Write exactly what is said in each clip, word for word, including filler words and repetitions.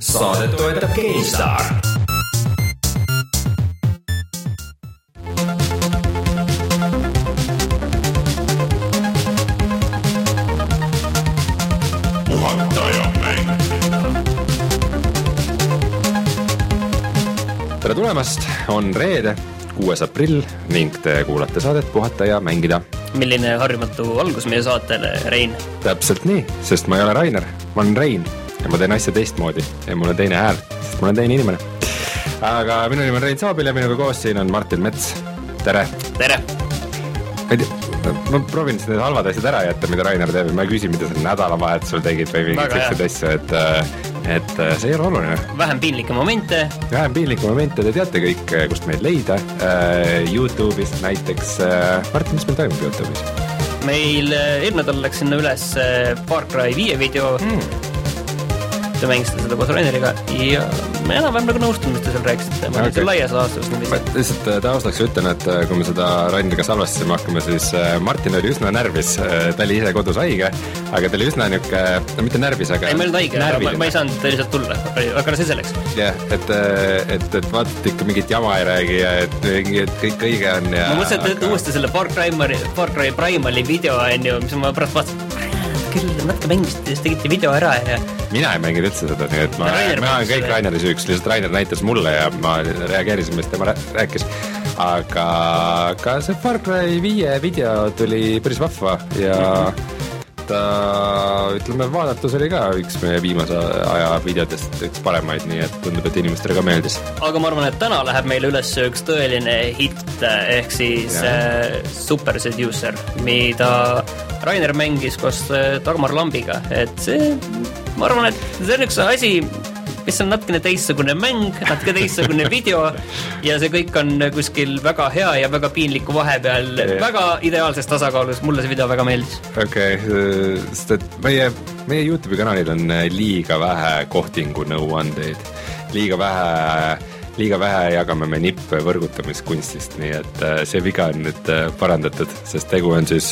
Saadet toetab GameStar. Tere tulemast, on reede, kuues aprill ning te kuulate saadet Puhata ja mängida. Milline harjumatu algus meie saatele, Rein? Täpselt nii, sest ma ei ole Rainer, ma olen Rein ja ma teen asja teistmoodi ja mul on teine hääl, sest ma olen teine inimene. Aga minu nimi on Rein Saabil ja minuga koos siin on Martin Mets. Tere! Tere! Ma proovin need halvad asjad ära jätta, mida Rainer teeb. Ma ei küsi, mida sa nädalavahetusel tegid või mingid sellised asju, et, et see ei ole oluline. Vähem piinlikke momente. Vähem piinlikke momente, te teate kõik, kust meid leida. YouTube'is näiteks. Martin, mis meil toimub YouTube'is? Meil eelmine nädal läks sinna üles Far Cry viie video. Hmm. Te mängisite seda koos Raineriga ja me enam-vähem nagu nõustun, mis te seal rääkisite. Ma okay. Laias aastas niiviisi. Lihtsalt taustaks ütlen, et kui me seda Raineriga salvastasime hakkame, siis Martin oli üsna närvis. Ta oli ise kodus haige, aga ta oli üsna niuke, no mitte närvis, aga ei, ma olin haige, ma, ma ei saanud lihtsalt tulla, aga see selleks. Jah, et, et, et vaatate ikka mingit jama ei räägi ja et, et kõik õige on ja... Ma mõtlesin, et aga... uuesti selle Far Cry, Far Cry Primali video on ju, mis ma pärast vaatasin, küll natuke mängist, siis tegite video ära ja... Mina ei mängid üldse seda, nii et ma, ma olen kõik Raineri süüks, lihtsalt Rainer näitas mulle ja ma reageerisin, mis tema rääkis. Aga ka see Far Cry viie video tuli päris vahva ja ta, ütleme, vaadatus oli ka üks meie viimase aja videotest üks paremaid, nii et tundub, et inimestele ka meeldis. Aga ma arvan, et täna läheb meile üles üks tõeline hitt, ehk siis äh, Super Seducer, mida Rainer mängis koos Dagmar Lambiga, et see, ma arvan, et see on üks asi, mis on natukene teistsugune mäng, natuke teistsugune video ja see kõik on kuskil väga hea ja väga piinliku vahepeal, väga ideaalses tasakaalus, mulle see video väga meeldis. Okei, okay, sest et meie, meie YouTube'i kanalil on liiga vähe kohtingu nõuandeid, liiga vähe, liiga vähe jagame me nippe võrgutamiskunstist, nii et see viga on nüüd parandatud, sest tegu on siis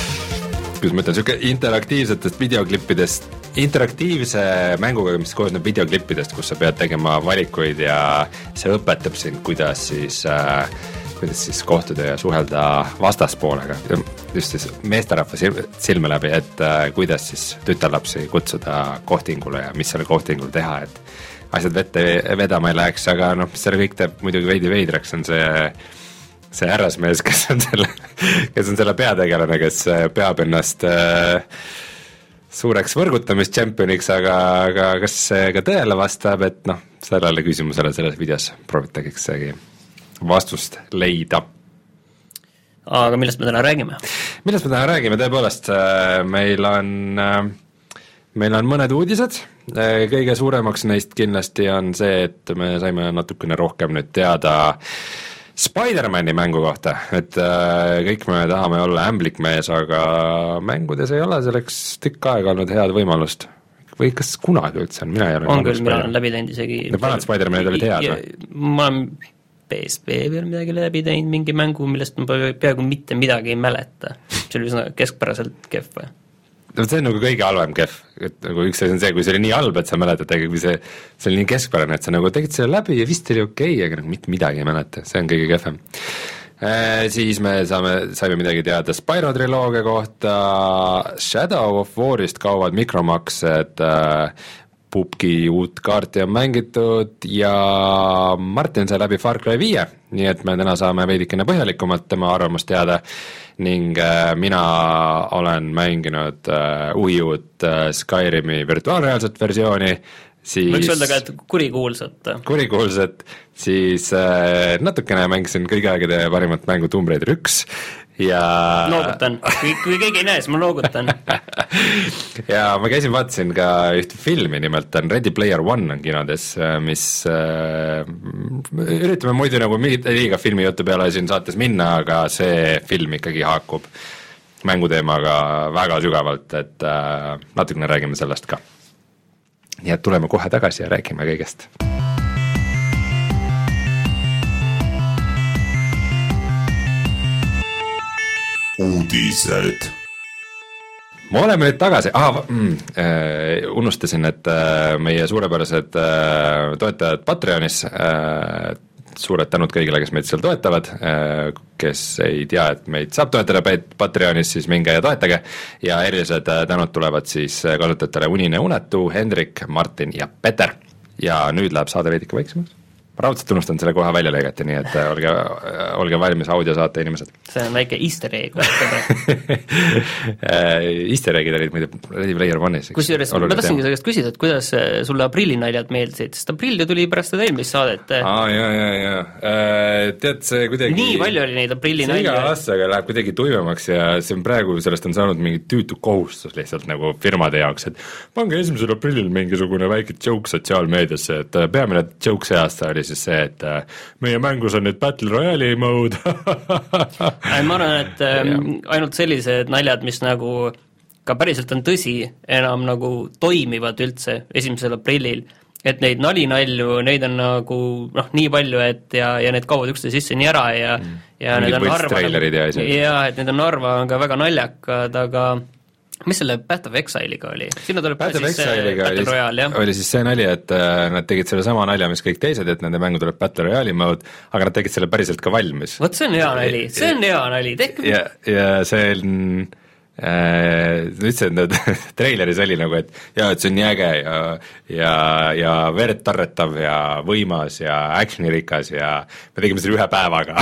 kus ma ütlen, siuke interaktiivsetest videoklippidest, interaktiivse mänguga, mis koosneb videoklippidest, kus sa pead tegema valikuid ja see õpetab sind, kuidas siis, äh, kuidas siis kohtuda ja suhelda vastaspoolega. Just siis meesterahva silme läbi, et äh, kuidas siis tütarlapsi kutsuda kohtingule ja mis selle kohtingul teha, et asjad vette vedama ei läheks, aga noh, mis selle kõik teeb muidugi veidi veidraks, on see see härrasmees, kes on selle, kes on selle peategelane, kes peab ennast äh, suureks võrgutamistšempioniks, aga, aga kas see ka tõele vastab, et noh, sellele küsimusele selles videos proovitaksegi vastust leida. Aga millest me täna räägime? Millest me täna räägime? Tõepoolest, meil on, meil on mõned uudised. Kõige suuremaks neist kindlasti on see, et me saime natukene rohkem nüüd teada Spider-Mani mängu kohta, et äh, kõik me tahame olla ämblikmees, aga mängudes ei ole selleks tükk aega olnud head võimalust. Või kas kunagi üldse on? Mina ei ole on küll, mina olen läbi teinud isegi... Need vanad Spider-Manid olid head või? Ma olen P S P peal midagi läbi teinud, mingi mängu, millest ma peaaegu mitte midagi ei mäleta. See oli üsna keskpäraselt kehv või? See on nagu kõige halvem kehv, et nagu üks asi on see, kui see oli nii halb, et sa mäletad, aga kui see, see oli nii keskpärane, et sa nagu tegid selle läbi ja vist oli okei, okay, aga nagu mitte midagi ei mäleta, see on kõige kehvem. E, siis me saame, saime midagi teada Spyro triloogia kohta, Shadow of War'ist kaovad mikromaksed, Pupki uut kaarti on mängitud ja Martin sai läbi Far Cry viie, nii et me täna saame veidikene põhjalikumalt tema arvamust teada ning äh, mina olen mänginud äh, uhiut äh, Skyrimi virtuaalreaalset versiooni, siis võiks öelda ka, et kurikuulsat. Kurikuulsat, siis äh, natukene mängisin kõigi aegade parimat mängu Tomb Raider üks ja... Noogutan, kui, kui keegi ei näe, siis ma noogutan. Ja ma käisin, vaatasin ka ühte filmi, nimelt on Ready Player One on kinodes, mis äh, üritame muidu nagu mingit liiga filmi jutu peale siin saates minna, aga see film ikkagi haakub mänguteemaga väga sügavalt, et äh, natukene räägime sellest ka. Nii et tuleme kohe tagasi ja räägime kõigest. Uudised. me oleme nüüd tagasi ah,, mm, äh, unustasin, et äh, meie suurepärased äh, toetajad Patreonis äh, suured tänud kõigile, kes meid seal toetavad, kes ei tea, et meid saab toetada Patreonis, siis minge ja toetage ja erilised tänud tulevad siis kasutajatele Unine Unetu, Hendrik, Martin ja Peter ja nüüd läheb saade veidike väiksemaks. Ma raudselt unustan selle koha välja lõigati, nii et olge, olge valmis audiosaate inimesed. See on väike easter egg Easter eggid olid muide Ready Player One'is. Kusjuures ma tahtsingi sellest küsida, et kuidas sulle aprillinaljad meeldisid, sest aprill ju tuli pärast seda eelmist saadet. Aa, jaa, jaa, jaa. Tead, see kuidagi nii palju oli neid aprillinalja. See iga aastaga läheb kuidagi tuimemaks ja see on praegu, sellest on saanud mingi tüütu kohustus lihtsalt nagu firmade jaoks, et pange esimesel aprillil mingisugune väike joke sotsiaalmeediasse, et peamine joke see aasta oli siis see, et meie mängus on nüüd Battle Royale'i mode ma arvan, et ähm, ainult sellised naljad, mis nagu ka päriselt on tõsi, enam nagu toimivad üldse esimesel aprillil, et neid nalinalju, neid on nagu noh, nii palju, et ja, ja need kaovad üksteise sisse nii ära ja, mm. ja need on harva ja, ja et need on harva ka väga naljakad, aga mis selle Path of Exile'iga oli? Sinna tuleb Path of siis Exile'iga Battle oli, Royale, oli siis see nali, et äh, nad tegid selle sama nalja, mis kõik teised, et nende mängu tuleb Battle Royale'i mode, aga nad tegid selle päriselt ka valmis. Vot see on hea nali, see on hea nali, tehke ja, ja see on äh, ütlesin, et treileris oli nagu, et jaa, et see on nii äge ja, ja, ja verd tarretav ja võimas ja actionirikas ja me tegime selle ühe päevaga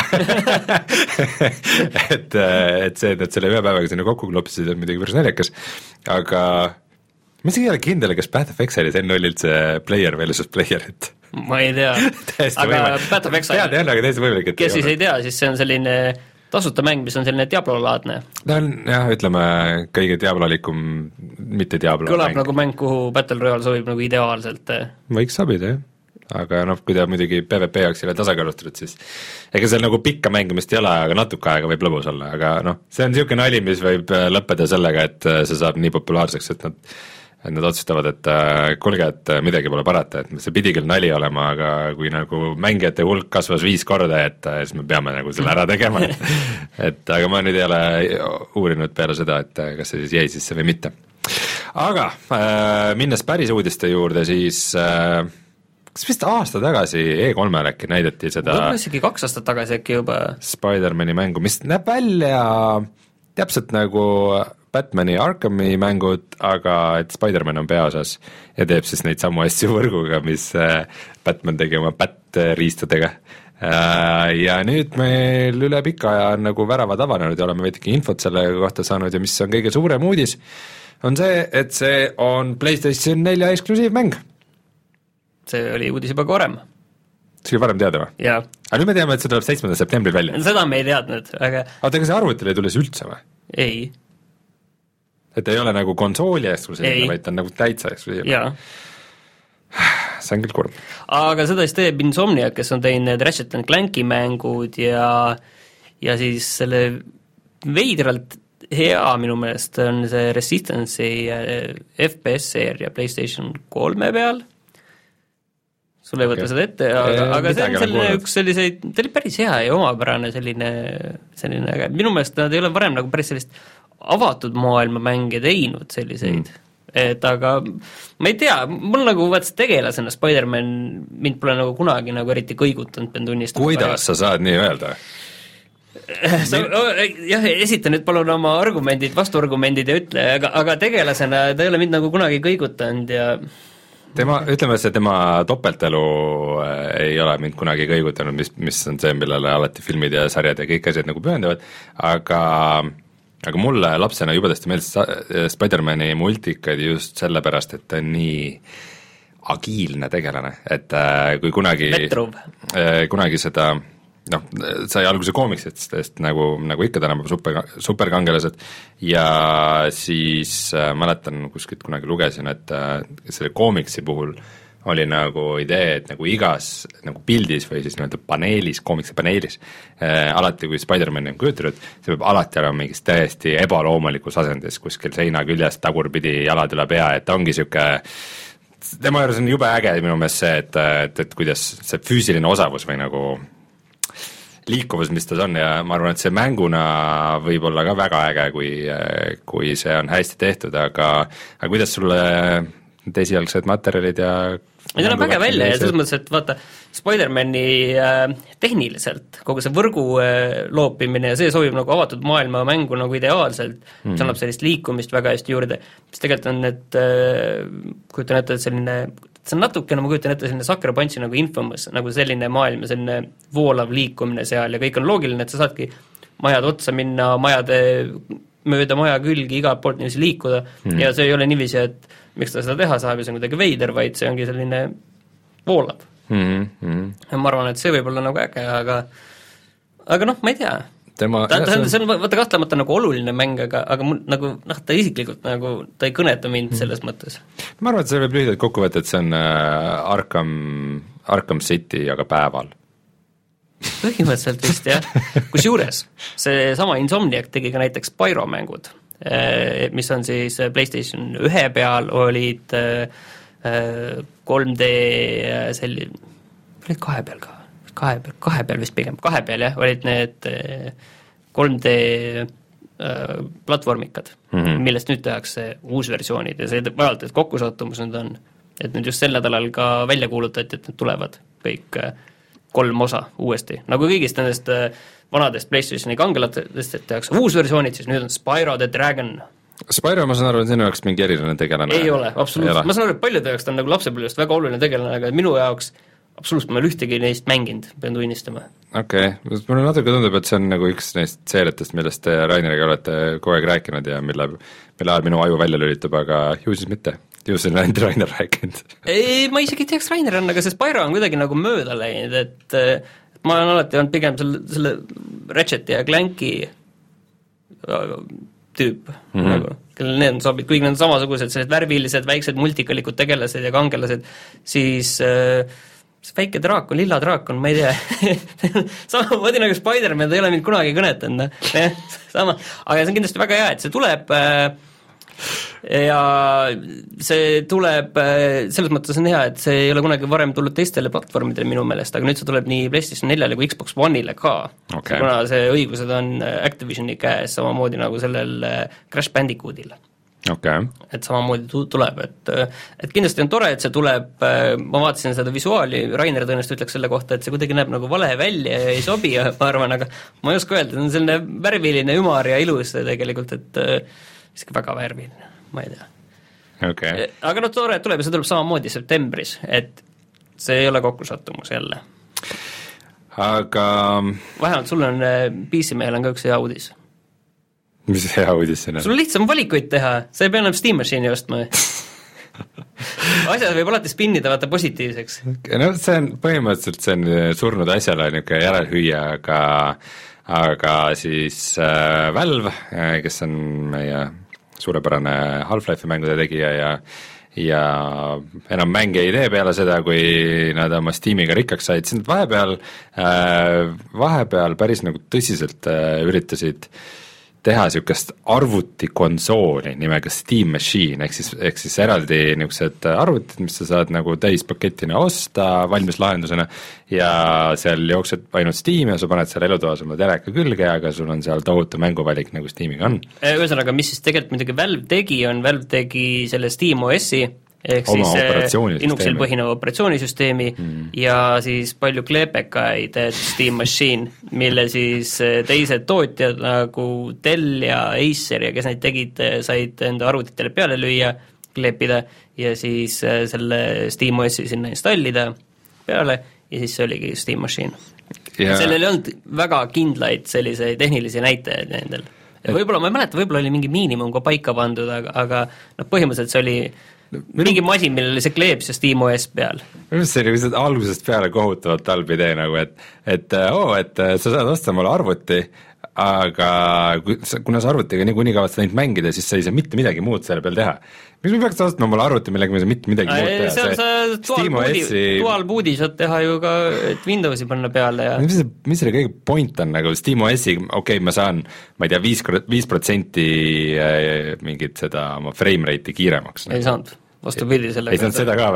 et, et see, et selle ühe päevaga sinna kokku klopsisid on midagi päris naljakas, aga ma isegi ei ole kindel, kas Path of Exile'is enne oli üldse player versus player, et ma ei tea aga Path of Exile, tead, aga täiesti võimalik, et kes siis ei tea, siis see on selline tasuta mäng, mis on selline Diablo-laadne. Ta on jah, ütleme, kõige Diablolikum, mitte Diablo kõlab mäng. Nagu mäng, kuhu Battle Royale sobib nagu ideaalselt. Võiks sobida, jah. Aga noh, kui ta muidugi PvP jaoks ei ole tasakaalustatud, siis ega seal nagu pikka mängimist ei ole, aga natuke aega võib lõbus olla, aga noh, see on niisugune nali, mis võib lõppeda sellega, et see saab nii populaarseks, et nad et nad otsustavad, et kuulge, et midagi pole parata, et see pidi küll nali olema, aga kui nagu mängijate hulk kasvas viis korda, et siis me peame nagu selle ära tegema et aga ma nüüd ei ole uurinud peale seda, et kas see siis jäi sisse või mitte. Aga äh, minnes päris uudiste juurde, siis äh, kas vist aasta tagasi E kolmel äkki näidati seda võib-olla isegi kaks aastat tagasi äkki juba Spider-mani mängu, mis näeb välja täpselt nagu Batmani Arkhami mängud, aga et Spider-Man on peaosas ja teeb siis neid samu asju võrguga, mis Batman tegi oma Bat-riistadega. Ja nüüd meil üle pika aja on nagu väravad avanenud ja oleme veidike infot selle kohta saanud ja mis on kõige suurem uudis, on see, et see on PlayStation nelja eksklusiivmäng. See oli uudis juba korem. See oli varem teada või? Jaa. Aga nüüd me teame, et see tuleb seitsmendal septembril välja. Seda me ei teadnud, aga aga ega see arvutile ei tule see üldse või? Ei. Et ei ole nagu konsooli eksklusiivne, vaid ta on nagu täitsa eksklusiivne. Jaa. See on küll kurb. Aga seda siis teeb Insomniac, kes on teinud Ratchet and Clanki mängud ja ja siis selle veidralt hea minu meelest on see Resistance'i F P S-seeria PlayStation kolme peal. Sul ei võta okay. seda ette, aga, aga see on selline üks selliseid, ta oli päris hea ja omapärane selline, selline äge. Minu meelest nad ei ole varem nagu päris sellist avatud maailma mänge teinud selliseid mm. et aga ma ei tea, mul nagu vaat see tegelasena Spider-Man mind pole nagu kunagi nagu eriti kõigutanud, pean tunnistama. Kuidas sa saad nii öelda? Sa, jah, esita nüüd palun oma argumendid, vastuargumendid ja ütle, aga, aga tegelasena ta ei ole mind nagu kunagi kõigutanud ja tema, ütleme, see tema topeltelu ei ole mind kunagi kõigutanud, mis, mis on see, millele alati filmid ja sarjad ja kõik asjad nagu pühenduvad, aga aga mulle lapsena jubedasti meeldis Spider-Mani multikad just sellepärast, et ta on nii agiilne tegelane, et kui kunagi Vetruv. kunagi seda noh, sai alguse koomiksitest nagu, nagu ikka tänapäeva super, superkangelased ja siis äh, mäletan kuskilt kunagi lugesin, et äh, selle koomiksi puhul oli nagu idee, et nagu igas nagu pildis või siis nii-öelda paneelis, koomikse paneelis äh, alati kui Spider-Man on kujutatud, see peab alati olema mingis täiesti ebaloomulikus asendis kuskil seina küljest tagurpidi jalad üle pea, et ongi niisugune tema juures on jube äge minu meelest see, et, et, et kuidas see füüsiline osavus või nagu liikuvus, mis ta on ja ma arvan, et see mänguna võib olla ka väga äge, kui, kui see on hästi tehtud, aga, aga kuidas sulle need esialgsed materjalid ja ja see näeb väga välja ja selles mõttes, et vaata, Spider-mani äh, tehniliselt kogu see võrgu äh, loopimine ja see sobib nagu avatud maailma mängu nagu ideaalselt mm., see annab sellist liikumist väga hästi juurde, mis tegelikult on need äh, kujutan ette, et selline see on natukene, ma kujutan ette, selline Sucker Punchi nagu Infamous, nagu selline maailm ja selline voolav liikumine seal ja kõik on loogiline, et sa saadki majad otsa minna, majade mööda maja külgi igalt poolt niiviisi liikuda mm. ja see ei ole niiviisi, et miks ta seda teha saab ja see on kuidagi veider, vaid see ongi selline voolav mm. -hmm. ja ma arvan, et see võib olla nagu äge, aga aga noh, ma ei tea Tema, ta, ta, see on vaata kahtlemata nagu oluline mäng, aga, aga mul, nagu noh, ta isiklikult nagu, ta ei kõneta mind mm. selles mõttes. Ma arvan, et see võib lühidalt kokku võtta, et see on äh, Arkham, Arkham City, aga päeval. Põhimõtteliselt vist jah, kus juures see sama Insomniac tegi ka näiteks Spyro mängud, mis on siis PlayStation ühe peal, olid kolm D selli-, olid kahe peal ka, kahe peal, kahe peal vist pigem, kahe peal jah, olid need kolm D platvormikad mm, -hmm. millest nüüd tehakse uusversioonid ja see vajalt, et kokkusattumus nüüd on, et nüüd just sel nädalal ka välja kuulutati, et need tulevad kõik kolm osa uuesti, nagu kõigist nendest vanadest PlayStationi kangelatest, et tehakse uusversioonid, siis nüüd on Spyro the Dragon. Spyro, ma saan aru, et sinu jaoks mingi eriline tegelane? Ei ole, absoluutselt, ma saan aru, et paljude jaoks ta on nagu lapsepõlvest väga oluline tegelane, aga minu jaoks absoluutselt ma ei ole ühtegi neist mänginud, pean tunnistama. Okei, okay. Mulle natuke tundub, et see on nagu üks neist seeriatest, millest te Raineriga olete kogu aeg rääkinud ja mille, mille ajal minu aju välja lülitub, aga ju siis mitte. Ju see on ainult Rainer rääkinud. Ei, ma isegi ei teaks Rainer on, aga see Spyro on kuidagi nagu mööda läinud, et, et ma olen alati olnud pigem selle, selle Ratcheti ja Clanki tüüp mm, -hmm. nagu, kellel need sobid, kõik need on samasugused, sellised värvilised, väiksed multikalikud tegelased ja kangelased, siis äh, see väike draakon, lilla draakon, ma ei tea samamoodi nagu Spider-Man, ta ei ole mind kunagi kõnetanud, sama, aga see on kindlasti väga hea, et see tuleb äh, ja see tuleb, selles mõttes on hea, et see ei ole kunagi varem tulnud teistele platvormidele minu meelest, aga nüüd see tuleb nii PlayStation neljale kui Xbox One'ile ka okay., kuna see õigused on Activisioni käes samamoodi nagu sellel Crash Bandicootile okay. et samamoodi tuleb, et et kindlasti on tore, et see tuleb, ma vaatasin seda visuaali, Rainer tõenäoliselt ütleks selle kohta, et see kuidagi näeb nagu vale välja ja ei sobi ja ma arvan, aga ma ei oska öelda, see on selline värviline ümar ja ilus tegelikult, et isegi väga värviline, ma ei tea okay. aga noh, tore, et tuleb ja see tuleb samamoodi septembris, et see ei ole kokkusattumus jälle. Aga vähemalt sul on, P C mehel on ka üks hea uudis. Mis hea uudis siin on? Sul on lihtsam valikuid teha, sa ei pea enam Steam Machine'i ostma asjad võib alati spinnida vaata positiivseks. No see on põhimõtteliselt, see on surnud asjale niisugune järelhüüa, aga aga siis äh, Valve, kes on meie suurepärane Half-Life'i mängude tegija ja ja enam mänge ei tee peale seda, kui nad oma Steamiga rikkaks said, siis nad vahepeal äh, vahepeal päris nagu tõsiselt äh, üritasid teha niisugust arvutikonsooli nimega Steam Machine, ehk siis, ehk siis eraldi niisugused arvutid, mis sa saad nagu täispaketina osta valmis lahendusena ja seal jooksed ainult Steam ja sa paned seal elutoas oma teleka külge, aga sul on seal tohutu mänguvalik, nagu Steamiga on. Ühesõnaga, mis siis tegelikult muidugi Valve tegi, on Valve tegi selle SteamOS-i ehk oma siis Linuxil põhineva operatsioonisüsteemi mm. ja siis palju kleepekaid, et Steam Machine, mille siis teised tootjad nagu Dell ja Acer ja kes neid tegid, said enda arvutitele peale lüüa, kleepida ja siis selle SteamOS-i sinna installida peale ja siis see oligi Steam Machine yeah.. sellel ei olnud väga kindlaid selliseid tehnilisi näitajaid nendel. Võib-olla, ma ei mäleta, võib-olla oli mingi miinimum ka paika pandud, aga, aga noh, põhimõtteliselt see oli mingi masin, millel oli see kleeps ja SteamOS peal. Minu see oli lihtsalt algusest peale kohutavalt halb idee nagu, et et oo, oh, et sa saad osta mulle arvuti, aga kuna sa arvutiga niikuinii kavatsed ainult mängida, siis sa ei saa mitte midagi muud selle peal teha. Miks me peaks ostma mulle arvuti, millega me ei saa mitte midagi muud teha? See, see dual-boodi dual boodi saad teha ju ka, et Windowsi panna peale ja mis, mis selle kõige point on, nagu SteamOS-i, okei okay,, ma saan, ma ei tea, viis protsenti mingit seda oma frame rate'i kiiremaks. Ei saanud, vastupidi selle ei saanud seda ka või?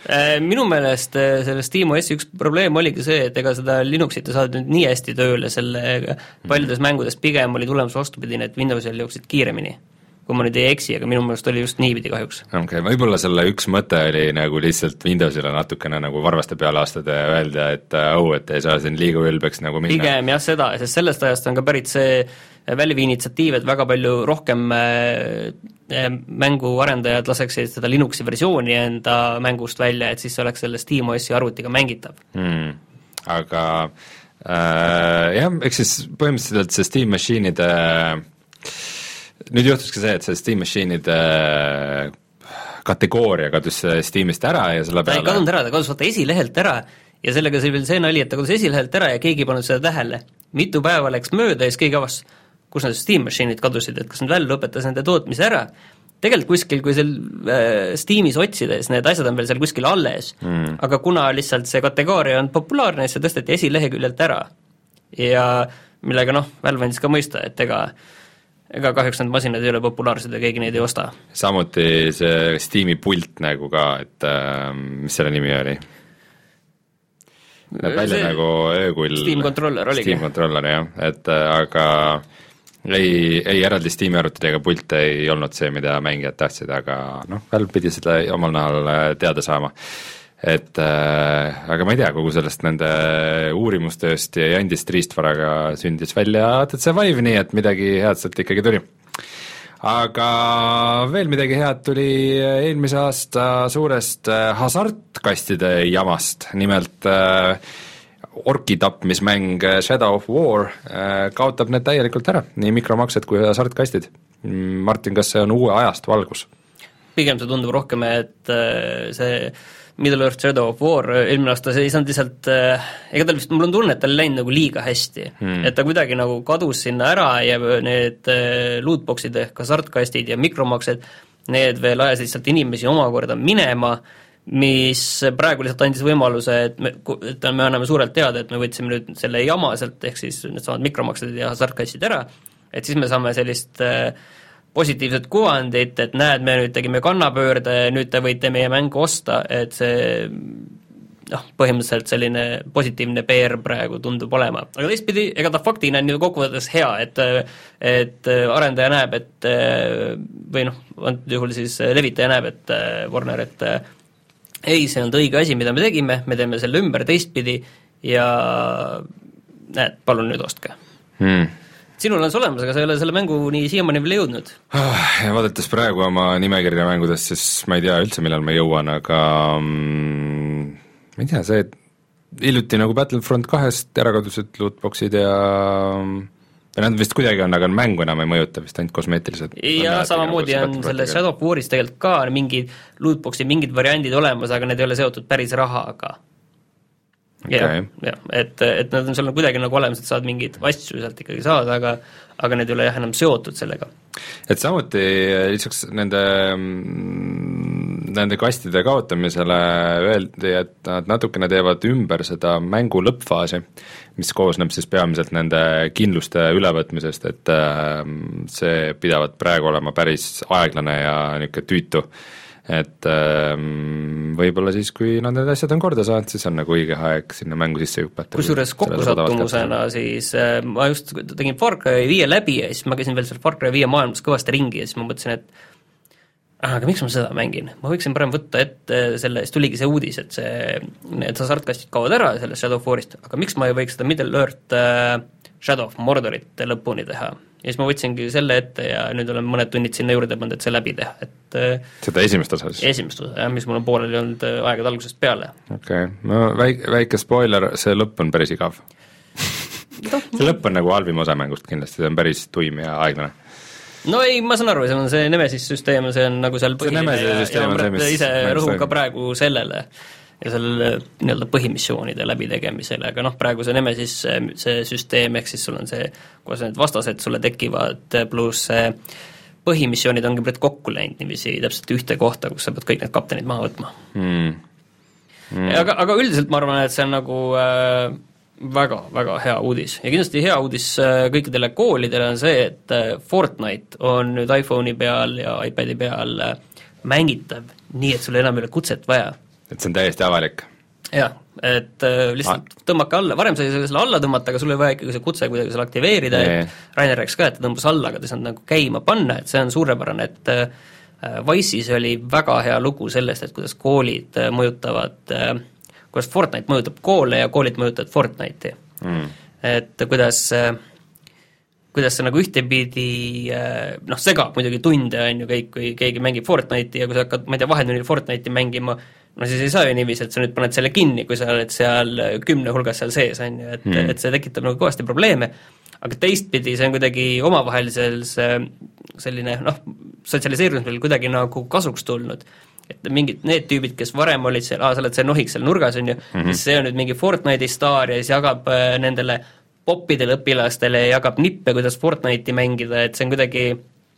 Minu meelest selle SteamOS-i üks probleem oligi see, et ega seda Linuxit ei saadud nii hästi tööle selle paljudes mängudes, pigem oli tulemus vastupidine, et Windowsil jooksid kiiremini. Kui ma nüüd ei eksi, aga minu meelest oli just niipidi kahjuks. Okay, võib-olla selle üks mõte oli nagu lihtsalt Windowsile natukene nagu varvaste peale astada ja öelda, et oh, et ei saa siin liiga ülbeks nagu minna. Pigem jah seda, sest sellest ajast on ka pärit see Valve'i initsiatiiv, et väga palju rohkem mänguarendajad laseksid seda Linuxi versiooni enda mängust välja, et siis oleks selle SteamOS-i arvutiga mängitav. Hmm. Aga äh, jah, eks siis põhimõtteliselt see Steam Machine'ide nüüd juhtus ka see, et see Steam Machine'ide kategooria kadus Steamist ära ja selle peale ta ei kadunud ära, ta kadus vaata esilehelt ära ja sellega see veel see nali, et ta kadus esilehelt ära ja keegi ei pannud seda tähele. Mitu päeva läks mööda ja siis keegi avas, kus need Steam Machine'id kadusid, et kas nad välja lõpetas nende tootmise ära. Tegelikult kuskil, kui seal äh, Steamis otsides, need asjad on veel seal kuskil alles, mm. aga kuna lihtsalt see kategooria on populaarne, siis see tõsteti esileheküljelt ära. Ja millega noh, Valve andis ka mõista, et ega ega kahjuks need masinad ei ole populaarsed ja keegi neid ei osta. Samuti see Steam'i pult nagu ka, et äh, mis selle nimi oli? Näeb välja see nagu öökull Steam Controller oligi. Steam Controller, jah, et äh, aga ei, ei eraldi Steam'i arvutid ega pult ei olnud see, mida mängijad tahtsid, aga noh, Valve pidi seda omal nahal teada saama. Et äh, aga ma ei tea, kogu sellest nende uurimustööst ja jandist riistvaraga sündis välja A T C Vive, nii et midagi head sealt ikkagi tuli. Aga veel midagi head tuli eelmise aasta suurest hasartkastide jamast, nimelt äh, orki tapmismäng Shadow of War äh, kaotab need täielikult ära, nii mikromaksed kui hasartkastid. Martin, kas see on uue ajast valgus? Pigem see tundub rohkem, et äh, see Middle Earth Shadow of War eelmine aasta see ei saanud lihtsalt, ega tal vist, mul on tunne, et tal läinud nagu liiga hästi hmm. et ta kuidagi nagu kadus sinna ära ja need lootboxid ehk hasartkastid ja mikromaksed, need veel ajasid lihtsalt inimesi omakorda minema, mis praegu lihtsalt andis võimaluse, et me, et me anname suurelt teada, et me võtsime nüüd selle jama sealt, ehk siis need samad mikromaksed ja hasartkastid ära, et siis me saame sellist positiivset kuvandit, et näed, me nüüd tegime kannapöörde, nüüd te võite meie mängu osta, et see noh, põhimõtteliselt selline positiivne P R praegu tundub olema. Aga teistpidi, ega ta faktina on ju kokkuvõttes hea, et, et arendaja näeb, et või noh, antud juhul siis levitaja näeb, et Warner, et ei, see on õige asi, mida me tegime, me teeme selle ümber teistpidi ja näed, palun nüüd ostke. Hmm. Sinul on see olemas, aga sa ei ole selle mängu nii siiamaani veel jõudnud. Ja vaadates praegu oma nimekirja mängudest, siis ma ei tea üldse, millal ma jõuan, aga mm, ma ei tea, see hiljuti nagu Battlefront kahest ärakadused lootboxid ja ja nad vist kuidagi on, aga mängu enam ei mõjuta, vist ainult kosmeetilised. Ja samamoodi on selle Shadow of Waris tegelikult ka mingid lootboxi, mingid variandid olemas, aga need ei ole seotud päris rahaga. Okay. jah, jah, et, et nad on seal kuidagi nagu olemas, et saad mingeid asju sealt ikkagi saada, aga aga need ei ole jah enam seotud sellega. Et samuti lisaks nende, nende kastide kaotamisele öeldi, et nad natukene teevad ümber seda mängu lõppfaasi, mis koosneb siis peamiselt nende kindluste ülevõtmisest, et see pidavat praegu olema päris aeglane ja niisugune tüütu. Et ähm, võib-olla siis, kui nad need asjad on korda saanud, siis on nagu õige aeg sinna mängu sisse hüpata. Kusjuures kokkusattumusena siis äh, ma just tegin Far Cry viie läbi ja siis ma käisin veel seal Far Cry viie maailmas kõvasti ringi ja siis ma mõtlesin, et ah, aga miks ma seda mängin? Ma võiksin parem võtta ette selle, siis tuligi see uudis, et see, need hasartkastid kaovad ära sellest Shadow of Warist, aga miks ma ei võiks seda Middle Earth äh, Shadow of Mordorit lõpuni teha? Ja siis ma võtsingi selle ette ja nüüd olen mõned tunnid sinna juurde pannud, et see läbi teha. Et seda esimest osa siis? Esimest osa, jah, mis mul on pooleli olnud aegade algusest peale. Okei, okay. No väike, väike spoiler, see lõpp on päris igav. See lõpp on nagu halvim osa mängust kindlasti, see on päris tuim ja aeglane. No ei, ma saan aru, see on see Nemesis-süsteem, see on nagu seal põhiline ja, ja ma ise rõhun ka praegu sellele ja sellele nii-öelda põhimissioonide läbitegemisele, aga noh, praegu see Nemesis, see süsteem, ehk siis sul on see, kuidas need vastased sulle tekivad, pluss põhimissioonid ongi praegu kokku läinud niiviisi täpselt ühte kohta, kus sa pead kõik need kaptenid maha võtma mm.. Mm. Aga, aga üldiselt ma arvan, et see on nagu äh, väga, väga hea uudis ja kindlasti hea uudis äh, kõikidele koolidele on see, et äh, Fortnite on nüüd iPhone'i peal ja iPadi peal äh, mängitav nii, et sul enam ei ole kutset vaja. et see on täiesti avalik? jah, et äh, lihtsalt ah. tõmmake alla, varem sai selle alla tõmmata, aga sul oli vaja ikkagi see kutse kuidagi seal aktiveerida, et Rainer rääkis ka, et ta tõmbas alla, aga ta ei saanud nagu käima panna, et see on suurepärane, et äh, Wice'is oli väga hea lugu sellest, et kuidas koolid äh, mõjutavad äh, kuidas Fortnite mõjutab koole ja koolid mõjutavad Fortnite'i mm.. et kuidas äh, kuidas see nagu ühtepidi äh, noh, segab muidugi tunde, on ju, kõik, kui keegi mängib Fortnite'i ja kui sa hakkad, ma ei tea, vahetunnil Fortnite'i mängima, no siis ei saa ju niiviisi, et sa nüüd paned selle kinni, kui sa oled seal kümne hulgas seal sees, on ju, et mm., et see tekitab nagu kõvasti probleeme, aga teistpidi see on kuidagi omavahelises selline noh, sotsialiseerumisel kuidagi nagu kasuks tulnud. Et mingid need tüübid, kes varem olid seal, aa, sa oled see nohik seal nurgas, on ju, mm-hmm. siis see on nüüd mingi Fortnite'i staar ja siis jagab nendele popidele õpilastele ja jagab nippe, kuidas Fortnite'i mängida, et see on kuidagi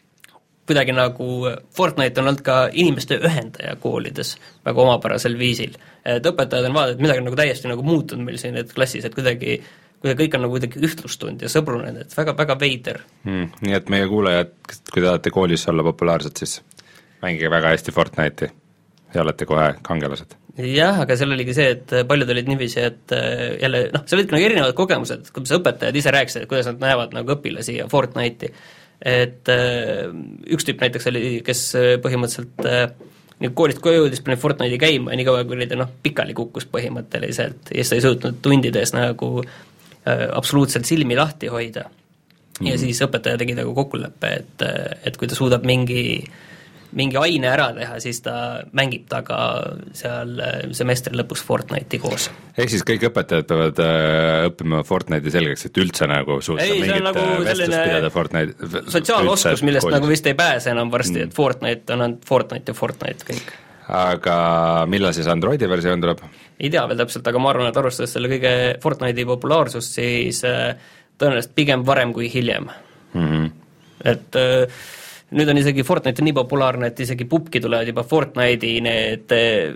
kuidagi nagu Fortnite on olnud ka inimeste ühendaja koolides väga omapärasel viisil. Et õpetajad on vaadanud, et midagi nagu täiesti nagu muutunud meil siin et klassis, et kuidagi, kuidagi kõik on nagu kuidagi ühtlustunud ja sõbrunenud, et väga, väga veider. Hmm, nii et meie kuulajad, kui te tahate koolis olla populaarsed, siis mängige väga hästi Fortnite'i ja olete kohe kangelased. Jah, aga seal oligi see, et paljud olid niiviisi, et jälle, noh, seal olid nagu erinevad kogemused, kuidas õpetajad ise rääkisid, et kuidas nad näevad nagu õpilasi ja Fortnite'i. Et äh, üks tüüp näiteks oli, kes põhimõtteliselt äh, koolist koju jõudis, pani Fortnite'i käima ja nii kaua, kui ta noh, pikali kukkus põhimõtteliselt ja siis ta ei suutnud tundides nagu äh, absoluutselt silmi lahti hoida. Mm. Ja siis õpetaja tegi nagu kokkuleppe, et, et kui ta suudab mingi mingi aine ära teha, siis ta mängib taga seal semestri lõpuks Fortnite'i koos. Ehk siis kõik õpetajad peavad äh, õppima Fortnite'i selgeks, et üldse nagu suuta mingit nagu vestlust pidada Fortnite sotsiaaloskus, millest koolis. Nagu vist ei pääse enam varsti mm., et Fortnite on ainult Fortnite ja Fortnite kõik. Aga millal siis Androidi versioon tuleb? Ei tea veel täpselt, aga ma arvan, et arvestades selle kõige Fortnite'i populaarsust, siis äh, tõenäoliselt pigem varem kui hiljem mm-hmm. et äh, nüüd on isegi Fortnite nii populaarne, et isegi pubki tulevad juba Fortnite'i need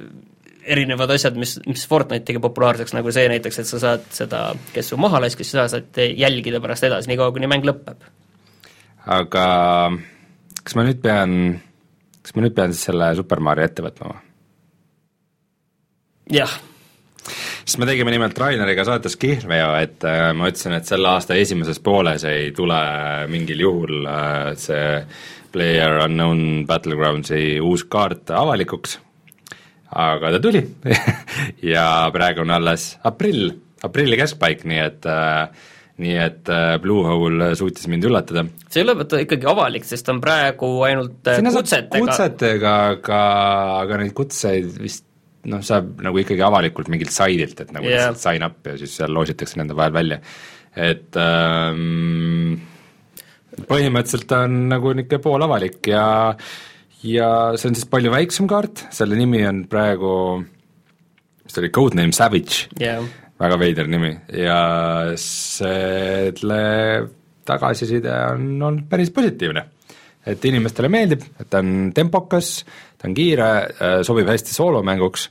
erinevad asjad, mis, mis Fortnite'iga populaarseks, nagu see näiteks, et sa saad seda, kes su maha laskis, sa saad jälgida pärast edasi, nii kaua, kuni mäng lõpeb. Aga kas ma nüüd pean, kas ma nüüd pean siis selle Super Mario ette võtma? Jah. Siis me tegime nimelt Raineriga saates kihlveo, et äh, ma ütlesin, et selle aasta esimeses pooles ei tule mingil juhul äh, see Player Unknown Battlegroundsi uus kaart avalikuks, aga ta tuli ja praegu on alles aprill, aprilli keskpaik, nii et äh, nii et äh, Bluehole suutis mind üllatada. See ei ole ikkagi avalik, sest on praegu ainult Sinna kutsetega. Kutsetega, aga, aga neid kutseid vist noh, saab nagu ikkagi avalikult mingilt saidilt, et nagu yeah. sign up ja siis seal loositakse nende vahel välja. Et ähm, põhimõtteliselt on nagu niisugune pool avalik ja, ja see on siis palju väiksem kaart, selle nimi on praegu, mis ta oli, Codename Savage yeah., väga veider nimi ja selle tagasiside on olnud päris positiivne. Et inimestele meeldib, et ta on tempokas, ta on kiire, sobib hästi soolomänguks,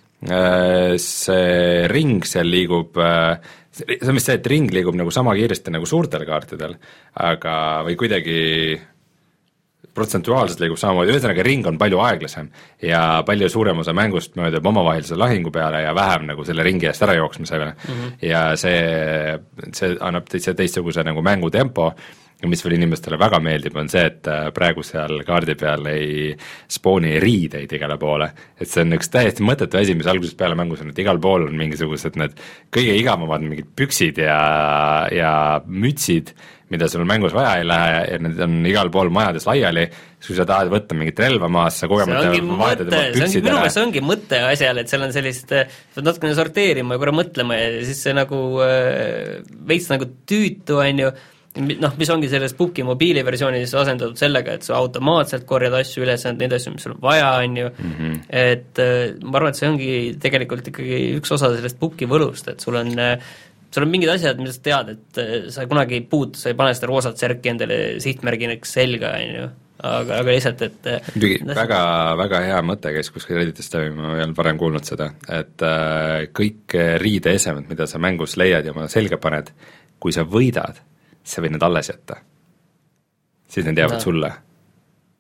see ring seal liigub, see on vist see, et ring liigub nagu sama kiiresti nagu suurtel kaartidel, aga või kuidagi protsentuaalselt liigub samamoodi, ühesõnaga ring on palju aeglasem ja palju suurem osa mängust möödub omavahelise lahingu peale ja vähem nagu selle ringi eest ära jooksmisele mm-hmm. ja see, see annab teise teistsuguse nagu mängutempo ja mis veel inimestele väga meeldib, on see, et praegu seal kaardi peal ei spooni riideid igale poole. Et see on üks täiesti mõttetu asi, mis algusest peale mängus on, et igal pool on mingisugused need kõige igavamad mingid püksid ja, ja mütsid, mida sul mängus vaja ei lähe ja need on igal pool majades laiali, kui sa tahad võtta mingit relva maas, sa kogemata vahetad oma püksid ära. See ongi mõte asjal, et seal on sellist, saad natukene sorteerima ja korra mõtlema ja siis see nagu veits nagu tüütu, on ju, noh, mis ongi selles Puki mobiiliversioonis asendatud sellega, et sa automaatselt korjad asju üles, neid asju, mis sul on vaja, on ju mm-hmm. et ma arvan, et see ongi tegelikult ikkagi üks osa sellest Puki võlust, et sul on sul on mingid asjad, mida sa tead, et sa kunagi ei puutu, sa ei pane seda roosat särki endale sihtmärgineks selga, on ju, aga, aga lihtsalt, et Tügi, väga, väga hea mõte käis kuskil Redditist, ma ei olnud varem kuulnud seda, et äh, kõik riideesemed, mida sa mängus leiad ja oma selga paned, kui sa võidad, sa võid need alles jätta. Siis need jäävad no. sulle.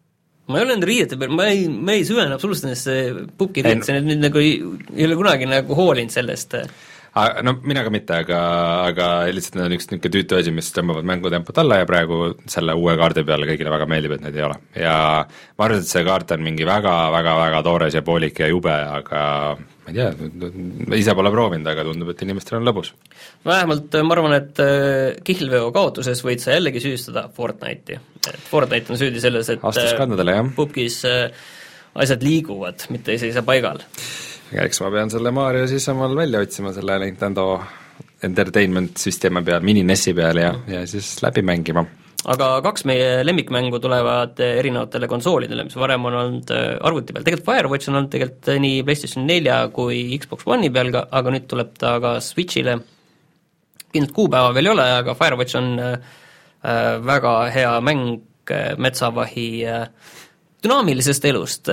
ma ei ole nende riiete peal, ma ei, ma ei süvene absoluutselt nendesse pubki riietesse, need nüüd nagu ei, ei ole kunagi nagu hoolinud sellest. No mina ka mitte, aga, aga lihtsalt need on üks niisugune tüütu asi, mis tõmbavad mängutempot alla ja praegu selle uue kaardi peale kõigile väga meeldib, et neid ei ole. Ja ma arvan, et see kaart on mingi väga, väga, väga toores ja poolik ja jube, aga ma ei tea, ma ise pole proovinud, aga tundub, et inimestel on lõbus. Vähemalt ma arvan, et kihlveo kaotuses võid sa jällegi süüstada Fortnite'i. Et Fortnite on süüdi selles, et Astuskanadele, jah. pubkis asjad liiguvad, mitte ei seisa paigal. Eks ma pean selle Mario siis omal välja otsima selle Nintendo Entertainment süsteemi peal, mini-nessi peal ja, ja siis läbi mängima. Aga kaks meie lemmikmängu tulevad erinevatele konsoolidele, mis varem on olnud arvuti peal. Tegelikult Firewatch on olnud tegelikult nii PlayStation nelja kui Xbox One'i peal, aga nüüd tuleb ta ka Switch'ile. Kindlalt kuupäeva veel ei ole, aga Firewatch on väga hea mäng metsavahi dünaamilisest elust.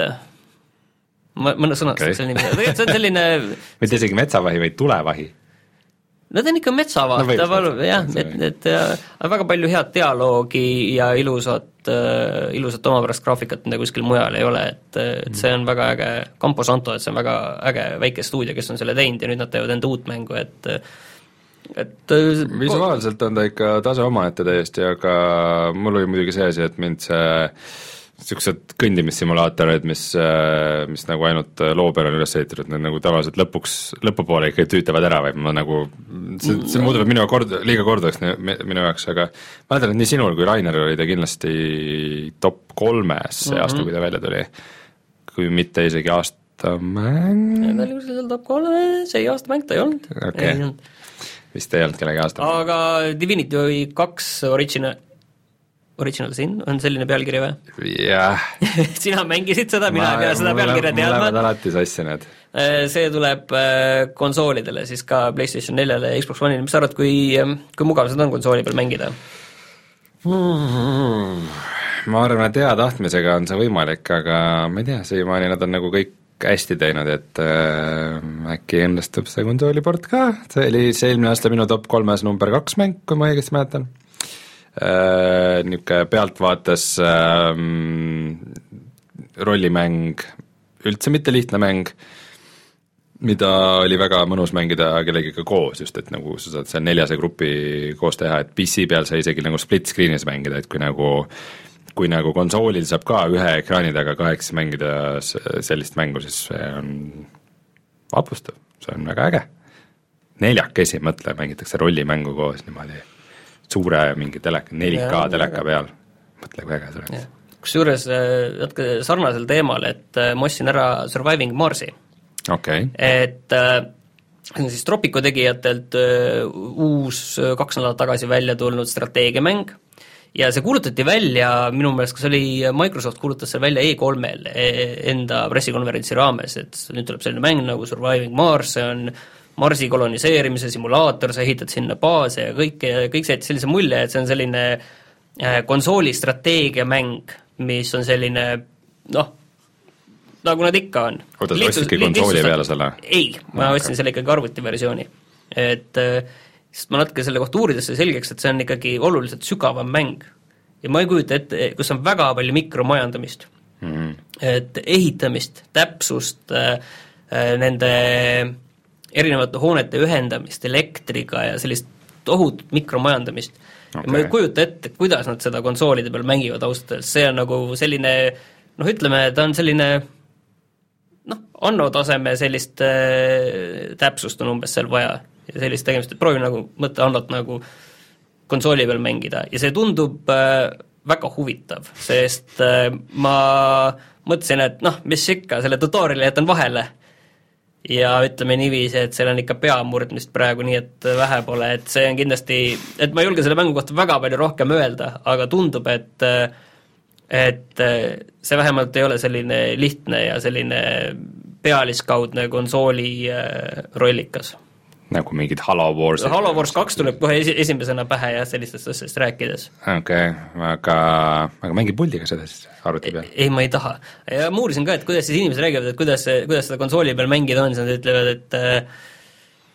mõne sõnastab okay. selle nimi, tegelikult see on selline mitte isegi metsavahi, vaid tulevahi? Nad on ikka metsavaht no,, jah, et, et ja, väga palju head dialoogi ja ilusat, uh, ilusat omapärast graafikat, mida kuskil mujal ei ole, et, et see on väga äge, Campo Santo, et see on väga äge väike stuudio, kes on selle teinud ja nüüd nad teevad enda uut mängu, et et visuaalselt on ta ikka tase omaette täiesti, aga mul oli muidugi see asi, et mind see niisugused kõndimissimulaatorid, mis, mis nagu ainult loo peal on üles ehitatud, need nagu tavaliselt lõpuks, lõpupoole ikka tüütavad ära või ma nagu, see, see muudab minu kord, liiga kordaks minu jaoks, aga ma mäletan, et nii sinul kui Rainer oli ta kindlasti top kolmes see aasta, kui ta välja tuli, kui mitte isegi aastamäng. Ta oli kuskil top kolmes, ei aastamäng ta ei olnud. Okei, okay. Vist ei olnud kellegi aastamäng. Aga Divinity kaks Origina Original Sin on selline pealkiri või? Jah. Sina mängisid seda, mina ei pea seda pealkirja teadma. Mul lähevad alati sassi need. See tuleb konsoolidele, siis ka PlayStation neljale ja Xbox One'ile. Mis sa arvad, kui, kui mugav seda on konsooli peal mängida? Ma arvan, et hea tahtmisega on see võimalik, aga ma ei tea, siiamaani nad on nagu kõik hästi teinud, et äh, äkki õnnestub see konsooliport ka. See oli see eelmine aasta minu top kolmes number kaks mäng, kui ma õigesti mäletan. Äh, niisugune pealtvaates äh, rollimäng, üldse mitte lihtne mäng, mida oli väga mõnus mängida kellegiga koos, just et nagu sa saad seal neljase grupi koos teha, et P C peal sa isegi nagu split screen'is mängida, et kui nagu kui nagu konsoolil saab ka ühe ekraani taga kaheksa mängida sellist mängu, siis see on vapustav, see on väga äge. Neljakesi, mõtle, mängitakse rollimängu koos niimoodi suure mingi teleka, neli K teleka peal, mõtle kui äge see oleks. Kusjuures natuke sarnasel teemal, et ma ostsin ära Surviving Marsi. Okay. Et see on siis Tropico tegijatelt uus kaks nädalat tagasi välja tulnud strateegiamäng ja see kuulutati välja, minu meelest, kas oli Microsoft kuulutas see välja E kolmel enda pressikonverentsi raames, et nüüd tuleb selline mäng nagu Surviving Mars, see on Marsi koloniseerimise simulaator, sa ehitad sinna baase ja kõik, kõik see sellise mulje, et see on selline konsooli strateegiamäng, mis on selline, noh, nagu nad ikka on. Oota, sa ostsidki konsooli peale selle? Ei, ma okay. ostsin selle ikkagi arvutiversiooni. Et sest ma natuke selle kohta uurides sai selgeks, et see on ikkagi oluliselt sügavam mäng. Ja ma ei kujuta ette, kus on väga palju mikromajandamist. Mm-hmm. Et ehitamist, täpsust, nende erinevate hoonete ühendamist elektriga ja sellist tohutut mikromajandamist. Okay. Ja ma ei kujuta ette, kuidas nad seda konsoolide peal mängivad ausalt, see on nagu selline, noh ütleme, ta on selline noh, anno taseme sellist äh, täpsust on umbes seal vaja ja sellist tegemist, et proovi nagu mõtte annot nagu konsooli peal mängida ja see tundub äh, väga huvitav, sest äh, ma mõtlesin, et noh, mis ikka, selle tutoriali jätan vahele ja ütleme niiviisi, et seal on ikka peamurdmist praegu, nii et vähe pole, et see on kindlasti, et ma ei julge selle mängu kohta väga palju rohkem öelda, aga tundub, et et see vähemalt ei ole selline lihtne ja selline pealiskaudne konsooli rollikas. Nagu mingid Halo Wars. Halo Wars kaks tuleb kohe esimesena pähe ja sellistest asjast rääkides. Okei, okay, aga, aga mängi puldiga seda siis arvuti peal? Ei, ma ei taha. Ja ma uurisin ka, et kuidas siis inimesed räägivad, et kuidas, kuidas seda konsooli peal mängida on, siis nad ütlevad, et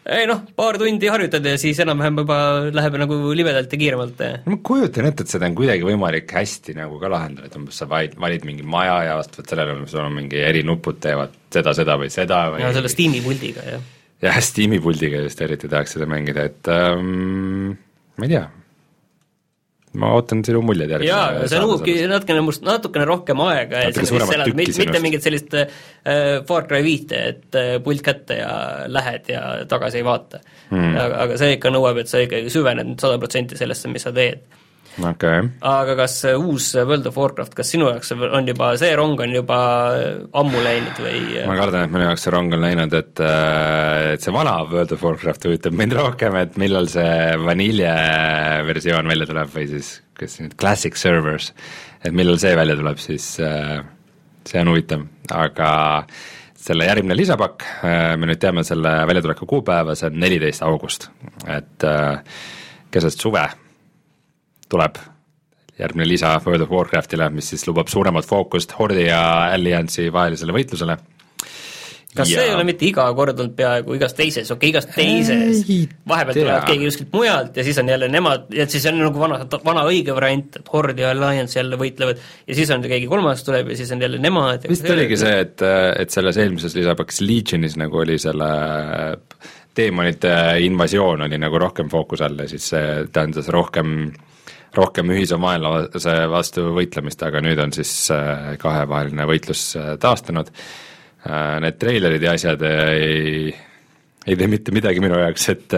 ei noh, paar tundi harjutad ja siis enam-vähem juba läheb nagu libedalt ja kiiremalt. ma kujutan ette, et seda on kuidagi võimalik hästi nagu ka lahendada, et umbes sa valid, valid mingi maja ja vastavalt sellele sul on mingi eri nupud teevad seda, seda või seda või ja selle Steam'i puldiga, jah. jah, Steam'i puldiga just eriti tahaks seda mängida, et ähm, ma ei tea, ma ootan sinu muljed järgi. jaa, see nõuabki natukene, natukene rohkem aega, et elad, mitte sinust. Mingit sellist äh, Far Cry viite, et äh, pult kätte ja lähed ja tagasi ei vaata hmm.. aga, aga see ikka nõuab, et sa ikkagi süvened sada protsenti sellesse, mis sa teed. Okay. Aga kas uus World of Warcraft, kas sinu jaoks on juba, see rong on juba ammu läinud või? Ma kardan, et minu jaoks see rong on läinud, et, et see vana World of Warcraft huvitab mind rohkem, et millal see vanilje versioon välja tuleb või siis kas nüüd Classic Servers, et millal see välja tuleb, siis see on huvitav, aga selle järgmine lisapakk, me nüüd teame selle väljatuleku kuupäeva, see on neliteist august, et keset suve tuleb järgmine lisa World of Warcraftile, mis siis lubab suuremat fookust Hordi ja Alliance'i vahelisele võitlusele. Kas ja... see ei ole mitte iga kord olnud peaaegu igas teises, okei, okay, igas teises, vahepeal tulevad keegi kuskilt mujalt ja siis on jälle nemad, ja siis on nagu vana, vana õige variant, et Hord ja Alliance jälle võitlevad ja siis on keegi kolmas tuleb ja siis on jälle nemad. Vist oligi see, et, et selles eelmises lisapakis Legionis nagu oli selle teemonite invasioon oli nagu rohkem fookus all ja siis see tähendas rohkem rohkem ühise vaenlase vastu võitlemist, aga nüüd on siis kahevaheline võitlus taastunud. Need treilerid ja asjad ei, ei tee mitte midagi minu jaoks, et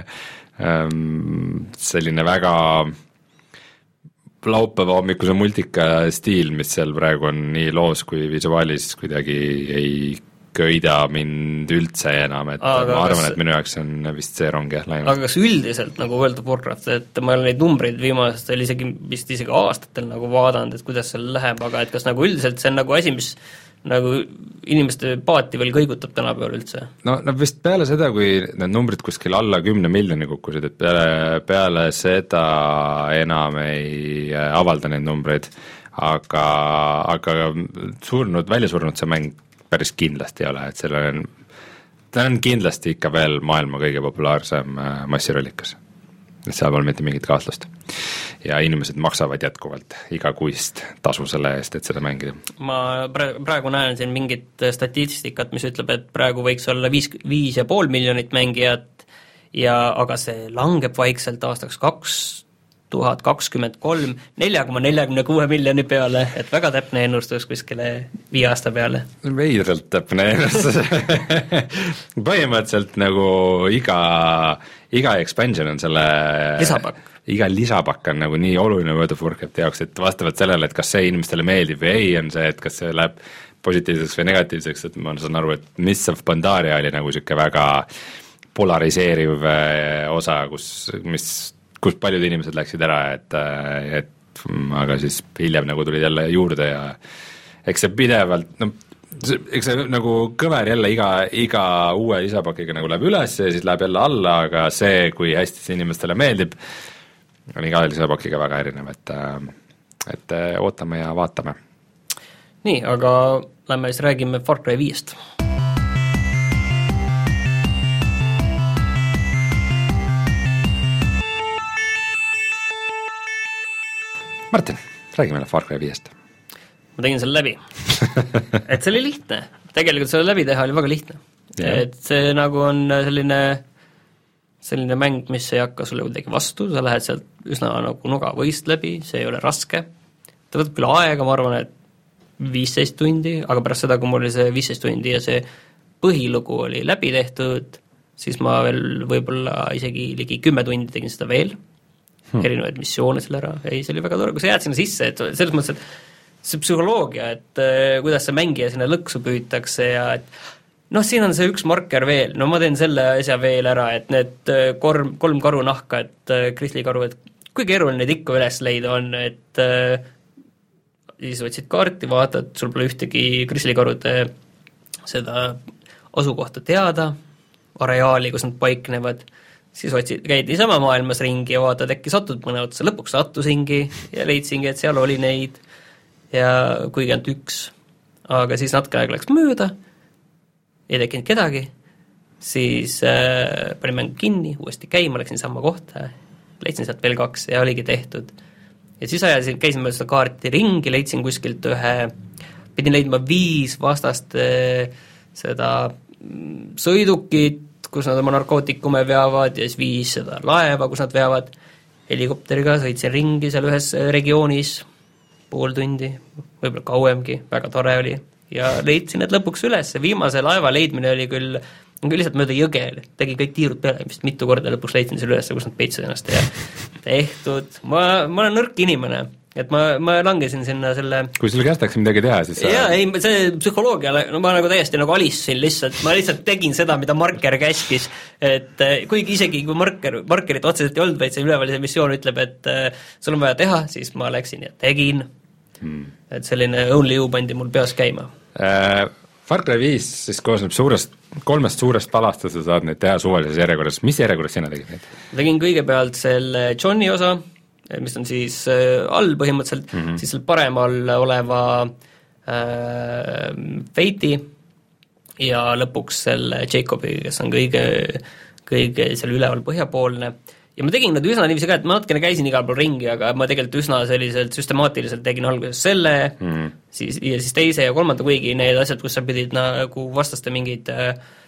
ähm, selline väga laupäeva hommikuse multika stiil, mis seal praegu on nii loos kui visuaalis, kuidagi ei köida mind üldse enam, et aga ma arvan, kas, et minu jaoks on vist see rong jah läinud. Aga kas üldiselt nagu World of Warcraft, et ma olen neid numbreid viimastel isegi vist isegi aastatel nagu vaadanud, et kuidas seal läheb, aga et kas nagu üldiselt see on nagu asi, mis nagu inimeste paati veel kõigutab tänapäeval üldse? No, no vist peale seda, kui need numbrid kuskil alla kümne miljoni kukkusid, et peale, peale seda enam ei avalda neid numbreid, aga, aga surnud, välja surnud see mäng päris kindlasti ei ole, et selle on, ta on kindlasti ikka veel maailma kõige populaarsem massirollikas. Seal pole mitte mingit kaaslust. Ja inimesed maksavad jätkuvalt igakuist tasu selle eest, et seda mängida. Ma praegu näen siin mingit statistikat, mis ütleb, et praegu võiks olla viis, viis ja pool miljonit mängijat, ja, aga see langeb vaikselt aastaks kaks tuhat kakskümmend kolm nelja koma neljakümne kuue miljoni peale, et väga täpne ennustus kuskile viie aasta peale. Veidralt täpne ennustus. Põhimõtteliselt nagu iga, iga expansion on selle lisapakk. Iga lisapakk on nagu nii oluline World of Warcrafti jaoks, et vastavalt sellele, et kas see inimestele meeldib või ei, on see, et kas see läheb positiivseks või negatiivseks, et ma saan aru, et Mists of Pandaria oli nagu siuke väga polariseeriv osa, kus, mis kus paljud inimesed läksid ära, et, et aga siis hiljem nagu tulid jälle juurde ja eks see pidevalt, no eks see nagu kõver jälle iga, iga uue lisapakiga nagu läheb üles ja siis läheb jälle alla, aga see, kui hästi see inimestele meeldib, on iga lisapakiga väga erinev, et, et ootame ja vaatame. Nii, aga lähme siis räägime Far Cry viiest. Martin, räägi meile Far Cry viiest. Ma tegin selle läbi. Et see oli lihtne. Tegelikult selle läbi teha oli väga lihtne. Yeah. Et see nagu on selline, selline mäng, mis ei hakka sulle kuidagi vastu, sa lähed sealt üsna nagu nuga võist läbi, see ei ole raske. Ta võtab küll aega, ma arvan, et viisteist tundi, aga pärast seda, kui mul oli see viisteist tundi ja see põhilugu oli läbi tehtud, siis ma veel võib-olla isegi ligi kümme tundi tegin seda veel. Hmm. erinevaid missioone selle ära, ei, see oli väga tore, kui sa jääd sinna sisse, et selles mõttes, et see psühholoogia, et äh, kuidas see mängija sinna lõksu püütakse ja et noh, siin on see üks marker veel, no ma teen selle asja veel ära, et need kolm, kolm karu nahka, et äh, kristlikaru, et kui keeruline neid ikka üles leida on, et äh, siis võtsid kaarti, vaatad, sul pole ühtegi kristlikarude seda asukohta teada, areaali, kus nad paiknevad, siis otsid, käid niisama maailmas ringi ja vaatad, äkki satud mõne otsa, lõpuks sattusingi ja leidsingi, et seal oli neid ja kuigi ainult üks, aga siis natuke aega läks mööda, ei tekkinud kedagi, siis äh, panin mängu kinni, uuesti käima, läksin samma kohta, leidsin sealt veel kaks ja oligi tehtud. Ja siis ajasin, käisin mööda seda kaarti ringi, leidsin kuskilt ühe, pidin leidma viis vastast äh, seda sõidukit, kus nad oma narkootikume veavad ja siis viis seda laeva, kus nad veavad. Helikopteriga sõitsin ringi seal ühes regioonis pool tundi, võib-olla kauemgi, väga tore oli. Ja leidsin need lõpuks üles, viimase laeva leidmine oli küll, küll lihtsalt mööda jõge, tegi kõik tiirud peale, vist mitu korda lõpuks leidsin selle üles, kus nad peitsid ennast ja tehtud. Ma, ma olen nõrk inimene. Et ma, ma langesin sinna selle kui sulle kästakse midagi teha, siis jaa, ei, see psühholoogia, no ma nagu täiesti nagu alistasin lihtsalt, ma lihtsalt tegin seda, mida marker käskis, et kuigi isegi kui marker, markerit otseselt ei olnud, vaid see ülevalise missioon ütleb, et sul on vaja teha, siis ma läksin ja tegin hmm. et selline only you pandi mul peas käima äh, Far Cry viis siis koosneb suurest, kolmest suurest palast, sa saad neid teha suvalises järjekorras, mis järjekorras sina tegid neid? Tegin kõigepealt selle Johni osa, mis on siis äh, all põhimõtteliselt mm, -hmm. siis seal paremal oleva äh, Fate'i ja lõpuks selle Jacobi, kes on kõige, kõige seal üleval põhjapoolne. Ja ma tegin nad üsna niiviisi ka, et ma natukene käisin igal pool ringi, aga ma tegelikult üsna selliselt süstemaatiliselt tegin alguses selle mm, -hmm. siis, ja siis teise ja kolmanda, kuigi need asjad, kus sa pidid nagu vastaste mingid äh,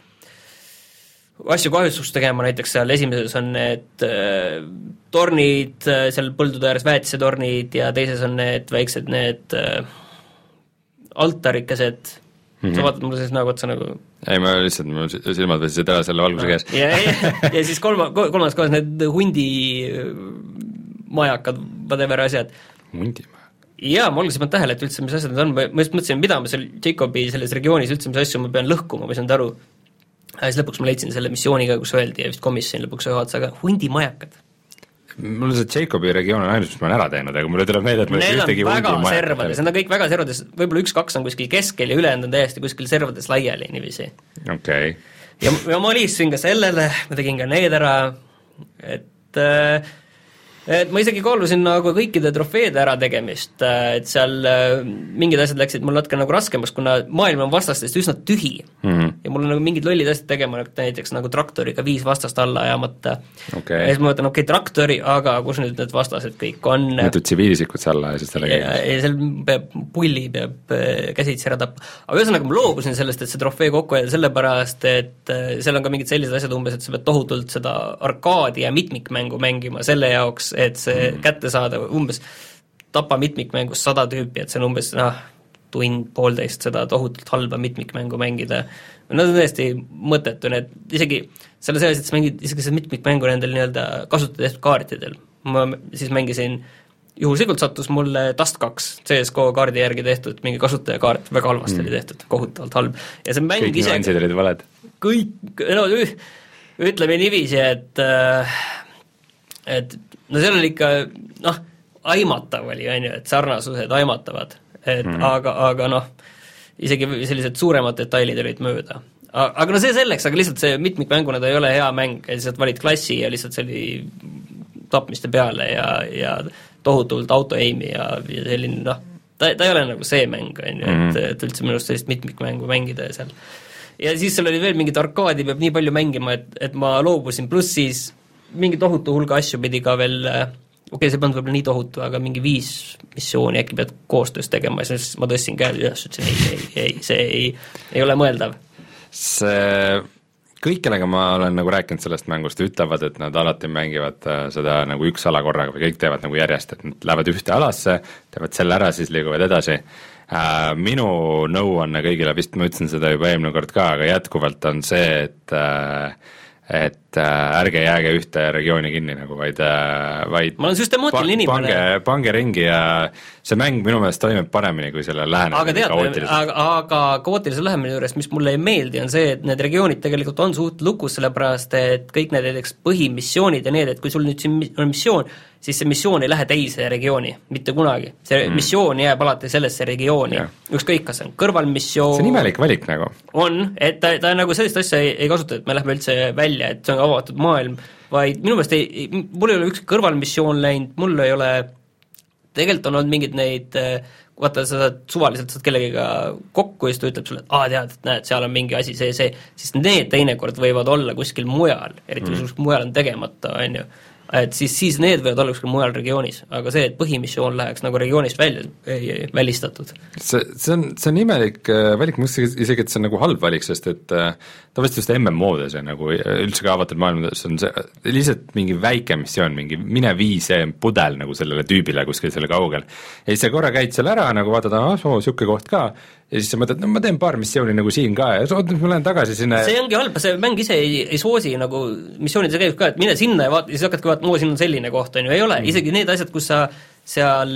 asju kahjustust tegema, näiteks seal esimeses on need äh, tornid, äh, seal põldude ääres väetisetornid ja teises on need väiksed need äh, altarikesed mm, -hmm. sa vaatad mulle siis nagu otsa nagu ei, ma lihtsalt, mul silmad võisid ära selle valguse käes ja, ja, ja siis kolma, kolmas kohas need hundi majakad, whatever asjad hundi jaa, ma alguses ei pannud tähele, et üldse mis asjad need on, ma just mõtlesin, mida ma seal Jacobi selles regioonis üldse mis asju ma pean lõhkuma, ma ei saanud aru. Ja siis lõpuks ma leidsin selle missiooniga, kus öeldi ja vist komisjoni lõpuks ühe otsaga hundimajakad. Mul see Jacobi regioon on ainult, mis ma olen ära teinud, aga mulle tuleb meelde, et ma need ühtegi on väga servades, need on kõik väga servades, võib-olla üks-kaks on kuskil keskel ja ülejäänud on täiesti kuskil servades laiali niiviisi. Okei okay. ja, ja ma liistusin ka sellele, ma tegin ka need ära, et et ma isegi kaalusin nagu kõikide trofeede ära tegemist, et seal mingid asjad läksid mul natuke nagu raskemaks, kuna maailm on vastastest üsna tühi mm -hmm. ja mul on nagu mingid lollid asjad tegema, näiteks nagu traktoriga viis vastast alla ajamata okay. ja siis ma mõtlen, okei okay,, traktori, aga kus nüüd need vastased kõik on mitu tsiviilisikut see alla ja siis talle käib ja seal peab, pulli peab käsitsi ära tappa, aga ühesõnaga ma loobusin sellest, et see trofee kokku hoida sellepärast, et seal on ka mingid sellised asjad umbes, et sa pead tohutult seda arkaadi ja mitmikmängu mängima selle jaoks, et see mm. kätte saada umbes tapa mitmikmängus sada tüüpi, et see on umbes noh, tund, poolteist seda tohutult halba mitmikmängu mängida. Nad on tõesti mõttetu, need isegi selle selles, et sa mängid isegi seda mitmikmängu nendel nii-öelda kasutada tehtud kaartidel. Ma siis mängisin, juhuslikult sattus mulle Dust kaks C S G O kaardi järgi tehtud mingi kasutajakaart, väga halvasti mm. oli tehtud, kohutavalt halb. Ja see mäng kõik nüansid olid valed? Kõik, no ütleme niiviisi, et et no seal oli ikka, noh, aimatav oli, on ju, et sarnasused aimatavad, et mm. aga, aga noh, isegi sellised suuremad detailid olid mööda. Aga no see selleks, aga lihtsalt see mitmikmänguna ta ei ole hea mäng, ja lihtsalt valid klassi ja lihtsalt see oli tapmiste peale ja, ja tohutult auto-aimi ja, ja selline, noh, ta, ta ei ole nagu see mäng, on ju, et, et üldse minust sellist mitmikmängu mängida ja seal. Ja siis seal oli veel mingit arkaadi, peab nii palju mängima, et, et ma loobusin, pluss siis mingi tohutu hulga asju pidi ka veel, okei okay,, see polnud võib-olla nii tohutu, aga mingi viis missiooni äkki pead koostöös tegema ja siis ma tõstsin käed üles, ütlesin ei, ei, ei, see ei, ei ole mõeldav. See, kõik, kellega ma olen nagu rääkinud sellest mängust, ütlevad, et nad alati mängivad seda nagu üks ala korraga või kõik teevad nagu järjest, et nad lähevad ühte alasse, teevad selle ära, siis liiguvad edasi. Minu nõuanne kõigile, vist ma ütlesin seda juba eelmine kord ka, aga jätkuvalt on see, et et äh, ärge jääge ühte regiooni kinni nagu, vaid, äh, vaid ma olen süstemaatiline inimene. Pange, pange ringi ja see mäng minu meelest toimib paremini, kui selle lähenemine aga tead, aga, aga kaootilise lähenemine juures, mis mulle ei meeldi, on see, et need regioonid tegelikult on suht lukus, sellepärast et kõik need näiteks põhimissioonid ja need, et kui sul nüüd siin on missioon, siis see missioon ei lähe teise regiooni, mitte kunagi. See mm. missioon jääb alati sellesse regiooni. Ükskõik, kas see on kõrvalmissioon. See on imelik valik nagu. On, et ta, ta nagu sellist asja ei, ei kasuta, et me lähme üldse välja, et see on avatud maailm, vaid minu meelest ei, mul ei ole üks kõrvalmissioon läinud, mul ei ole tegelikult on olnud mingid neid, vaata, sa saad suvaliselt saad kellegiga kokku ja siis ta ütleb sulle, et aa, tead, et näed, seal on mingi asi, see, see, siis need teinekord võivad olla kuskil mujal, eriti mm. kuskil mujal on tegemata, on ju. Et siis, siis need võivad olla kuskil mujal regioonis, aga see, et põhimissioon läheks nagu regioonist välja, ei, ei välistatud. See, see on, see on imelik valik, ma mõtlesin isegi, et see on nagu halb valik, sest et tavaliselt just M M O-des ja nagu üldse ka avatud maailmades on see lihtsalt mingi väike missioon, mingi mine vii see pudel nagu sellele tüübile kuskil selle kaugel. Ja siis sa korra käid seal ära, nagu vaatad, ah, soo, siuke koht ka, ja siis sa mõtled, no ma teen paar missiooni nagu siin ka ja oot, ma lähen tagasi sinna. See ongi halb, see mäng ise ei, ei soosi nagu missioonid, see käib ka, et mine sinna ja vaata, ja siis hakkadki vaatama, oo, siin on selline koht, on ju, ei ole, mm. isegi need asjad, kus sa seal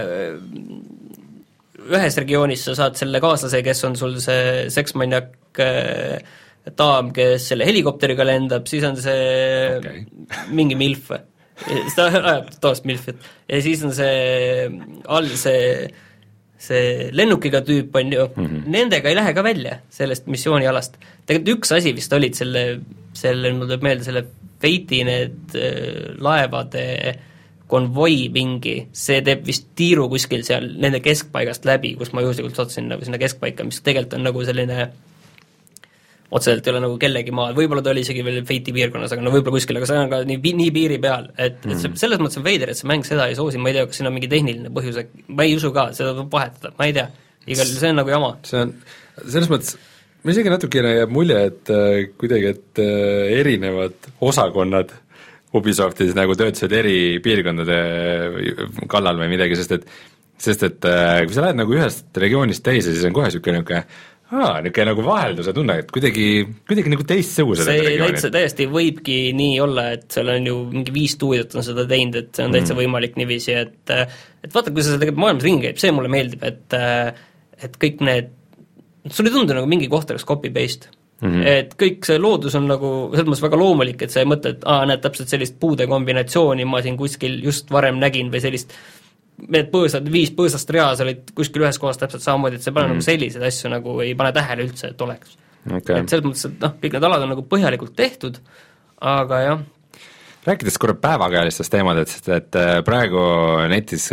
ühes regioonis sa saad selle kaaslase, kes on sul see seksmaniak daam, kes selle helikopteriga lendab, siis on see okay. mingi milf, siis ta ajab toast milfit ja siis on see all see see lennukiga tüüp on ju, mm -hmm. nendega ei lähe ka välja sellest missioonialast. Tegelikult üks asi vist olid selle, selle, mul tuleb meelde, selle Fate'i need äh, laevade konvoi mingi, see teeb vist tiiru kuskil seal nende keskpaigast läbi, kus ma juhuslikult sattusin nagu sinna keskpaika, mis tegelikult on nagu selline otseselt ei ole nagu kellegi maal, võib-olla ta oli isegi veel Fate'i piirkonnas, aga no võib-olla kuskil, aga see on ka nii, nii piiri peal, et, mm. et see, selles mõttes on veider, et see mäng seda ei soosi, ma ei tea, kas siin on mingi tehniline põhjus, ma ei usu ka, seda tuleb vahetada, ma ei tea, igal see on nagu jama. See on, selles mõttes, ma isegi natukene jääb mulje, et äh, kuidagi, et äh, erinevad osakonnad Ubisoftis nagu töötasid eri piirkondade kallal või midagi, sest et sest et äh, kui sa lähed nagu ühest regioonist teise, siis on kohe niisugune niisugune aa, niisugune nagu vahelduse tunne, et kuidagi, kuidagi nagu teistsugused see täitsa täiesti võibki nii olla, et seal on ju mingi viis stuudiot on seda teinud, et see on täitsa mm. võimalik niiviisi, et et vaata, kui sa tegelikult maailmas ringi käib, see mulle meeldib, et et kõik need, sul ei tundu nagu mingi koht oleks copy-paste mm, -hmm. et kõik see loodus on nagu selles mõttes väga loomulik, et sa ei mõtle, et aa, näed täpselt sellist puude kombinatsiooni ma siin kuskil just varem nägin või sellist need põõsad, viis põõsast reas olid kuskil ühes kohas täpselt samamoodi, et see pane mm. nagu selliseid asju nagu ei pane tähele üldse, et oleks okay.. et selles mõttes, et noh, kõik need alad on nagu põhjalikult tehtud, aga jah. Rääkides korra päevakajalistest teemadest, sest et praegu netis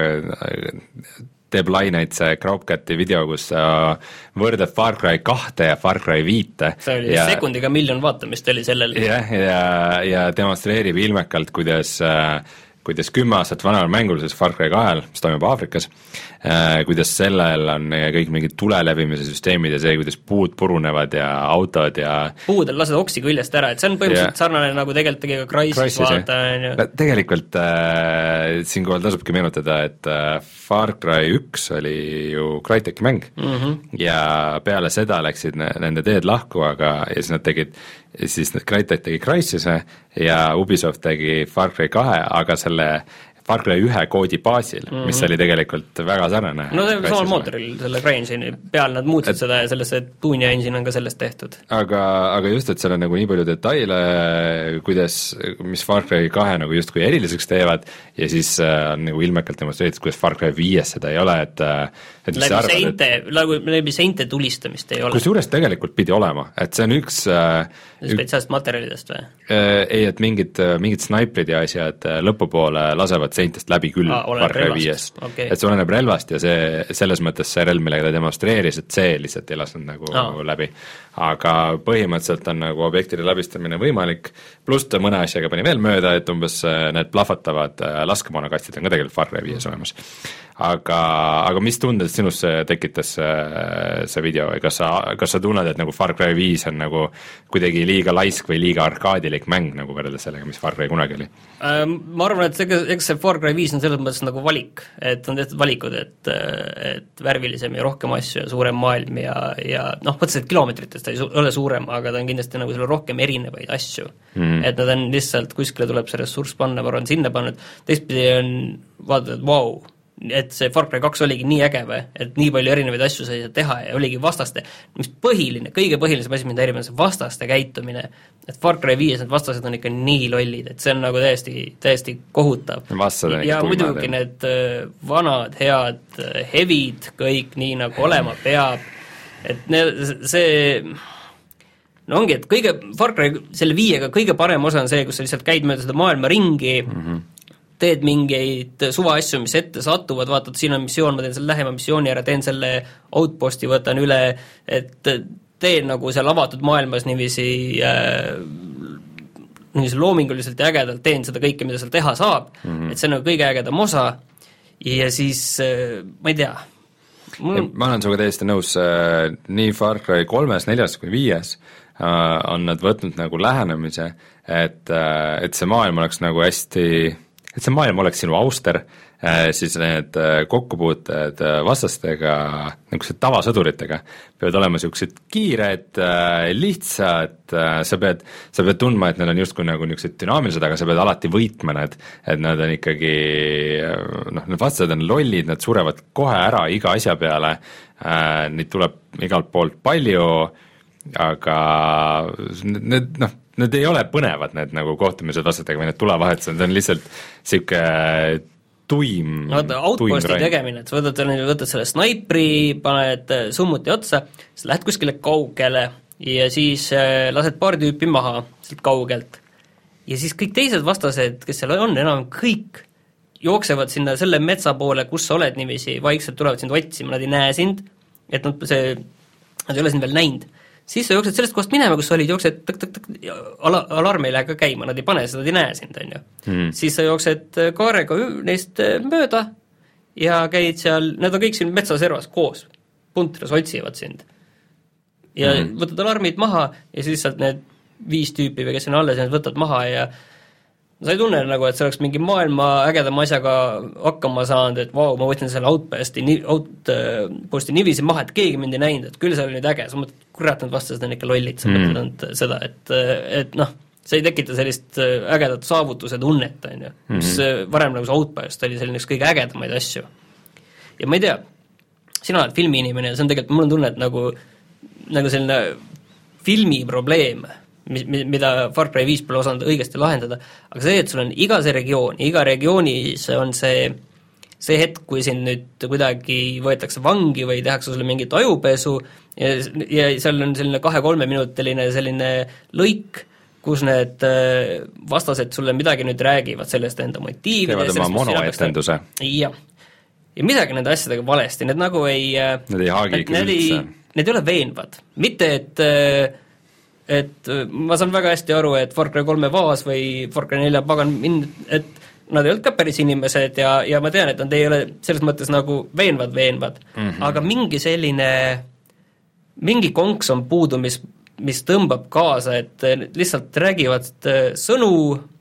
teeb laineid see Crowcati video, kus võrdleb Far Cry kahte ja Far Cry viite. see oli ja, sekundiga miljon vaatamist oli sellel. jah, ja, ja demonstreerib ilmekalt, kuidas kuidas kümme aastat vanal mängul, siis Far Cry kahel, mis toimub Aafrikas, äh, kuidas sellel on kõik mingid tule levimise süsteemid ja see, kuidas puud purunevad ja autod ja puudel lased oksi küljest ära, et see on põhimõtteliselt yeah. sarnane nagu tegelikult tegi ka Crysis, vaata, on ju. Tegelikult äh, siinkohal tasubki meenutada, et äh, Far Cry üks oli ju Crytek'i mäng mm -hmm. ja peale seda läksid nende teed lahku, aga ja siis nad tegid siis Crytek tegi Crysise ja Ubisoft tegi Far Cry kahe, aga selle Far Cry ühe koodi baasil mm, -hmm. mis oli tegelikult väga sarnane. No see samal mootoril, selle CryEngine'i peal nad muutsid et, seda ja sellesse Tuunia engine on ka sellest tehtud. Aga, aga just, et seal on nagu nii palju detaile, kuidas, mis Far Cry kahe nagu justkui eriliseks teevad ja siis on äh, nagu ilmekalt demonstreeritud, kuidas Far Cry viies seda ei ole, et et mis läbi seinte, läbi seinte tulistamist ei ole. Kusjuures tegelikult pidi olema, et see on üks äh, spetsiaalsest materjalidest või? Äh, ei, et mingid, mingid snaiprid ja asjad lõpupoole lasevad seintest läbi küll ah, Far Cry viies okay., et see oleneb relvast ja see, selles mõttes see relv, millega ta demonstreeris, et see lihtsalt ei lasknud nagu ah. läbi. Aga põhimõtteliselt on nagu objektide läbistamine võimalik, pluss ta mõne asjaga pani veel mööda, et umbes need plahvatavad laskemoonakastid on ka tegelikult Far Cry viies olemas. Aga, aga mis tunded sinus tekitas see, see video või kas sa, kas sa tunned, et nagu Far Cry viis on nagu kuidagi liiga laisk või liiga arkaadilik mäng nagu võrreldes sellega, mis Far Cry kunagi oli? Ma arvan, et eks see Far Cry viis on selles mõttes nagu valik, et on tehtud valikud, et, et värvilisem ja rohkem asju ja suurem maailm ja, ja noh, mõtlesin, et kilomeetritest ta ei su- ole suurem, aga ta on kindlasti nagu selle rohkem erinevaid asju mm.. et nad on lihtsalt, kuskile tuleb see ressurss panna, ma arvan, sinna pannud, teistpidi on vaadata, et vau wow, et see Far Cry kaks oligi nii äge või, et nii palju erinevaid asju sai teha ja oligi vastaste, mis põhiline, kõige põhilisem asi, mida erib, on see vastaste käitumine, et Far Cry viies need vastased on ikka nii lollid, et see on nagu täiesti, täiesti kohutav. ja muidugi need vanad, head hevid, kõik nii nagu olema peab, et need, see no ongi, et kõige, Far Cry selle viiega kõige parem osa on see, kus sa lihtsalt käid mööda seda maailma ringi mm, -hmm. teed mingeid suvaasju, mis ette satuvad, vaatad, siin on missioon, ma teen selle lähema missiooni ära, teen selle outposti, võtan üle, et teen nagu seal avatud maailmas niiviisi äh, niiviisi loominguliselt ja ägedalt teen seda kõike, mida seal teha saab, mm -hmm. et see on nagu kõige ägedam osa ja siis äh, ma ei tea mul... ma olen sinuga täiesti nõus, äh, nii Far Cry kolmes, neljas kui viies äh, on nad võtnud nagu lähenemise, et, äh, et see maailm oleks nagu hästi, et see maailm oleks sinu auster, siis need kokkupuuted vastastega, nagu see tavasõduritega, peavad olema niisugused kiired, lihtsad, sa pead, sa pead tundma, et need on justkui nagu niisugused dünaamilised, aga sa pead alati võitma need, et nad on ikkagi, noh, need vastased on lollid, nad surevad kohe ära iga asja peale, neid tuleb igalt poolt palju, aga need, noh, need ei ole põnevad, need nagu kohtumised vastastega või need tulevahetused, need on lihtsalt niisugune tuim, no vaata, outposti tegemine, et sa võtad, võtad selle snaipri, paned summuti otsa, siis lähed kuskile kaugele ja siis lased paar tüüpi maha sealt kaugelt. Ja siis kõik teised vastased, kes seal on, enam kõik jooksevad sinna selle metsa poole, kus sa oled niiviisi, vaikselt tulevad sind otsima, nad ei näe sind, et nad, see, nad ei ole sind veel näinud. Siis sa jooksed sellest kohast minema, kus sa olid, jooksed tõk-tõk-tõk, ala, alarm ei lähe ka käima, nad ei pane seda, nad ei näe sind, on ju. Mm. Siis sa jooksed kaarega neist mööda ja käid seal, nad on kõik siin metsaservas koos, puntras otsivad sind. Ja mm. võtad alarmid maha ja siis sealt need viis tüüpi või kes on alles, need võtad maha ja sa ei tunne nagu, et see oleks mingi maailma ägedama asjaga hakkama saanud, et vau, ma võtsin selle outposti, outposti niiviisi maha, et keegi mind ei näinud, et küll see oli nüüd äge, sa mõtled, kurat, need vastased on ikka lollid, sa mm. mõtled seda, et, et noh, see ei tekita sellist ägedat saavutuse tunnet, on ju, mis mm. varem nagu see outpost oli selline üks kõige ägedamaid asju. Ja ma ei tea, sina oled filmiinimene ja see on tegelikult, mul on tunne, et nagu, nagu selline filmi probleem, mis, mida Far Cry viis pole osanud õigesti lahendada, aga see, et sul on iga see regioon, iga regioonis on see, see hetk, kui sind nüüd kuidagi võetakse vangi või tehakse sulle mingit ajupesu ja, ja seal on selline kahe-kolmeminutiline selline lõik, kus need vastased sulle midagi nüüd räägivad sellest enda motiividest. Teevad oma monoetenduse. Jah. Ja midagi nende asjadega valesti, need nagu ei... Need ei haagi ikka üldse. Need ei ole veenvad. Mitte, et et ma saan väga hästi aru, et Far Cry kolme vaas või Far Cry nelja pagan mind, et nad ei olnud ka päris inimesed ja, ja ma tean, et nad ei ole selles mõttes nagu veenvad, veenvad, mm -hmm. aga mingi selline, mingi konks on puudu, mis, mis tõmbab kaasa, et lihtsalt räägivad sõnu,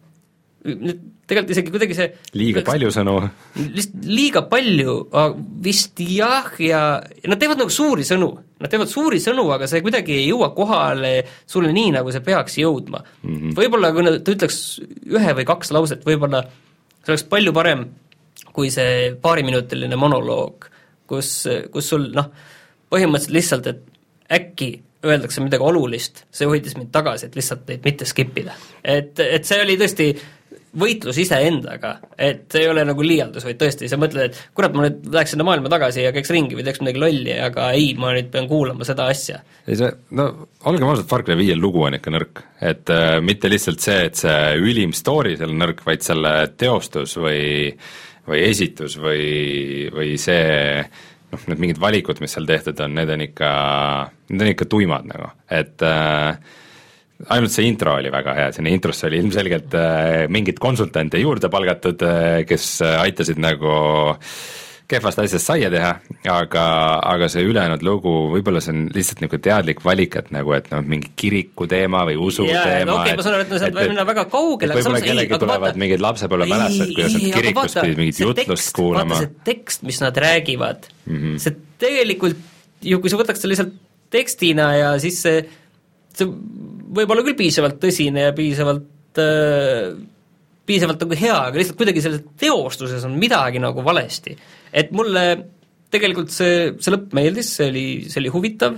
tegelikult isegi kuidagi see liiga palju sõnu. Lihtsalt liiga palju, vist jah, ja nad teevad nagu suuri sõnu. Nad teevad suuri sõnu, aga see kuidagi ei jõua kohale sulle nii, nagu see peaks jõudma. Mm-hmm. Võib-olla, kui ta ütleks ühe või kaks lauset, võib-olla see oleks palju parem kui see paariminutiline monoloog, kus, kus sul, noh, põhimõtteliselt lihtsalt, et äkki öeldakse midagi olulist, see hoidis mind tagasi, et lihtsalt neid mitte skipida. Et, et see oli tõesti võitlus iseendaga, et see ei ole nagu liialdus, vaid tõesti, sa mõtled, et kurat, ma nüüd läheks sinna maailma tagasi ja käiks ringi või teeks midagi lolli, aga ei, ma nüüd pean kuulama seda asja. ei see, no olgem ausalt, Far Cry viie lugu on ikka nõrk, et äh, mitte lihtsalt see, et see ülim story seal nõrk, vaid selle teostus või, või esitus või, või see noh, need mingid valikud, mis seal tehtud on, need on ikka, need on ikka tuimad nagu, et äh, ainult see intro oli väga hea, sinna introsse oli ilmselgelt äh, mingid konsultante juurde palgatud, äh, kes aitasid nagu kehvast asjast saia teha, aga, aga see ülejäänud lugu, võib-olla see on lihtsalt nagu teadlik valik, et nagu, et noh, mingi kiriku teema või usu ja, teema. okei, ma saan aru, et me saab minna väga kaugele. Võib-olla kellegi ei, tulevad vaata, mingid lapsepõlve mälestused, kuidas nad kirikus pidid mingit jutlust tekst, kuulama. Vaata see tekst, mis nad räägivad, mm -hmm. see tegelikult, ju kui sa võtaks see lihtsalt tekstina ja siis see see võib olla küll piisavalt tõsine ja piisavalt äh, piisavalt nagu hea, aga lihtsalt kuidagi selles teostuses on midagi nagu valesti. Et mulle tegelikult see, see lõpp meeldis, see oli, see oli huvitav,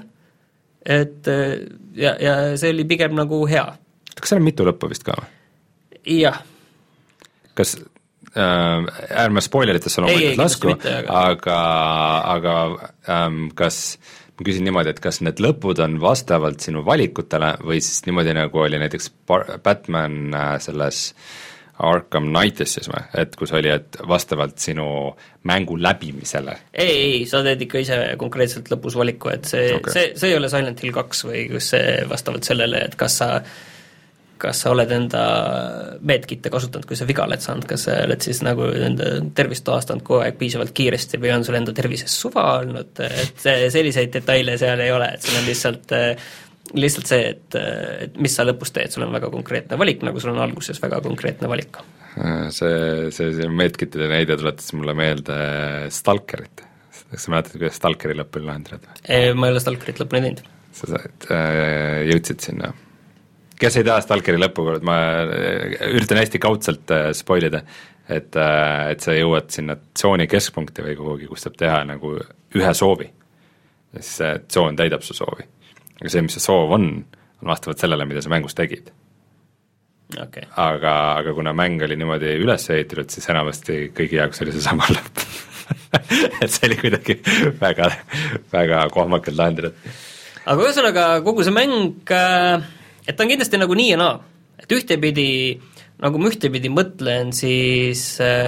et ja, ja see oli pigem nagu hea. Kas seal on mitu lõppu vist ka? Jah. Kas äh, ärme spoileritesse loomulikult lasku, aga, aga ähm, kas ma küsin niimoodi, et kas need lõpud on vastavalt sinu valikutele või siis niimoodi, nagu oli näiteks Batman selles Arkham Knightis siis või, et kus oli, et vastavalt sinu mängu läbimisele? ei, ei, sa teed ikka ise konkreetselt lõpus valiku, et see okay., see, see ei ole Silent Hill kaks või kus see vastavalt sellele, et kas sa kas sa oled enda medkitte kasutanud, kui sa viga oled saanud, kas sa oled siis nagu enda tervist taastanud kogu aeg piisavalt kiiresti või on sul enda tervises suva olnud, et selliseid detaile seal ei ole, et sul on lihtsalt lihtsalt see, et, et mis sa lõpus teed, sul on väga konkreetne valik, nagu sul on alguses väga konkreetne valik. See, see, see medkittide näide tuletas mulle meelde Stalkerit. Kas sa mäletad, kuidas Stalkeri lõpuni lahendad? Ma ei ole Stalkerit lõpuni teinud. Sa said, jõudsid sinna. Kes ei taha Stalkeri lõppu, ma üritan hästi kaudselt spoilida, et, et sa jõuad sinna tsooni keskpunkti või kuhugi, kus saab teha nagu ühe soovi. Ja siis see tsoon täidab su soovi. Aga see, mis see soov on, on vastavalt sellele, mida sa mängus tegid. Okay. Aga, aga kuna mäng oli niimoodi üles ehitatud, siis enamasti kõigi jaoks oli see sama lõpp. et see oli kuidagi väga, väga kohmakalt lahendatud. Aga ühesõnaga kogu see mäng, et ta on kindlasti nagu nii ja naa. Et ühtepidi, nagu ma ühtepidi mõtlen, siis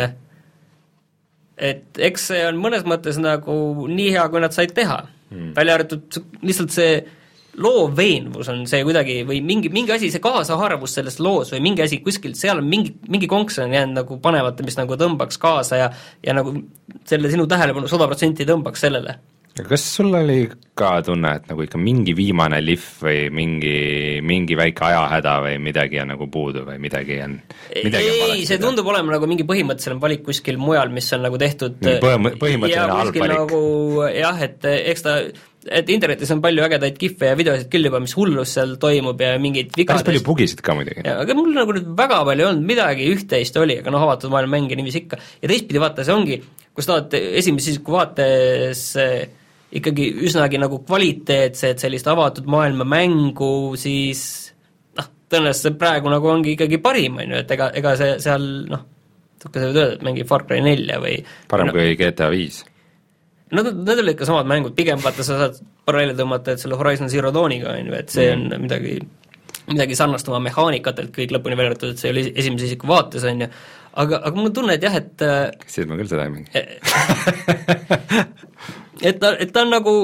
et eks see on mõnes mõttes nagu nii hea, kui nad said teha. Hmm. Välja arvatud lihtsalt see loo veenvus on see kuidagi või mingi, mingi asi, see kaasaharvus sellest loos või mingi asi kuskil, seal on mingi, mingi konks on jäänud nagu panemata, mis nagu tõmbaks kaasa ja, ja nagu selle sinu tähelepanu sada protsenti tõmbaks sellele. Kas sul oli ka tunne, et nagu ikka mingi viimane lihv või mingi, mingi väike ajahäda või midagi on nagu puudu või midagi on midagi ei, on see tundub olema nagu mingi põhimõtteline valik kuskil mujal, mis on nagu tehtud Põhim, põhimõtteline halb valik nagu, jah, et eks ta et internetis on palju ägedaid giffe ja videosid küll juba, mis hullus seal toimub ja mingid vigadest. Päris palju bugisid ka muidugi. Aga mul nagu nüüd väga palju olnud, midagi üht-teist oli, aga noh, avatud maailma mänge niivis ikka. Ja teistpidi vaata, see ongi, kus ta olete esimese isiku vaates ikkagi üsnagi nagu kvaliteetset sellist avatud maailma mängu, siis noh, tõenäoliselt praegu nagu ongi ikkagi parim, on ju, et ega, ega see seal, noh, tukka sa võid öelda, et mängi Far Cry nelja või parem no, kui G T A viis. No need olid ikka samad mängud, pigem vaata sa saad paralleeli tõmmata, et selle Horizon Zero Dawniga on ju, et see on mm. midagi, midagi sarnast oma mehaanikatelt kõik lõpuni väljatud, et see oli esimese isiku vaates on ju, aga, aga mul on tunne, et jah, et kes ma küll seda ei mängi et ta, et ta on nagu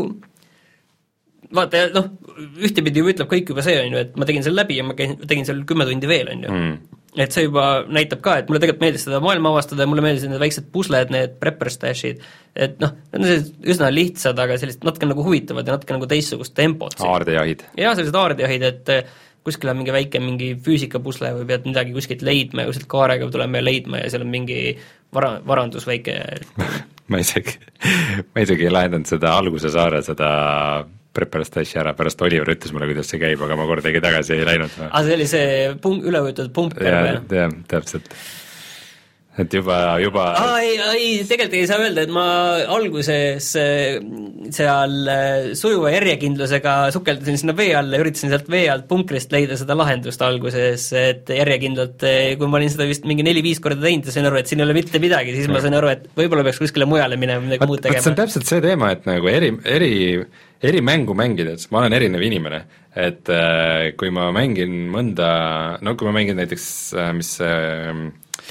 vaata, noh, ühtepidi ju ütleb kõik juba see on ju, et ma tegin selle läbi ja ma käin, tegin seal kümme tundi veel on ju mm. et see juba näitab ka, et mulle tegelikult meeldis seda maailma avastada ja mulle meeldisid need väiksed pusled, need prepper stashid, et noh, need on sellised üsna lihtsad, aga sellist natuke nagu huvitavad ja natuke nagu teistsugust tempot. Aardejahid. Jah, sellised aardejahid, et kuskil on mingi väike mingi füüsikapusle või pead midagi kuskilt leidma ja kuskilt kaarega tuleme leidma ja seal on mingi vara, varandus väike ma isegi, ma isegi ei lahendanud seda alguse saare, seda prepper stashi ära, pärast Oliver ütles mulle, kuidas see käib, aga ma kordagi tagasi ei läinud. Aga see oli see punk, ülevõetud pumper ja, või? Jah, täpselt. Et juba, juba Aa, ei, ei, tegelikult ei saa öelda, et ma alguses seal sujuva järjekindlusega sukeldasin sinna vee alla ja üritasin sealt vee alt punkrist leida seda lahendust alguses, et järjekindlalt, kui ma olin seda vist mingi neli-viis korda teinud ja sain aru, et siin ei ole mitte midagi, siis ma sain aru, et võib-olla peaks kuskile mujale minema, midagi muud tegema. See on täpselt see teema, et nagu eri, eri, eri mängu mängides, ma olen erinev inimene, et äh, kui ma mängin mõnda, no kui ma mängin näiteks, äh, mis äh,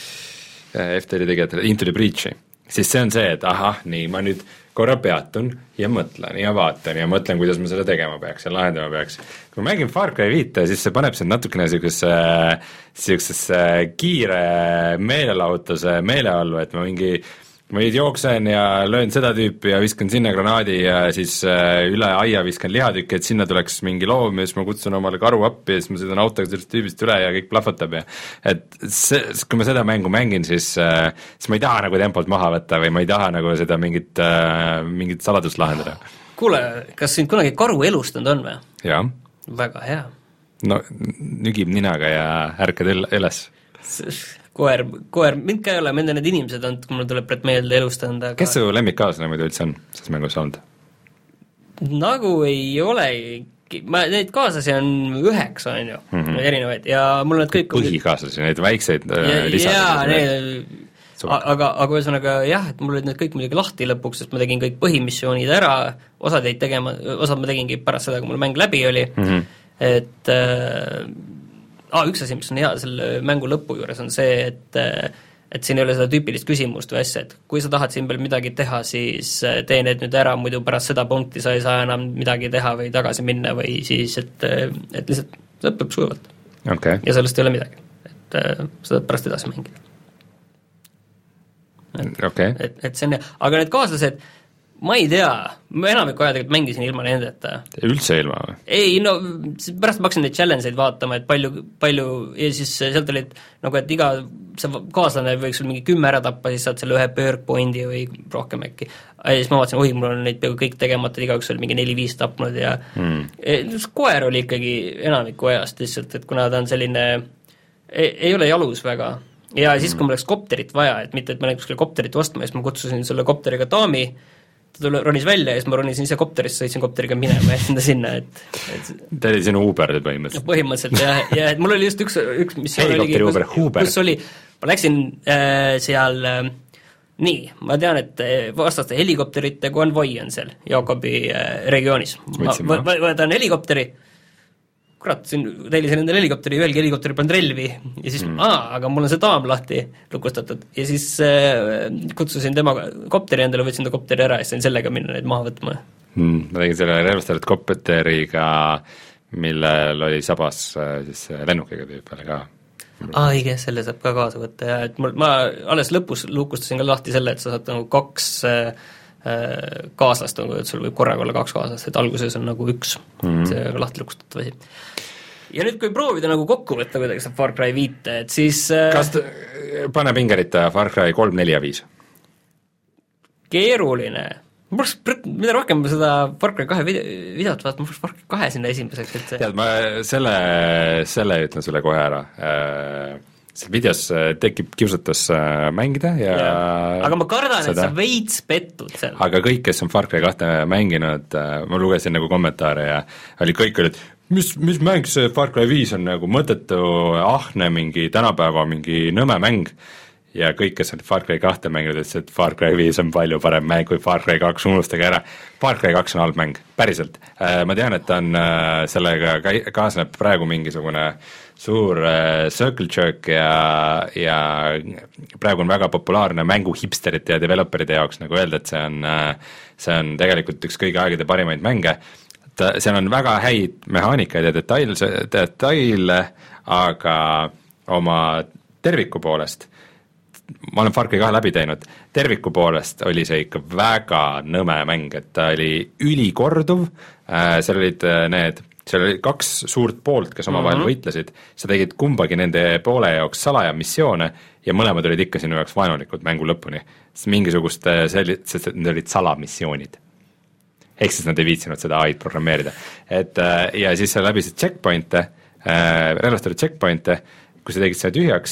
F T L tegijatele Into the Breachi, siis see on see, et ahah, nii, ma nüüd korra peatun ja mõtlen ja vaatan ja mõtlen, kuidas ma seda tegema peaks ja lahendama peaks. Kui ma mängin Far Cry viite, siis see paneb sind natukene sellisesse, sellisesse kiire meelelahutuse meeleallu, et ma mingi ma nüüd jooksen ja löön seda tüüpi ja viskan sinna granaadi ja siis üle aia viskan lihatükki, et sinna tuleks mingi loom ja siis ma kutsun omale karu appi ja siis ma sõidan autoga sellest tüübist üle ja kõik plahvatab ja et see, kui ma seda mängu mängin, siis, siis ma ei taha nagu tempolt maha võtta või ma ei taha nagu seda mingit, mingit saladust lahendada. Kuule, kas sind kunagi karu elustanud on või? Jaa. Väga hea. No nügib ninaga ja ärkad üles. Koer, koer, mind ka ei ole, mind on need inimesed on, kui mul tuleb pret meelde elustanud, aga kes su lemmikkaaslane muidu üldse on, selles mängus olnud? Nagu ei ole, ma, neid kaaslasi on üheksa, on ju, mm -hmm. erinevaid ja mul need kõik põhikaaslasi, neid väikseid lisasid. Jaa, need, aga, aga ühesõnaga jah, et mul olid need kõik muidugi lahti lõpuks, sest ma tegin kõik põhimissioonid ära, osad jäid tegema, osad ma tegingi pärast seda, kui mul mäng läbi oli, mm -hmm. et äh, ah, üks asi, mis on hea selle mängu lõpu juures, on see, et et siin ei ole seda tüüpilist küsimust või asja, et kui sa tahad siin veel midagi teha, siis tee need nüüd ära, muidu pärast seda punkti sa ei saa enam midagi teha või tagasi minna või siis, et, et lihtsalt see õpib sujuvalt okay. ja sellest ei ole midagi, et sa saad pärast edasi mängida. Et, okay. et, et see on hea, aga need kaaslased, ma ei tea, ma enamikku aja tegelikult mängisin ilma nendeta. Üldse ilma või? Ei, no pärast ma hakkasin neid challenge'eid vaatama, et palju, palju ja siis sealt olid nagu, et iga see kaaslane võiks sul mingi kümme ära tappa, siis saad selle ühe perk pointi või rohkem äkki. Ja siis ma vaatasin, oi, mul on neid peaaegu kõik tegemata, igaüks oli mingi neli-viis tapnud ja hmm. koer oli ikkagi enamiku ajast lihtsalt, et kuna ta on selline, ei, ei ole jalus väga ja siis, kui mul läks kopterit vaja, et mitte, et ma läks kuskile kopterit ostma, siis ma kutsusin selle kopteriga daami, ta tuli, ronis välja ja siis ma ronisin ise kopterisse, sõitsin kopteriga minema ja enda sinna, et, et ta oli sinu Uber põhimõtteliselt? Põhimõtteliselt jah, ja et mul oli just üks, üks missioon oligi, kus, kus oli, ma läksin äh, seal äh, nii, ma tean, et vastaste helikopterite konvoi on seal Jakobi äh, regioonis. Ma võtan helikopteri, kurat, siin tellisin endale helikopteri, ühelgi helikopteri polnud relvi ja siis mm. aa, aga mul on see daam lahti lukustatud ja siis äh, kutsusin tema kopteri endale, võtsin ta kopteri ära ja sain sellega minna neid maha võtma mm,. Ma tegin selle relvastatud kopteriga, millel oli sabas äh, siis lennukiga tüüp peale ka. aa, õige, selle saab ka kaasa võtta ja et mul, ma alles lõpus lukustasin ka lahti selle, et sa saad nagu kaks äh, kaaslast, et sul võib korraga olla kaks kaaslast, et alguses on nagu üks mm-hmm. see väga lahti lukustatav asi. Ja nüüd, kui proovida nagu kokku võtta kuidagi seda Far Cry viite, et siis kas t- pane pingerita Far Cry kolm, neli ja viis? Keeruline. Mida rohkem seda Far Cry kahe videot vaat, ma Far Cry kahe sinna esimeseks, et see tead, ma selle, selle ütlen sulle kohe ära see videos tekib kiusatus mängida ja, ja. aga ma kardan, et sa veits pettud seal. Aga kõik, kes on Far Cry kahte mänginud, ma lugesin nagu kommentaare ja oli kõik olid, mis, mis mäng see Far Cry viis on nagu mõttetu, ahne, mingi tänapäeva mingi nõme mäng ja kõik, kes on Far Cry kahte mänginud, ütlesid, et Far Cry viis on palju parem mäng kui Far Cry kaks, unustage ära. Far Cry kaks on halb mäng, päriselt. Ma tean, et on sellega kaasneb praegu mingisugune suur äh, circle jerk ja, ja praegu on väga populaarne mängu hipsterite ja developeride jaoks nagu öelda, et see on, äh, see on tegelikult üks kõigi aegade parimaid mänge, et äh, seal on väga häid mehaanikaid ja detail, detaile, aga oma terviku poolest, ma olen Far Cry kahe läbi teinud, terviku poolest oli see ikka väga nõme mäng, et ta oli ülikorduv, äh, seal olid äh, need seal oli kaks suurt poolt, kes omavahel mm-hmm. võitlesid, sa tegid kumbagi nende poole jaoks salaja missioone ja mõlemad olid ikka sinu jaoks vaenulikud mängu lõpuni. Sest mingisugust, sest need olid salamissioonid. Ehk siis nad ei viitsinud seda A I-d programmeerida. Et, ja siis sa läbisid checkpointe, relvastatud checkpointe, kui sa tegid seda tühjaks,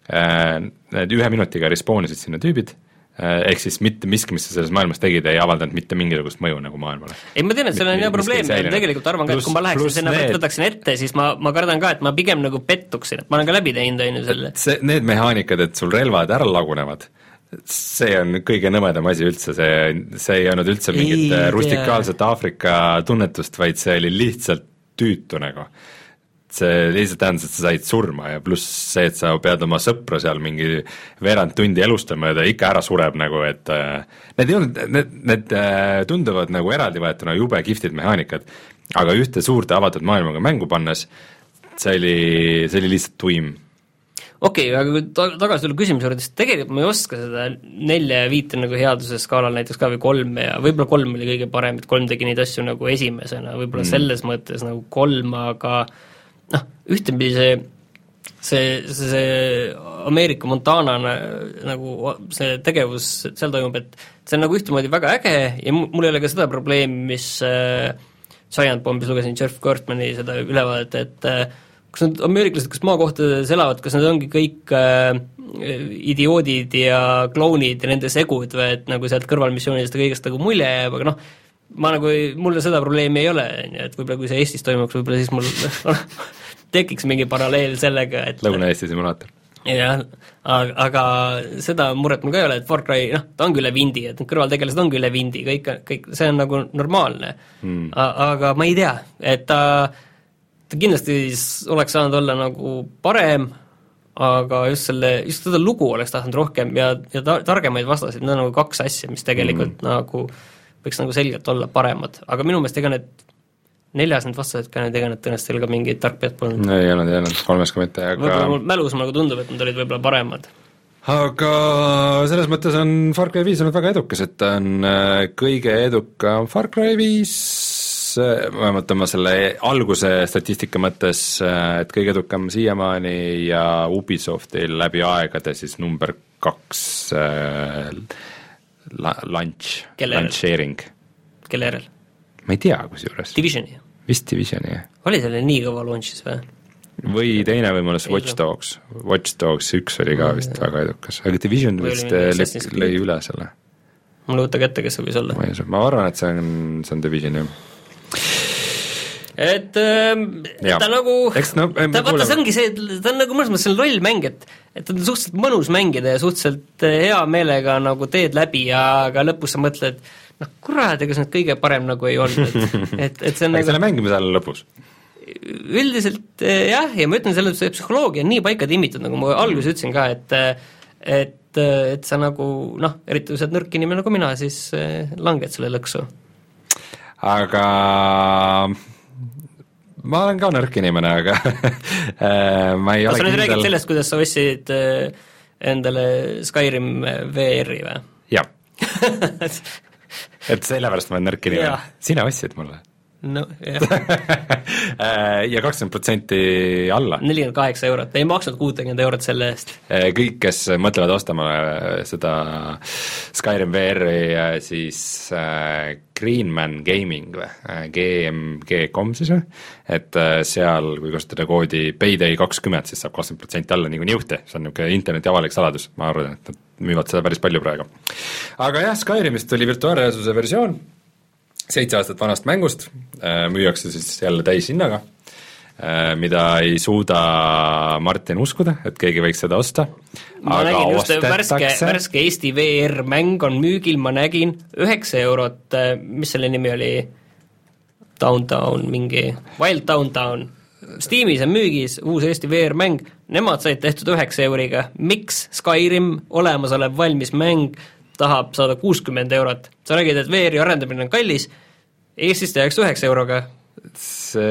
need ühe minutiga respaunisid sinna tüübid, ehk siis mitte miski, mis sa selles maailmas tegid, ei avaldanud mitte mingisugust mõju nagu maailmale. Ei, ma tean, et seal on hea probleem, tegelikult arvan ka, et kui ma läheksin sinna need... võtaksin ette, siis ma, ma kardan ka, et ma pigem nagu pettuksin, et ma olen ka läbi teinud ainu selle. See, need mehaanikad, et sul relvad ära lagunevad, see on kõige nõmedam asi üldse, see, see ei olnud üldse mingit ei, rustikaalset Aafrika tunnetust, vaid see oli lihtsalt tüütu nagu. See lihtsalt tähendas, et sa said surma ja pluss see, et sa pead oma sõpra seal mingi veerand tundi elustama ja ta ikka ära sureb nagu, et need ei olnud, need, need tunduvad nagu eraldi võetuna jube kihvtid mehaanikad, aga ühte suurte avatud maailmaga mängu pannes, see oli, see oli lihtsalt tuim. Okei, okay, aga kui ta, tagasi tulla küsimuse juurde, siis tegelikult ma ei oska seda nelja ja viite nagu headuse skaalal näiteks ka või kolm ja võib-olla kolm oli kõige parem, et kolm tegi neid asju nagu esimesena, võib-olla mm. selles mõttes nagu kolm, aga noh, ühtepidi see, see, see, see Ameerika Montana nagu see tegevus seal toimub, et see on nagu ühtemoodi väga äge ja mul ei ole ka seda probleemi, mis äh, Giant Bombis lugesin Jeff Kurtmani seda ülevaadet, et äh, kas need ameeriklased, kes maakohtades elavad, kas need ongi kõik äh, idioodid ja klounid ja nende segud või et nagu sealt kõrvalmissioonidest ja kõigest nagu mulje jääb, aga noh, ma nagu, mulle seda probleemi ei ole, et võib-olla kui see Eestis toimuks, võib-olla siis mul tekiks mingi paralleel sellega, et Lõuna-Eesti simulaator. Jah, aga, aga seda muret mul ka ei ole, et Far Cry, noh, ta ongi üle vindi, et kõrvaltegelased ongi üle vindi, kõik, kõik, see on nagu normaalne mm.. A, aga ma ei tea, et ta kindlasti oleks saanud olla nagu parem, aga just selle, just seda lugu oleks tahtnud rohkem ja, ja ta, targemaid vastasid, need on nagu kaks asja, mis tegelikult mm. nagu võiks nagu selgelt olla paremad, aga minu meelest ega need neljas need vastased ka, need ega need tõenäoliselt teil ka mingid tarkpead polnud. No ei olnud, ei olnud, kolmes ka mitte, aga võib-olla mul mälus nagu tundub, et nad olid võib-olla paremad. Aga selles mõttes on Far Cry viis olnud väga edukas, et ta on kõige edukam Far Cry viis, vähemalt oma selle alguse statistika mõttes, et kõige edukam siiamaani ja Ubisoftil läbi aegade siis number kaks launch, launcheering. Kelle järel? Ma ei tea, kus juures. Divisioni? Vist Divisioni, jah. Oli selle nii kõva launchis või? Või teine võimalus Watch Dogs. Watch Dogs üks oli ka vist mm, väga edukas, aga Division vist lõi üle selle. Mul võtta kätte, kes see võis olla. Ma arvan, et see on, see on Division, jah. Et äh, ta nagu, no, ta vaata, see ongi see, ta on nagu mõnes mõttes roll mäng, et et ta on suhteliselt mõnus mängida ja suhteliselt hea meelega nagu teed läbi ja aga lõpus sa mõtled, noh kurat, ega see kõige parem nagu ei olnud, et, et, et see on aga nagu selle mängimise all lõpus? Üldiselt jah, ja ma ütlen, selle psühholoogia on nii paika timmitud, nagu ma alguses ütlesin ka, et et, et sa nagu noh, eriti kui sa oled nõrk inimene nagu mina, siis langed selle lõksu. Aga ma olen ka nõrk inimene, aga ma ei no, ole sa nüüd kindel... räägid sellest, kuidas sa ostsid endale Skyrim V R-i või? Jah. Et sellepärast ma olen nõrk inimene. Sina ostsid mulle. No, jah. ja kakskümmend protsenti alla. nelikümmend kaheksa eurot, ei maksnud kuutekümmend eurot selle eest. Kõik, kes mõtlevad ostama seda Skyrim V R-i, siis Greenman Gaming või, G M G punkt com siis või, et seal, kui kasutada koodi Payday kakskümmend, siis saab kakskümmend protsenti alla niikuinii juhti, see on niisugune interneti avalik saladus, ma arvan, et nad müüvad seda päris palju praegu. Aga jah, Skyrimist tuli virtuaalreaalsuse versioon, seitse aastat vanast mängust, müüakse siis jälle täishinnaga, mida ei suuda Martin uskuda, et keegi võiks seda osta. Ma aga nägin just värske, värske Eesti V R-mäng on müügil, ma nägin üheksa eurot, mis selle nimi oli, Downtown mingi, Wild Downtown, Steamis on müügis uus Eesti V R-mäng, nemad said tehtud üheksa euriga, miks Skyrim, olemasolev valmis mäng, tahab saada kuuskümmend eurot. Sa räägid, et V R-i arendamine on kallis, Eestis tehakse üheksa euroga. See...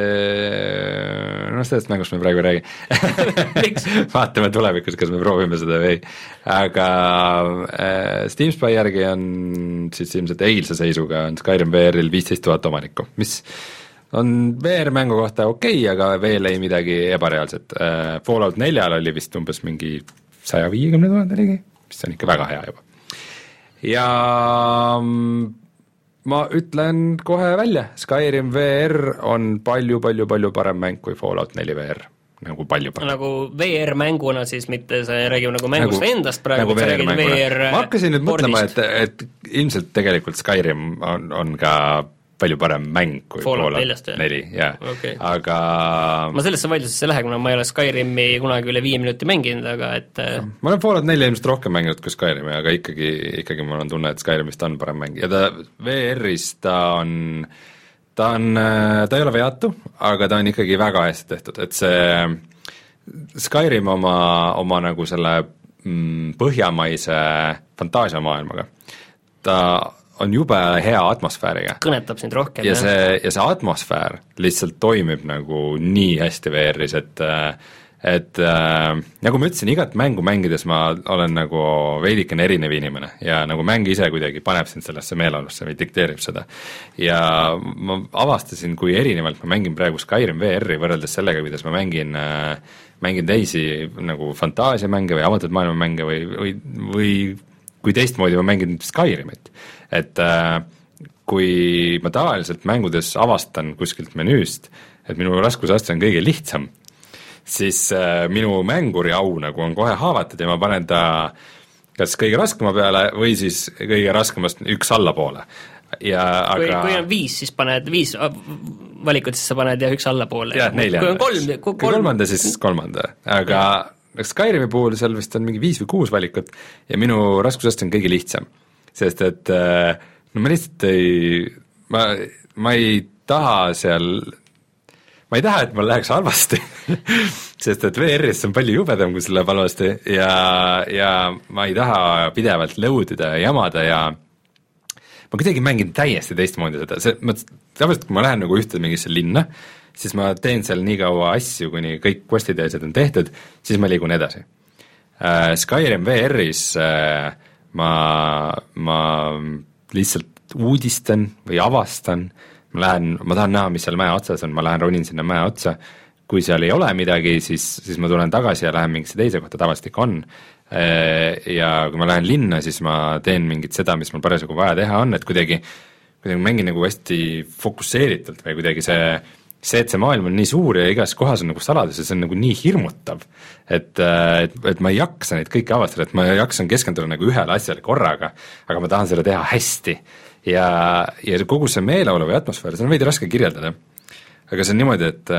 no sellest mängust me praegu ei räägi. Vaatame tulevikus, kas me proovime seda või. Aga äh, Steam Spy järgi on siis ilmselt eilse seisuga on Skyrim V R-il viisteist tuhat omanikku, mis on V R-mängu kohta okei, okay, aga veel ei midagi ebareaalset. Äh, Fallout neljal oli vist umbes mingi saja viiekümne tuhande ligi, mis on ikka väga hea juba. Ja ma ütlen kohe välja, Skyrim V R on palju, palju, palju parem mäng kui Fallout neli V R, nagu palju parem. Nagu V R-mänguna siis, mitte sa räägime nagu mängust nagu, endast praegu, nagu sa räägid V R ma hakkasin nüüd mõtlema, et, et ilmselt tegelikult Skyrim on, on ka palju parem mäng kui Fallout neli, jah, okay. Aga ma sellesse vaidlusesse ei lähe, kuna ma ei ole Skyrimi kunagi üle viie minuti mänginud, aga et ma olen Fallout neli ilmselt rohkem mänginud kui Skyrimi, aga ikkagi, ikkagi mul on tunne, et Skyrimist on parem mäng ja ta V R-is ta on ta on, ta ei ole veatu, aga ta on ikkagi väga hästi tehtud, et see Skyrim oma, oma nagu selle mm, põhjamaise fantaasiamaailmaga, ta on jube hea atmosfääriga. Kõnetab sind rohkem. Ja see, ja see atmosfäär lihtsalt toimib nagu nii hästi V R-is, et et äh, nagu ma ütlesin, igat mängu mängides ma olen nagu veidikene erinev inimene ja nagu mäng ise kuidagi paneb sind sellesse meeleolusse või dikteerib seda. Ja ma avastasin, kui erinevalt ma mängin praegu Skyrim V R-i võrreldes sellega, kuidas ma mängin äh, mängin teisi nagu fantaasiamänge või avatud maailmamänge või, või, või kui teistmoodi ma mängin Skyrimit. Et äh, kui ma tavaliselt mängudes avastan kuskilt menüüst, et minu raskusaste on kõige lihtsam, siis äh, minu mänguri au nagu on kohe haavatud ja ma panen ta kas kõige raskema peale või siis kõige raskemast üks allapoole. Ja, kui, aga... kui on viis, siis paned viis valikut, siis sa paned ja üks allapoole. Jah, neljanda. Kui on kolm, kui kolm... Kui kolmanda, siis kolmanda. Aga Skyrimi puhul seal vist on mingi viis või kuus valikut ja minu raskusast on kõige lihtsam, sest et no ma lihtsalt ei, ma, ma ei taha seal, ma ei taha, et mul läheks halvasti sest et V R-is on palju jubedam, kui sul läheb halvasti ja, ja ma ei taha pidevalt lõudida ja jamada ja ma kuidagi mängin täiesti teistmoodi seda, see, ma tavaliselt, kui ma lähen nagu ühte mingisse linna, siis ma teen seal nii kaua asju, kuni kõik questid ja asjad on tehtud, siis ma liigun edasi. Skyrim V R-is ma, ma lihtsalt uudistan või avastan, ma lähen, ma tahan näha, mis seal mäe otsas on, ma lähen ronin sinna mäe otsa, kui seal ei ole midagi, siis, siis ma tulen tagasi ja lähen mingisse teise kohta, tavaliselt ikka on, ja kui ma lähen linna, siis ma teen mingit seda, mis mul parasjagu vaja teha on, et kuidagi, kuidagi mängin nagu hästi fokusseeritult või kuidagi see, see, et see maailm on nii suur ja igas kohas on nagu saladus ja see on nagu nii hirmutav, et, et, et ma ei jaksa neid kõiki avastada, et ma jaksan keskenduda nagu ühele asjale korraga, aga ma tahan seda teha hästi ja, ja kogu see meeleolu või atmosfäär, see on veidi raske kirjeldada, aga see on niimoodi, et,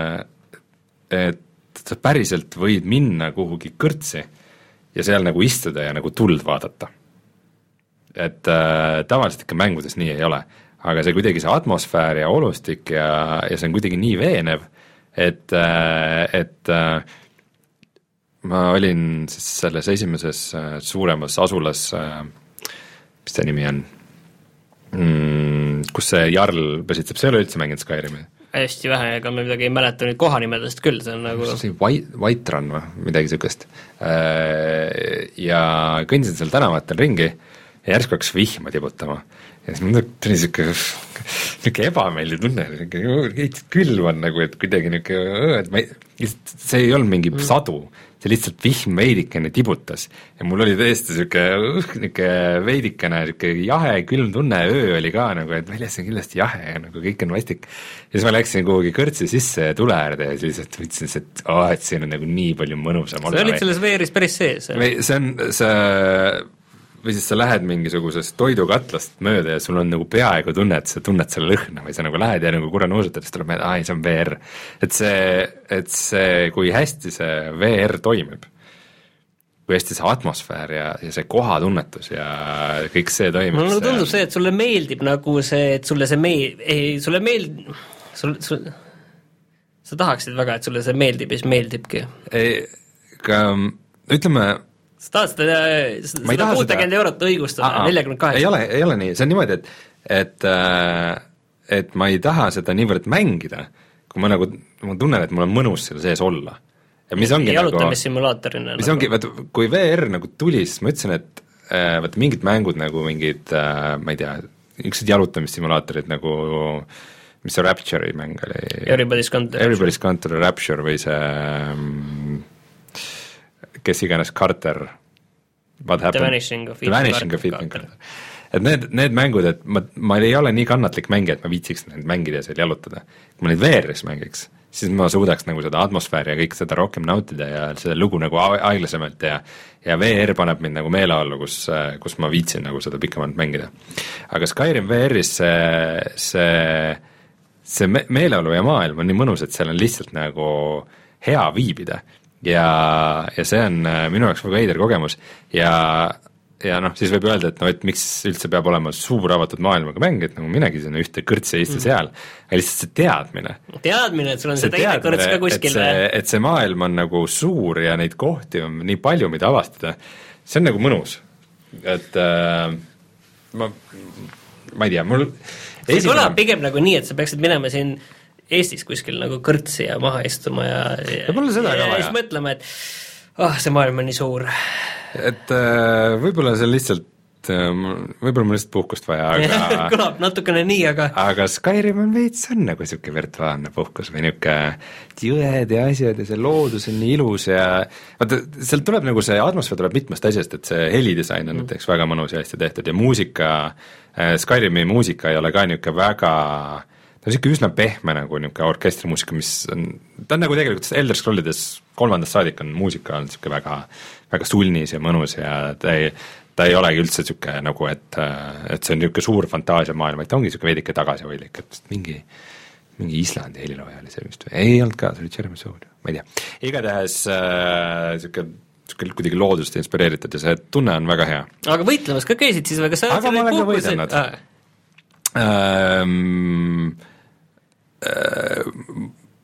et sa päriselt võid minna kuhugi kõrtsi ja seal nagu istuda ja nagu tuld vaadata. Et äh, tavaliselt ikka mängudes nii ei ole, aga see kuidagi see atmosfäär ja olustik ja, ja see on kuidagi nii veenev, et, äh, et äh, ma olin siis selles esimeses äh, suuremas asulas, äh, mis see nimi on, mm, kus see Jarl pesitseb, see ei ole üldse mänginud Skyrimi? Hästi vähe, ega me midagi ei mäleta nüüd kohanimedest küll, see on nagu see White, White Run või midagi niisugust. Ja kõndisin seal tänavatel ringi ja järsku hakkas vihma tibutama ja siis mul tuli niisugune niisugune ebameeldiv tunne, niisugune külv on nagu, et kuidagi niisugune, et ma ei, see ei olnud mingi sadu, see lihtsalt vihm veidikene tibutas ja mul oli tõesti niisugune, niisugune veidikene niisugune jahe, külm tunne, öö oli ka nagu, et väljas on kindlasti jahe ja nagu kõik on vastik. Ja siis ma läksin kuhugi kõrtsi sisse ja tule äärde ja siis lihtsalt võtsin, et oh, et siin on nagu nii palju mõnusam olla. sa olid selles V R-is päris sees? või see on, see või siis sa lähed mingisugusest toidukatlast mööda ja sul on nagu peaaegu tunne, et sa tunned selle lõhna või sa nagu lähed ja nagu kurra nuusutad, siis tuleb meelde, ai, see on V R. Et see, et see, kui hästi see V R toimib, kui hästi see atmosfäär ja, ja see kohatunnetus ja kõik see toimib. Mulle tundub see, et sulle meeldib nagu see, et sulle see meel-, ei, sulle meeld-, sul, sul, sa tahaksid väga, et sulle see meeldib ja siis meeldibki. Ei, ka ütleme, sa tahad seda, seda kuutekümmend eurot õigustada, neljakümmend kaheksa. ei ole, ei ole nii, see on niimoodi, et, et, et ma ei taha seda niivõrd mängida, kui ma nagu, ma tunnen, et mul on mõnus selle sees olla. Ja mis ongi jalutamissimulaatorina. Mis ongi, vaat, kui V R nagu tuli, siis ma ütlesin, et vaat mingid mängud nagu mingid, ma ei tea, üksid jalutamissimulaatorid nagu, mis see Rapture'i mäng oli? Everybody's Gone to Everybody's Gone to Rapture või see kes iganes Carter, what happened? The Vanishing of The Vanishing of Ethan Carter. Et need, need mängud, et ma, ma ei ole nii kannatlik mängija, et ma viitsiks neid mängida ja seal jalutada. Kui ma neid V R-is mängiks, siis ma suudaks nagu seda atmosfääri ja kõik seda rohkem nautida ja seda lugu nagu aeglasemalt ja ja V R paneb mind nagu meeleollu, kus, kus ma viitsin nagu seda pikemalt mängida. Aga Skyrim V R-is see, see, see me- meeleolu ja maailm on nii mõnus, et seal on lihtsalt nagu hea viibida. Ja, ja see on minu jaoks väga heider kogemus ja, ja noh, siis võib öelda, et no, et miks üldse peab olema suur avatud maailmaga mäng, et nagu minagi sinna ühte kõrtsi ja istu mm. seal, aga lihtsalt see teadmine. Teadmine, et sul on see, see teine kõrts ka kuskil. Et see, et see maailm on nagu suur ja neid kohti on nii palju, mida avastada, see on nagu mõnus. Et äh, ma, ma ei tea, mul see esimene... kõlab pigem nagu nii, et sa peaksid minema siin Eestis kuskil nagu kõrtsi ja maha istuma ja, ja, ja, ja, ja siis mõtlema, et oh, see maailm on nii suur. Et äh, võib-olla see lihtsalt, äh, võib-olla mul lihtsalt puhkust vaja, aga kõlab natukene nii, aga aga Skyrim on veits on nagu niisugune virtuaalne puhkus või niisugune jõed ja asjad ja see loodus on nii ilus ja vaata, sealt tuleb nagu see atmosfäär tuleb mitmest asjast, et see helidisain on mm. näiteks väga mõnus ja hästi tehtud ja muusika, äh, Skyrimi muusika ei ole ka niisugune väga ta on niisugune üsna pehme nagu niisugune orkestrimuusika, mis on, ta on nagu tegelikult Elder Scrollides kolmandast saadik on muusika on niisugune väga, väga sulnis ja mõnus ja ta ei, ta ei olegi üldse niisugune nagu, et, et see on niisugune suur fantaasiamaailm, et ta ongi niisugune veidike tagasihoidlik, et mingi, mingi Islandi helilooja oli see vist või? Ei olnud ka, see oli Jeremy Soule, ma ei tea. Igatahes niisugune äh, kuidagi loodust inspireeritud ja see tunne on väga hea. Aga võitlemas ka käisid siis või? Kas aga ma olen ka võidelnud. Ähm, äh,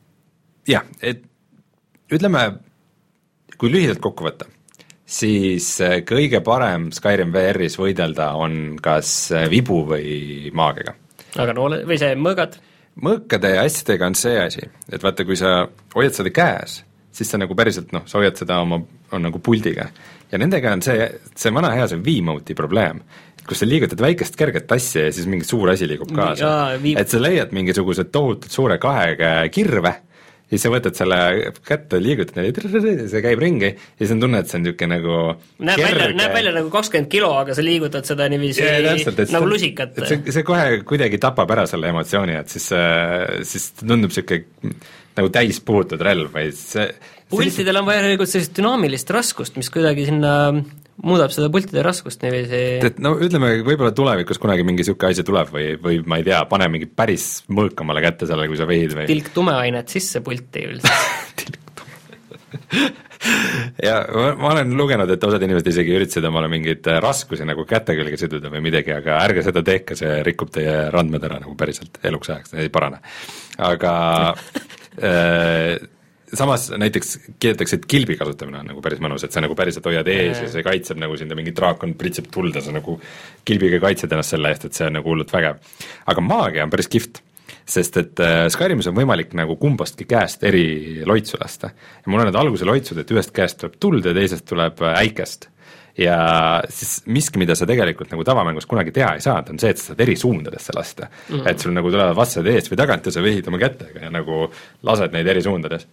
jah, et ütleme, kui lühidalt kokku võtta, siis kõige parem Skyrim V R-is võidelda on kas vibu või maagiga. aga no ole, või see mõõgad? mõõkade ja asjadega on see asi, et vaata, kui sa hoiad seda käes, siis sa nagu päriselt noh, sa hoiad seda oma, on nagu puldiga. Ja nendega on see, see vana hea, see V-Mote'i probleem, kus sa liigutad väikest kerget asja ja siis mingi suur asi liigub kaasa. Viib... et sa leiad mingisugused tohutult suure kahega kirve, ja siis sa võtad selle kätte, liigutad ja see käib ringi ja siis on tunne, et see on niisugune nagu näeb välja, näeb välja nagu kakskümmend kilo, aga sa liigutad seda niiviisi ja, täpselt, nagu lusikat. See, see kohe kuidagi tapab ära selle emotsiooni, et siis, siis tundub niisugune nagu täis puhutud relv või see pultidel on vaja tegelikult sellist dünaamilist raskust, mis kuidagi sinna muudab seda pultide raskust niiviisi. et no ütleme, võib-olla tulevikus kunagi mingi niisugune asi tuleb või, või ma ei tea, pane mingi päris mõõkamale kätte selle, kui sa vehid või tilk tumeainet sisse pulti üldiselt tilk tume ja ma, ma olen lugenud, et osad inimesed isegi üritasid omale mingeid raskusi nagu käte külge siduda või midagi, aga ärge seda tehke, see rikub teie randmed ära nagu päriselt eluks ajaks, ei parane. Aga äh, samas näiteks kiidetakse, et kilbi kasutamine on nagu päris mõnus, et sa nagu päriselt hoiad ees ja see kaitseb nagu sind ja mingi draakon pritseb tulda, sa nagu kilbiga kaitsed ennast selle eest, et see on nagu hullult vägev. Aga maagia on päris kihvt, sest et Skyrimis on võimalik nagu kumbastki käest eri loitsu lasta. Ja mul on need alguse loitsud, et ühest käest tuleb tuld ja teisest tuleb äikest. Ja siis miski, mida sa tegelikult nagu tavamängus kunagi teha ei saanud, on see, et sa saad eri suundadesse lasta. Mm-hmm. Et sul nagu tulevad vastased eest või tagant ja sa vehid oma kätega ja nagu lased neid eri suundades.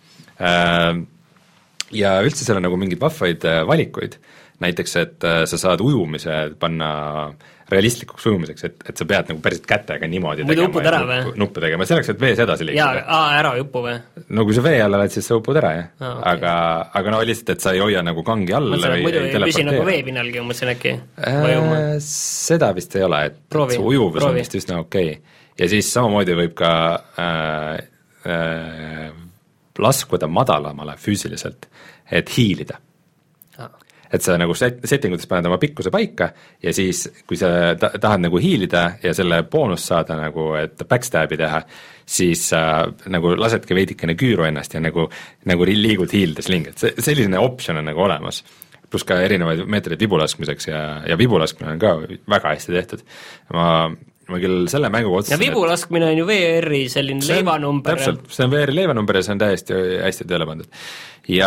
Ja üldse seal on nagu mingeid vahvaid valikuid, näiteks, et sa saad ujumise panna realistlikuks ujumiseks, et, et sa pead nagu päriselt kätega niimoodi muidu upud ära või? Nuppe tegema, selleks, et vees edasi liikuda. jaa, ära jupu või? No kui sa vee alla oled, siis sa upud ära, jah ah,. Okay. Aga, aga no lihtsalt, et sa ei hoia nagu kangi all mõtlen, või muidu ei püsi nagu veepinnalgi, ma mõtlesin äkki äh, seda vist ei ole, et proovi, see ujuvus proovi. On vist üsna okei okay. Ja siis samamoodi võib ka äh, äh, laskuda madalamale füüsiliselt, et hiilida ah. Et sa nagu set, settingutes paned oma pikkuse paika ja siis, kui sa ta, tahad nagu hiilida ja selle boonus saada nagu, et backstab'i teha, siis sa äh, nagu lasedki veidikene küüru ennast ja nagu, nagu liigud hiildes ling, et see, selline optsioon on nagu olemas. Plus ka erinevaid meetreid vibulaskmiseks ja, ja vibulaskmine on ka väga hästi tehtud. Ma ma küll selle mänguga otsusin, ja vibulaskmine on ju V R-i selline see on, leivanumber. Täpselt, see on V R-i leivanumber ja see on täiesti hästi tööle pandud. Ja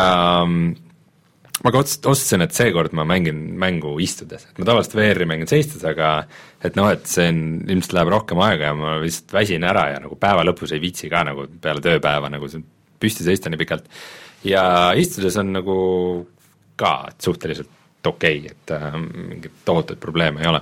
ma ka otsusin, et seekord ma mängin mängu istudes, et ma tavaliselt V R-i mängin seistes, aga et noh, et see on, ilmselt läheb rohkem aega ja ma vist väsin ära ja nagu päeva lõpus ei viitsi ka nagu peale tööpäeva nagu püsti seista nii pikalt. Ja istudes on nagu ka suhteliselt okei okay,, et äh, mingit tohutuid probleeme ei ole.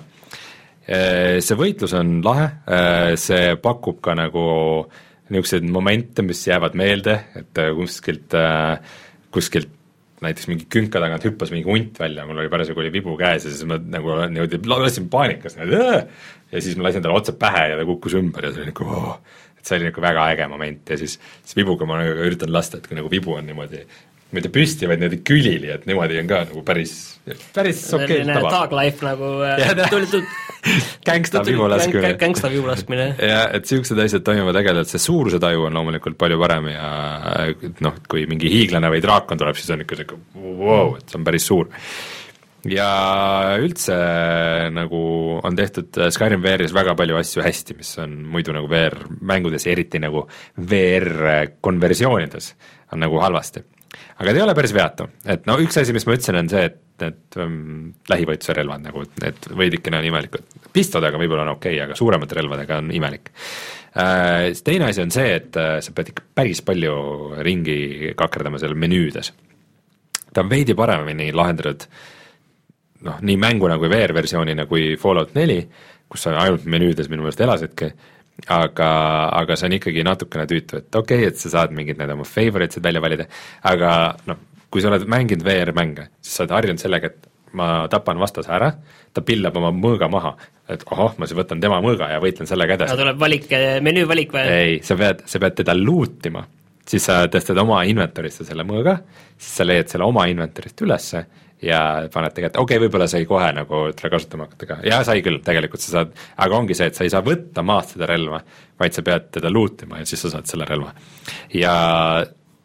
See võitlus on lahe, see pakub ka nagu niisuguseid momente, mis jäävad meelde, et kuskilt, kuskilt näiteks mingi künka tagant hüppas mingi hunt välja, mul oli parasjagu oli vibu käes ja siis ma nagu niimoodi lasin paanikas ja siis ma lasin talle otse pähe ja ta kukkus ümber ja see oli nagu oh, et see oli nagu väga äge moment ja siis, siis vibuga ma nagu üritan lasta, et kui nagu vibu on niimoodi mitte püsti, vaid niimoodi külili, et niimoodi on ka nagu päris, päris okei okay, tava. Dog life nagu gängsta vibulaskmine. Gängsta vibulaskmine. Ja, et siuksed asjad toimuvad ägedalt, see suuruse taju on loomulikult palju parem ja noh, kui mingi hiiglane või draakon tuleb, siis on ikka see wow, et see on päris suur. Ja üldse nagu on tehtud Skyrim V R-is väga palju asju hästi, mis on muidu nagu V R-mängudes, eriti nagu V R-konversioonides on nagu halvasti. Aga ta ei ole päris veatu, et no üks asi, mis ma ütlesin, on see, et, et um, lähivõitluse relvad nagu, et veidikene on imelikud. Pistodega võib-olla on okei okay,, aga suuremate relvadega on imelik. Äh, teine asi on see, et äh, sa pead ikka päris palju ringi kakerdama seal menüüdes. Ta on veidi paremini lahendatud noh, nii mänguna kui V R-versioonina kui Fallout neli, kus sa ainult menüüdes minu meelest elasidki, aga, aga see on ikkagi natukene tüütu, et okei okay,, et sa saad mingid need oma favorites'id välja valida, aga noh, kui sa oled mänginud V R-mänge, siis sa oled harjunud sellega, et ma tapan vastase ära, ta pillab oma mõõga maha, et ohoh, ma siis võtan tema mõõga ja võitlen sellega edasi. No tuleb valik, menüü valik või? Ei, sa pead, sa pead teda lootima, siis sa tõstad oma inventorisse selle mõõga, siis sa leiad selle oma inventorist ülesse ja paned tegelikult, okei okay,, võib-olla sai kohe nagu teda kasutama hakata ka, ja sai küll, tegelikult sa saad, aga ongi see, et sa ei saa võtta maast seda relva, vaid sa pead teda lootima ja siis sa saad selle relva. Ja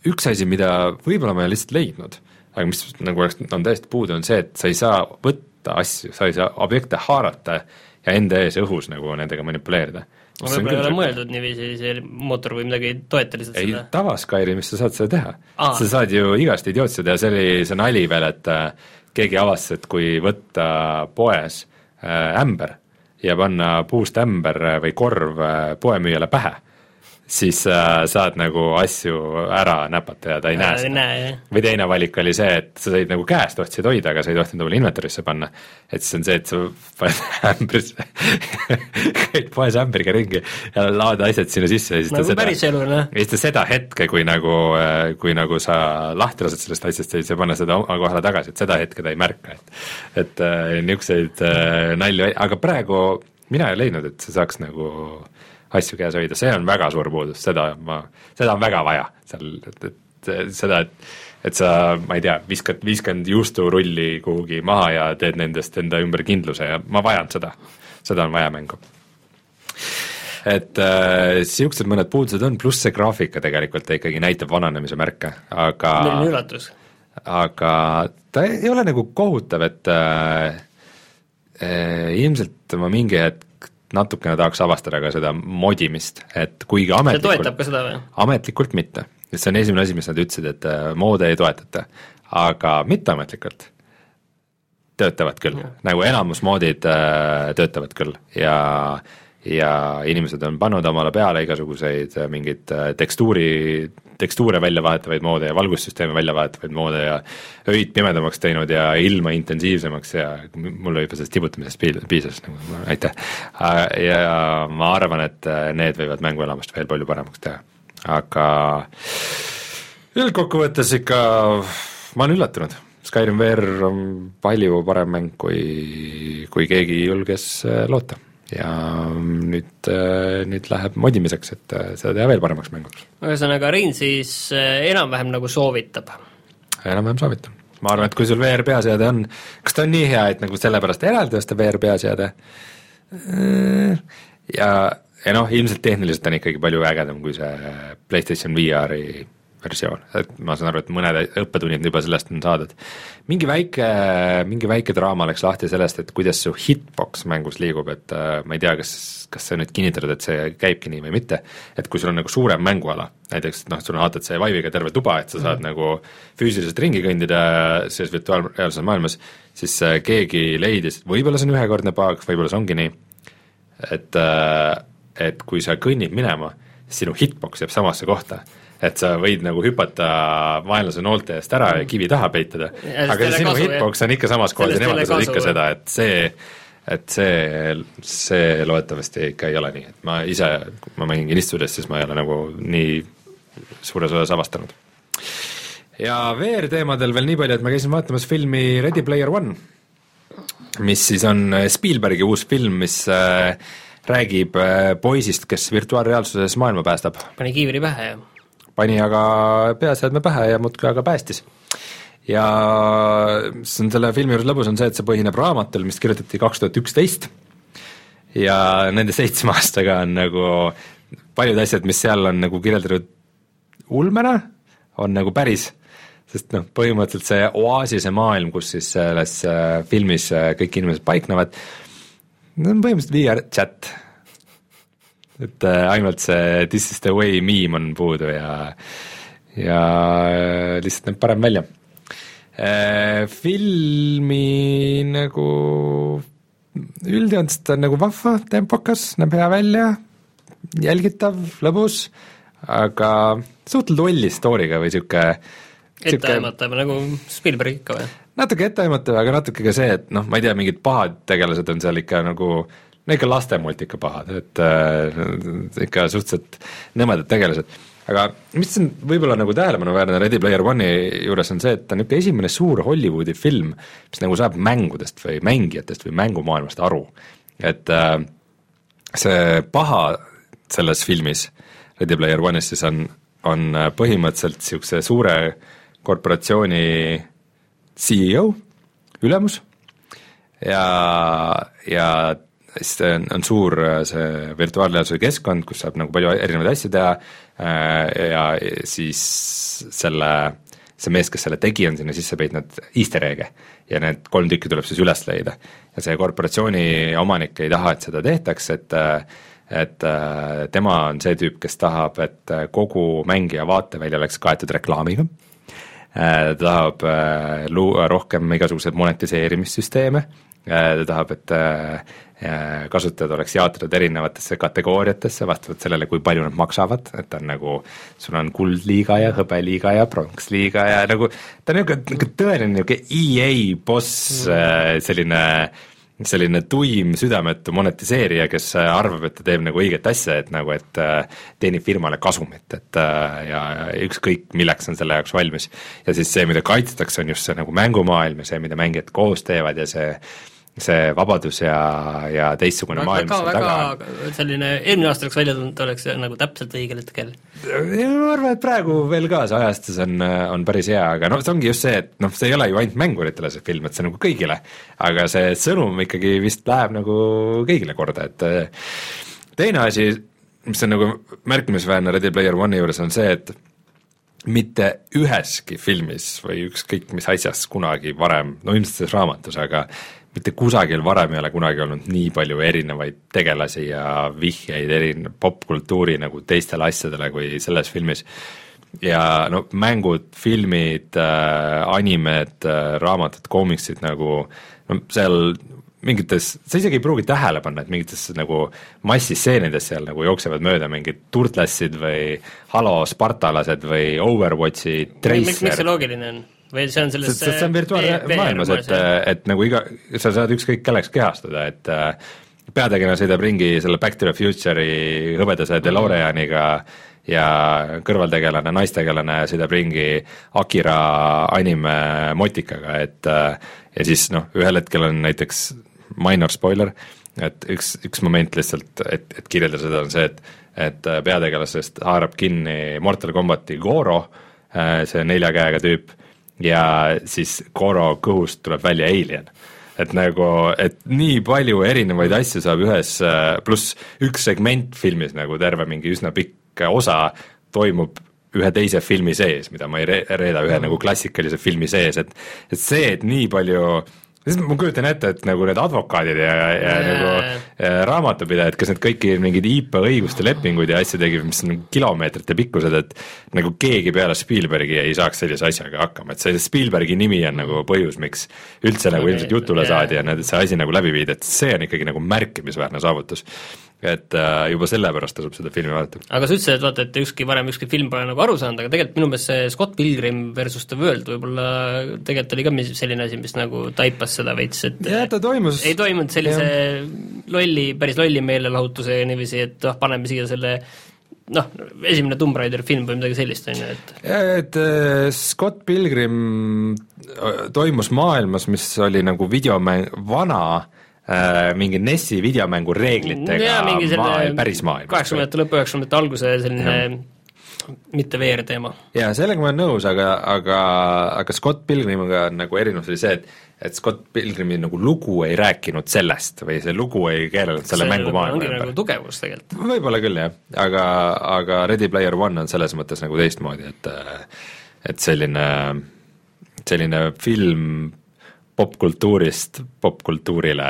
üks asi, mida võib-olla ma ei lihtsalt leidnud, aga mis nagu oleks, on täiesti puudu, on see, et sa ei saa võtta asju, sa ei saa objekte haarata ja enda ees õhus nagu nendega manipuleerida. ma võib-olla ei ole mõeldud niiviisi, see mootor või midagi toeta lihtsalt ei, seda? Ei, tavaskyrimis sa saad seda teha. Aa. Sa saad ju igast idiootsid ja see oli see nali veel, et keegi avastas, et kui võtta poes äh, ämber ja panna puust ämber või korv äh, poemüüjale pähe, siis äh, saad nagu asju ära näpata ja ta ei näe seda. Või teine valik oli see, et sa said nagu käest tohtsid hoida, aga sa ei tohtinud nagu inventorisse panna. Et siis on see, et sa paned ämbrisse käid poes ämberiga ringi ja laada asjad sinna sisse. Ja nagu päris elu, noh. Ja siis ta seda hetke, kui nagu, kui nagu sa lahti lased sellest asjast, siis sa panna seda oma kohale tagasi, et seda hetke ta ei märka. Et, et äh, niisuguseid äh, nalju, aga praegu mina ei leidnud, et see saaks nagu asju käes hoida, see on väga suur puudus, seda ma, seda on väga vaja seal, et, et seda, et, et sa, ma ei tea, viskad, viiskand juusturulli kuhugi maha ja teed nendest enda ümber kindluse ja ma vajan seda, seda on vaja mängu. Et äh, siuksed mõned puudused on, pluss see graafika tegelikult ikkagi näitab vananemise märke, aga milline üllatus? Aga ta ei ole nagu kohutav, et äh, äh, ilmselt ma mingi hetk natukene tahaks avastada ka seda modimist, et kuigi ametlikult see toetab ka seda või? Ametlikult mitte, see on esimene asi, mis nad ütlesid, et moode ei toetata, aga mitteametlikult töötavad küll, ja. Nagu enamus moodid äh, töötavad küll ja ja inimesed on pannud omale peale igasuguseid mingeid tekstuuri, tekstuure välja vahetavaid moode ja valgussüsteeme välja vahetavaid moode ja öid pimedamaks teinud ja ilma intensiivsemaks ja mul juba sellest tibutamisest piisas, nagu aitäh. Ja ma arvan, et need võivad mänguelamust veel palju paremaks teha. Aga üldkokkuvõttes ikka ma olen üllatunud. Skyrim V R on palju parem mäng, kui, kui keegi julges loota. Ja nüüd, nüüd läheb modimiseks, et seda teha veel paremaks mänguks. Ühesõnaga, Rein siis enam-vähem nagu soovitab? Enam-vähem soovitab. Ma arvan, et kui sul V R peaseade on, kas ta on nii hea, et nagu sellepärast eraldi osta V R peaseade? Ja, ja noh, ilmselt tehniliselt on ikkagi palju ägedam kui see PlayStation V R-i versioon, et ma saan aru, et mõned õppetunnid juba sellest on saadud. Mingi väike, mingi väike draama läks lahti sellest, et kuidas su hitbox mängus liigub, et äh, ma ei tea, kas, kas see nüüd kinnitatud, et see käibki nii või mitte, et kui sul on nagu suurem mänguala, näiteks noh, sul on haatad see Vive'iga terve tuba, et sa saad mm. nagu füüsiliselt ringi kõndida selles virtuaalreaalses maailmas, siis äh, keegi leidis, võib-olla see on ühekordne paag, võib-olla see ongi nii, et, äh, et kui sa kõnnid minema, siis sinu hitbox jääb samasse kohta, et sa võid nagu hüpata vaenlase noolte eest ära ja kivi taha peitada, aga sinu hitbox on ikka samas kohas ja nemad saavad ikka või? Seda, et see, et see, see loetavasti ikka ei ole nii, et ma ise, kui ma mängin istudes, siis ma ei ole nagu nii suures osas avastanud. Ja V R teemadel veel nii palju, et ma käisin vaatamas filmi Ready Player One, mis siis on Spielbergi uus film, mis äh, räägib äh, poisist, kes virtuaalreaalsuses maailma päästab. Pani kiivri pähe ja pani aga peaseadme pähe ja muudkui aga päästis. Ja see on selle filmi juures lõbus on see, et see põhineb raamatul, mis kirjutati kaks tuhat üksteist ja nende seitsme aastaga on nagu paljud asjad, mis seal on nagu kirjeldatud ulmena, on nagu päris, sest noh, põhimõtteliselt see oaasise maailm, kus siis selles filmis kõik inimesed paiknevad, on põhimõtteliselt V R chat, et ainult see This is the way meme on puudu ja, ja lihtsalt näeb parem välja. Filmi nagu üldjoonst on nagu vahva, tempokas, näeb hea välja, jälgitav, lõbus, aga suhtelt olli story'ga või siuke etteaimatav, nagu Spielberg ikka või? Natuke etteaimatav, aga natuke ka see, et noh, ma ei tea, mingid pahad tegelased on seal ikka nagu no ikka lastemult ikka pahad, et äh, ikka suhteliselt nõmedad tegelased. Aga mis on võib-olla nagu tähelepanuväärne Ready Player One'i juures on see, et ta on ikka esimene suur Hollywoodi film, mis nagu saab mängudest või mängijatest või mängumaailmast aru. Et äh, see paha selles filmis Ready Player One'is siis on, on põhimõtteliselt siukse suure korporatsiooni C E O, ülemus ja, ja siis on, on suur see virtuaalreaalsuse keskkond, kus saab nagu palju erinevaid asju teha ja siis selle, see mees, kes selle tegi, on sinna sisse peitnud easter egg'e ja need kolm tükki tuleb siis üles leida. Ja see korporatsiooni omanik ei taha, et seda tehtaks, et et tema on see tüüp, kes tahab, et kogu mängija vaatevälja oleks kaetud reklaamiga. Ta tahab luua rohkem igasuguseid monetiseerimissüsteeme, ta tahab, et kasutajad oleks jaotatud erinevatesse kategooriatesse vastavalt sellele, kui palju nad maksavad, et on nagu, sul on kuldliiga ja hõbeliiga ja pronksliiga ja nagu, ta on nagu tõeline nagu E A boss, selline selline tuim südametu monetiseerija, kes arvab, et ta teeb nagu õiget asja, et nagu, et teenib firmale kasumit, et ja ükskõik, milleks on selle jaoks valmis. Ja siis see, mida kaitstakse, on just see nagu mängumaailm ja see, mida mängijad koos teevad ja see see vabadus ja, ja teistsugune maailm väga, väga selline, eelmine aasta oleks välja tulnud, oleks nagu täpselt õigel hetkel. Ma arvan, et praegu veel ka see ajastus on, on päris hea, aga noh, see ongi just see, et noh, see ei ole ju ainult mänguritele see film, et see nagu kõigile, aga see sõnum ikkagi vist läheb nagu kõigile korda, et teine asi, mis on nagu märkimisväärne Ready Player One'i juures, on see, et mitte üheski filmis või ükskõik mis asjas kunagi varem, no ilmselt selles raamatus, aga mitte kusagil varem ei ole kunagi olnud nii palju erinevaid tegelasi ja vihjeid erine popkultuuri nagu teistele asjadele kui selles filmis. Ja no mängud, filmid, äh, animed, äh, raamatud, koomiksid nagu, no seal mingites, sa isegi ei pruugi tähele panna, et mingites nagu massisseenides seal nagu jooksevad mööda mingid turtlassid või Halo Spartalased või Overwatchi Tracer. Miks see loogiline on? Või see on selles see, see on virtuaalmaailmas, et, et nagu iga, sa saad ükskõik kelleks kehastuda, et peategelane sõidab ringi selle Back to the Future'i hõbedase DeLoreaniga ja kõrvaltegelane, naistegelane sõidab ringi Akira anime motikaga, et ja siis noh, ühel hetkel on näiteks minor spoiler, et üks, üks moment lihtsalt, et, et kirjeldada seda on see, et, et peategelasest haarab kinni Mortal Kombati Goro, see nelja käega tüüp, ja siis Goro kõhust tuleb välja alien. Et nagu, et nii palju erinevaid asju saab ühes, pluss üks segment filmis nagu terve mingi üsna pikk osa toimub ühe teise filmi sees, mida ma ei reeda ühe nagu klassikalise filmi sees, et, et see, et nii palju ma kujutan ette, et nagu need advokaadid ja, ja, ja nagu ja raamatupidajad, kes need kõiki mingid I P õiguste lepinguid ja asja tegid, mis on kilomeetrite pikkused, et nagu keegi peale Spielbergi ei saaks sellise asjaga hakkama, et see Spielbergi nimi on nagu põhjus, miks üldse nagu ilmselt jutule saadi ja need, see asi nagu läbi viidi, et see on ikkagi nagu märkimisväärne saavutus. Et uh, juba sellepärast tasub seda filmi vaadata. Aga sa ütlesid, et vaata, et ükski varem ükski film pole nagu aru saanud, aga tegelikult minu meelest see Scott Pilgrim versus The World võib-olla tegelikult oli ka selline asi, mis nagu taipas seda veits, et ja, ta toimus ei toimunud sellise ja. lolli, päris lolli meelelahutuse niiviisi, et oh, paneme siia selle noh, esimene Tomb Raider film või midagi sellist, on ju, et ja, et äh, Scott Pilgrim toimus maailmas, mis oli nagu videomäng, vana Äh, mingi Nessi videomängu reeglitega ja, maailm, päris maailm. kaheksakümnendate lõpu, üheksakümnendate alguse selline ja. mitte V R teema. Jaa, sellega ma olen nõus, aga, aga, aga Scott Pilgrimiga nagu erinevus oli see, et, et Scott Pilgrimi nagu lugu ei rääkinud sellest või see lugu ei keelanud selle mängu maailma. See ongi nagu tugevus tegelikult. Võib-olla küll, jah, aga, aga Ready Player One on selles mõttes nagu teistmoodi, et, et selline, selline film popkultuurist popkultuurile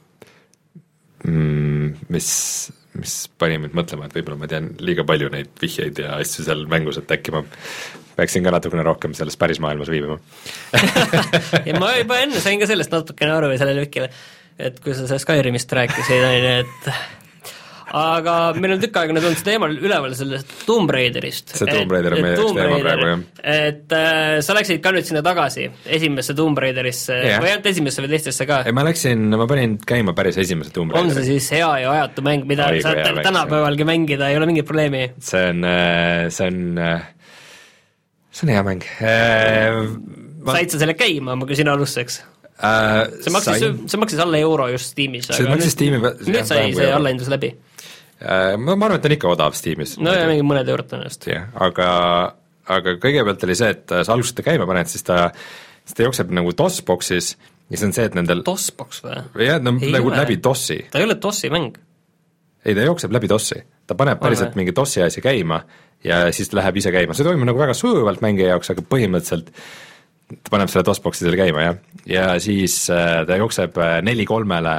mis, mis pani mind mõtlema, et võib-olla ma tean liiga palju neid vihjeid ja asju seal mängus, et äkki ma peaksin ka natukene rohkem selles päris maailmas viibima. ja ma juba enne sain ka sellest natukene aru või sellele vikile, et kui sa Skyrimist rääkisid, et aga meil on tükk aega nüüd olnud see teema üleval sellest Tomb Raiderist. See Tomb Raider on meie üks teema praegu, jah. Et äh, sa läksid ka nüüd sinna tagasi, esimesse Tomb Raiderisse yeah. või ainult esimesse või teistesse ka? Ma läksin, ma panin käima päris esimesse Tomb Raideri. On see siis hea ja ajatu mäng, mida Aigu saad tänapäevalgi mängida, ei ole mingit probleemi? See on, see on, see on hea mäng. Ma... Said sa selle käima, ma küsin alustuseks? Uh, see, maksis, see maksis alla euro just Steamis, see maksis Steami nüüd sai see allahindus läbi. Ma, ma arvan, et on ikka odav Steamis. No ja mingi mõned eurot on just. Yeah, aga, aga kõigepealt oli see, et sa algusest käima paned, siis ta, siis ta jookseb nagu DOS-boxis ja see on see, et nendel DOS-box või? jah, no ei nagu ole. Läbi DOS-i. Ta ei ole DOS-i mäng. Ei, ta jookseb läbi DOS-i. Ta paneb päriselt mingi DOS-i asja käima ja siis läheb ise käima. See toimub nagu väga sujuvalt mängija jaoks, aga põhimõtteliselt ta paneb selle DOS-boxi seal käima, jah. Ja siis äh, ta jookseb neli kolmele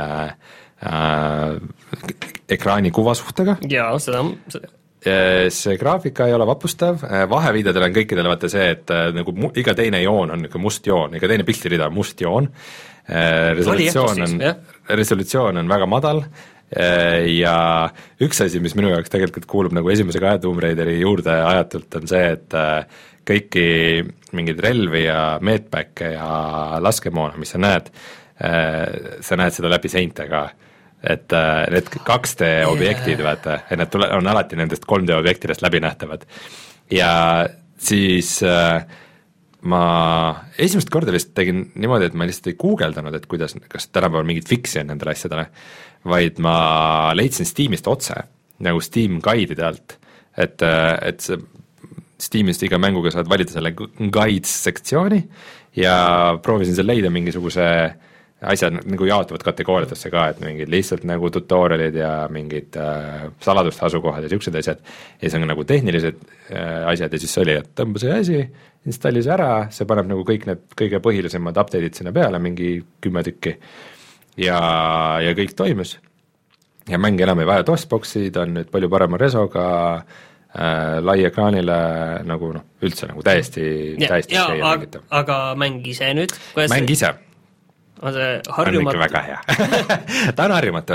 äh, ekraani kuvasuhtega. Jaa, seda, seda see graafika ei ole vapustav, vaheviidedel on kõikidel vaata see, et nagu mu, iga teine joon on niisugune must joon, iga teine piltirida on must joon, resolutsioon on, resolutsioon on väga madal ja üks asi, mis minu jaoks tegelikult kuulub nagu esimese kahe Tomb Raideri juurde ajatult, on see, et kõiki mingeid relvi ja medbacke ja laskemoona, mis sa näed, sa näed seda läbi seinte ka. Et äh, need kaks D objektid, vaata, et need tule, on alati nendest kolm D objektidest läbinähtavad. Ja siis äh, ma esimest korda vist tegin niimoodi, et ma lihtsalt ei guugeldanud, et kuidas, kas tänapäeval mingit fiksi on nendele asjadele, vaid ma leidsin Steamist otse, nagu Steam guide'ide alt, et, et see Steamist iga mänguga saad valida selle guides sektsiooni ja proovisin seal leida mingisuguse asjad nagu jaotuvad kategooriatesse ka, et mingid lihtsalt nagu tutorialid ja mingid äh, saladuste asukohad ja niisugused asjad ja see on nagu tehnilised äh, asjad ja siis see oli, et tõmba see asi, installi see ära, see paneb nagu kõik need kõige põhilisemad update'id sinna peale, mingi kümme tükki ja, ja kõik toimus ja mäng enam ei vaja DOS-boxi, ta on nüüd palju parema resoga äh, lai ekraanile nagu noh, üldse nagu täiesti, täiesti ja, ja, aga, aga mäng ise nüüd? Mäng ise on see harjumatu? On ikka väga hea ta on harjumatu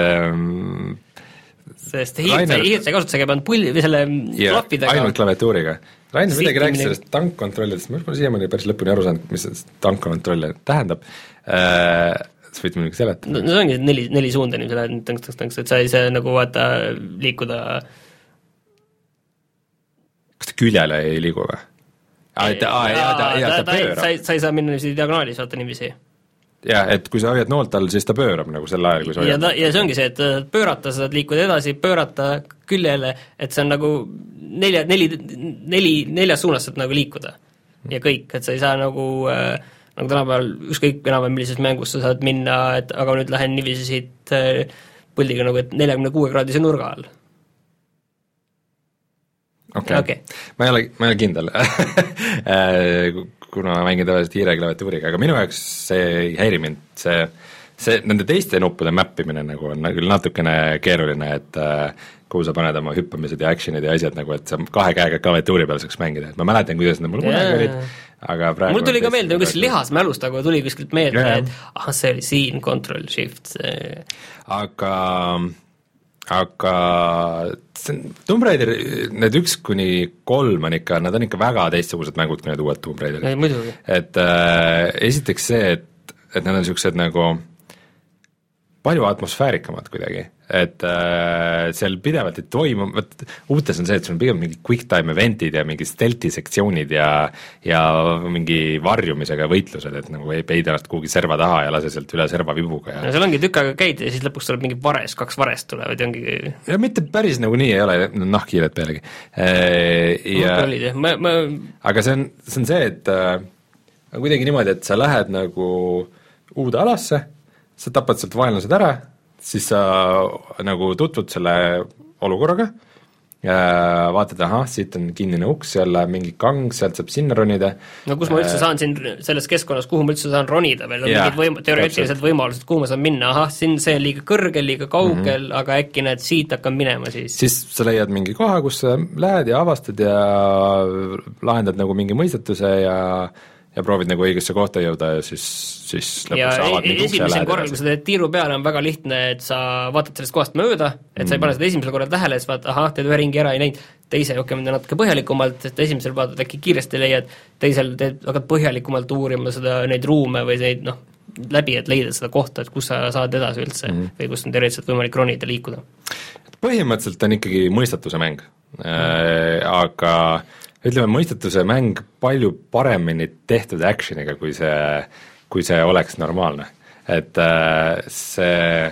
sest hiirt sa ei kasuta, sa pead pulli või selle klappidega ainult klaviatuuriga. Rainer midagi rääkis sellest tankkontrollidest, ma olen siiamaani päris lõpuni aru saanud, mis tankkontroll tähendab äh, sa võid muidugi seletada. No see ongi neli, neli suunda nii, sa lähed tõnks, tõnks, tõnks, et sa ei saa nagu vaata liikuda kas ta küljele ei liigu või? Sa ei saa minna diagonaalis, vaata niiviisi jah, et kui sa hoiad noolt all, siis ta pöörab nagu sel ajal, kui sa hoiad. Ja, ta, ja see ongi see, et pöörata, sa saad liikuda edasi, pöörata küljele, et see on nagu nelja, neli, neli, neljas suunas saad nagu liikuda. Ja kõik, et sa ei saa nagu, äh, nagu tänapäeval ükskõik enam millises mängus sa saad minna, et aga nüüd lähen niiviisi siit äh, puldiga nagu, et neljakümne kuue kraadise nurga all. Okei, okay. okay. ma ei ole, ma ei ole kindel kuna ma mängin tavaliselt hiire klaviatuuriga, aga minu jaoks see ei häiri mind, see, see nende teiste nuppude mappimine nagu on küll natukene keeruline, et äh, kuhu sa paned oma hüppamised ja actionid ja asjad nagu, et sa kahe käega klaviatuuri peal saaks mängida, et ma mäletan, kuidas need mul kunagi olid, aga praegu mul tuli ka meelde, kuskil lihasmälust, aga tuli kuskilt meelde, et ah, see oli siin, control shift see... aga aga Tomb Raider, need üks kuni kolm on ikka, nad on ikka väga teistsugused mängud kui need uued Tomb Raiderid. Et äh, esiteks see, et, et nad on niisugused nagu palju atmosfäärikamad kuidagi, et äh, seal pidevalt ei toimu, võt, uutes on see, et sul on pigem mingi quick time eventid ja mingi stealthy sektsioonid ja, ja mingi varjumisega võitlused, et nagu ei peida ennast kuhugi serva taha ja lase sealt üle serva vibuga ja no seal ongi tükk aega käid ja siis lõpuks tuleb mingi vares, kaks varest tulevad ja ongi ja mitte päris nagu nii ei ole, nahkhiired pealegi ja... ma, ma... aga see on, see on see, et äh, kuidagi niimoodi, et sa lähed nagu uude alasse, sa tapad sealt vaenlased ära, siis sa nagu tutvud selle olukorraga ja vaatad, ahah, siit on kinnine uks, seal läheb mingi kang, sealt saab sinna ronida. No kus ma üldse saan siin selles keskkonnas, kuhu ma üldse saan ronida veel, on ja, mingid võim- teoreetilised võimalused, kuhu ma saan minna, ahah, siin see on liiga kõrgel, liiga kaugel, mm-hmm. aga äkki näed, siit hakkan minema siis. Siis sa leiad mingi koha, kus sa lähed ja avastad ja lahendad nagu mingi mõistatuse ja ja proovid nagu õigesse kohta jõuda ja siis, siis lõpuks avad mingi ukse ja lähed. Korral, kui sa teed tiiru peale, on väga lihtne, et sa vaatad sellest kohast mööda, et mm. sa ei pane seda esimesel korral tähele, siis vaata, ahah, teed ühe ringi ära, ei näinud, teise jookame natuke põhjalikumalt, et esimesel vaatad äkki kiiresti leiad, teisel teed, hakkad põhjalikumalt uurima seda, neid ruume või neid, noh, läbi, et leida seda kohta, et kus sa saad edasi üldse mm. või kus on teoreetiliselt võimalik ronida, liikuda. Põhimõtteliselt on ikkagi mõistatuse mäng mm., äh, aga ütleme, mõistatuse mäng palju paremini tehtud actioniga, kui see, kui see oleks normaalne. Et see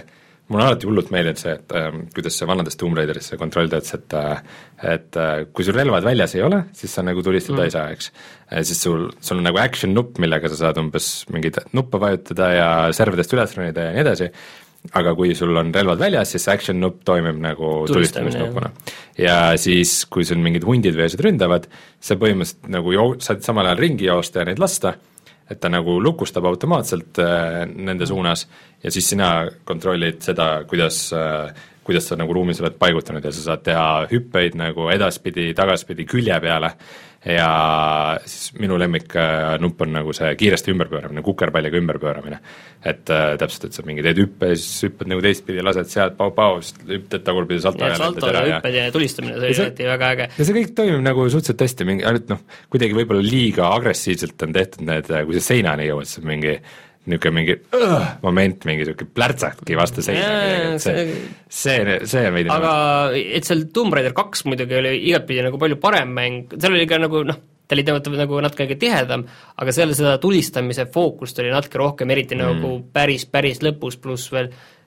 mul on alati hullult meeldinud see, et äh, kuidas see vanades Tomb Raideris see kontroll töötas, et et äh, kui sul relvad väljas ei ole, siis sa nagu tulistada mm. ei saa, eks. Siis sul, sul on nagu action nupp, millega sa saad umbes mingeid nuppe vajutada ja servedest üles ronida ja nii edasi, aga kui sul on relvad väljas, siis action nupp toimib nagu tulistamisnupuna. Ja siis, kui sul mingid hundid või asjad ründavad, sa põhimõtteliselt nagu joo-, saad samal ajal ringi joosta ja neid lasta, et ta nagu lukustab automaatselt äh, nende suunas ja siis sina kontrollid seda, kuidas äh, kuidas sa nagu ruumis oled paigutanud ja sa saad teha hüppeid nagu edaspidi, tagaspidi külje peale ja siis minu lemmik äh, nupp on nagu see kiiresti ümberpööramine, kukerpalliga ümberpööramine. Et äh, täpselt, et sa mingi teed hüppe ja siis hüpped nagu teistpidi, lased sealt pau-pau, siis hüpped tagurpidi salto ja salto ja hüpped ja tulistamine, see oli see, väga äge. Ja see kõik toimib nagu suhteliselt hästi, mingi, ainult noh, kuidagi võib-olla liiga agressiivselt on tehtud need, kui see seinani jõuad, siis mingi niisugune mingi uh, moment, mingi niisugune plärtsatki vastu seina, see, see, see on veidi aga et seal Tomb Raider kaks muidugi oli igatpidi nagu palju parem mäng, seal oli ka nagu noh, ta oli tõmmata nagu natuke tihedam, aga seal seda tulistamise fookust oli natuke rohkem, eriti mm. nagu päris, päris lõpus, pluss veel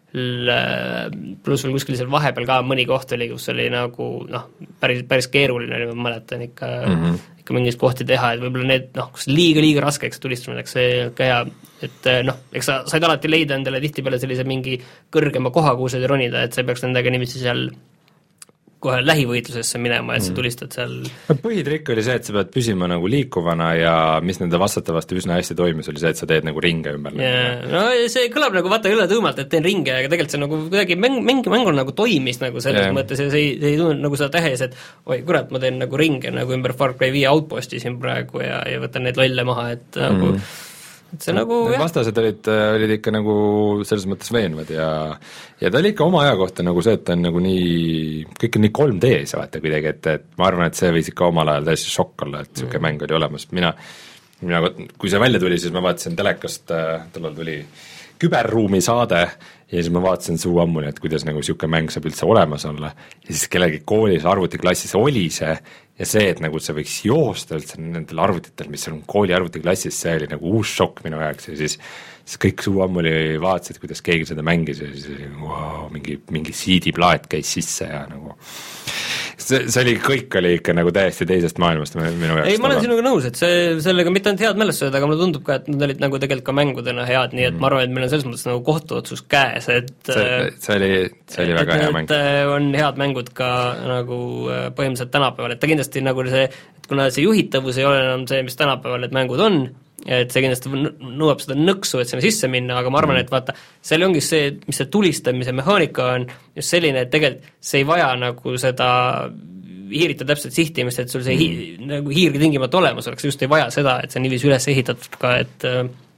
pluss veel kuskil seal vahepeal ka mõni koht oli, kus oli nagu noh, päris, päris keeruline oli, ma mäletan ikka mm, -hmm. ikka mingis kohti teha, et võib-olla need noh, kus liiga-liiga raskeks tulistamiseks, see ei olnud ka hea, et noh, eks sa said alati leida endale tihtipeale sellise mingi kõrgema koha, kuhu said ronida, et sa ei peaks nendega niiviisi seal kohe lähivõitlusesse minema, et sa tulistad seal põhitrikk oli see, et sa pead püsima nagu liikuvana ja mis nende vastata vastu üsna hästi toimis, oli see, et sa teed nagu ringe ümber. Yeah. No see kõlab nagu vaata üle tõumalt, et teen ringe, aga tegelikult see nagu kuidagi mäng, mäng, mängul nagu toimis nagu selles yeah. mõttes ja see ei, see ei tunne nagu seda tähes, et oi kurat, ma teen nagu ringe nagu ümber Far Cry viie outposti siin praegu ja, ja võtan neid lolle maha, et nagu mm. et see nagu need vastased olid, olid ikka nagu selles mõttes veenvad ja ja ta oli ikka oma aja kohta nagu see, et ta on nagu nii, kõik on nii kolm D-s vaata kuidagi, et, et ma arvan, et see võis ikka omal ajal täiesti šokk olla, et niisugune mm. mäng oli olemas, mina, mina, kui see välja tuli, siis ma vaatasin telekast, tollal tuli küberruumi saade ja siis ma vaatasin suu ammuni, et kuidas nagu niisugune mäng saab üldse olemas olla ja siis kellegi koolis arvutiklassis oli see ja see, et nagu see võiks joosta üldse nendel arvutitel, mis on kooli arvutiklassis, see oli nagu uus šokk minu jaoks ja siis, siis kõik suu ammuli vaatasid, kuidas keegi seda mängis ja siis oli wow, mingi, mingi C D-plaat käis sisse ja nagu see, see oli, kõik oli ikka nagu täiesti teisest maailmast minu jaoks. Ei, ma olen sinuga nõus, et see, sellega mitte ainult head mälestused, aga mulle tundub ka, et nad olid nagu tegelikult ka mängudena head, nii et mm. ma arvan, et meil on selles mõttes nagu kohtuotsus käes, et see, see oli, see oli väga hea mäng. on head mängud ka nagu põhimõtteliselt tänapäeval, et ta kindlasti nagu see, et kuna see juhitavus ei ole enam see, mis tänapäeval need mängud on, et see kindlasti nõuab seda nõksu, et sinna sisse minna, aga ma arvan, et vaata, seal ongi see, mis see tulistamise mehaanika on, just selline, et tegelikult see ei vaja nagu seda hiirita täpselt sihtimist, et sul see hi- mm. nagu hiirgi tingimata olemas oleks, just ei vaja seda, et see on niiviisi üles ehitatud ka, et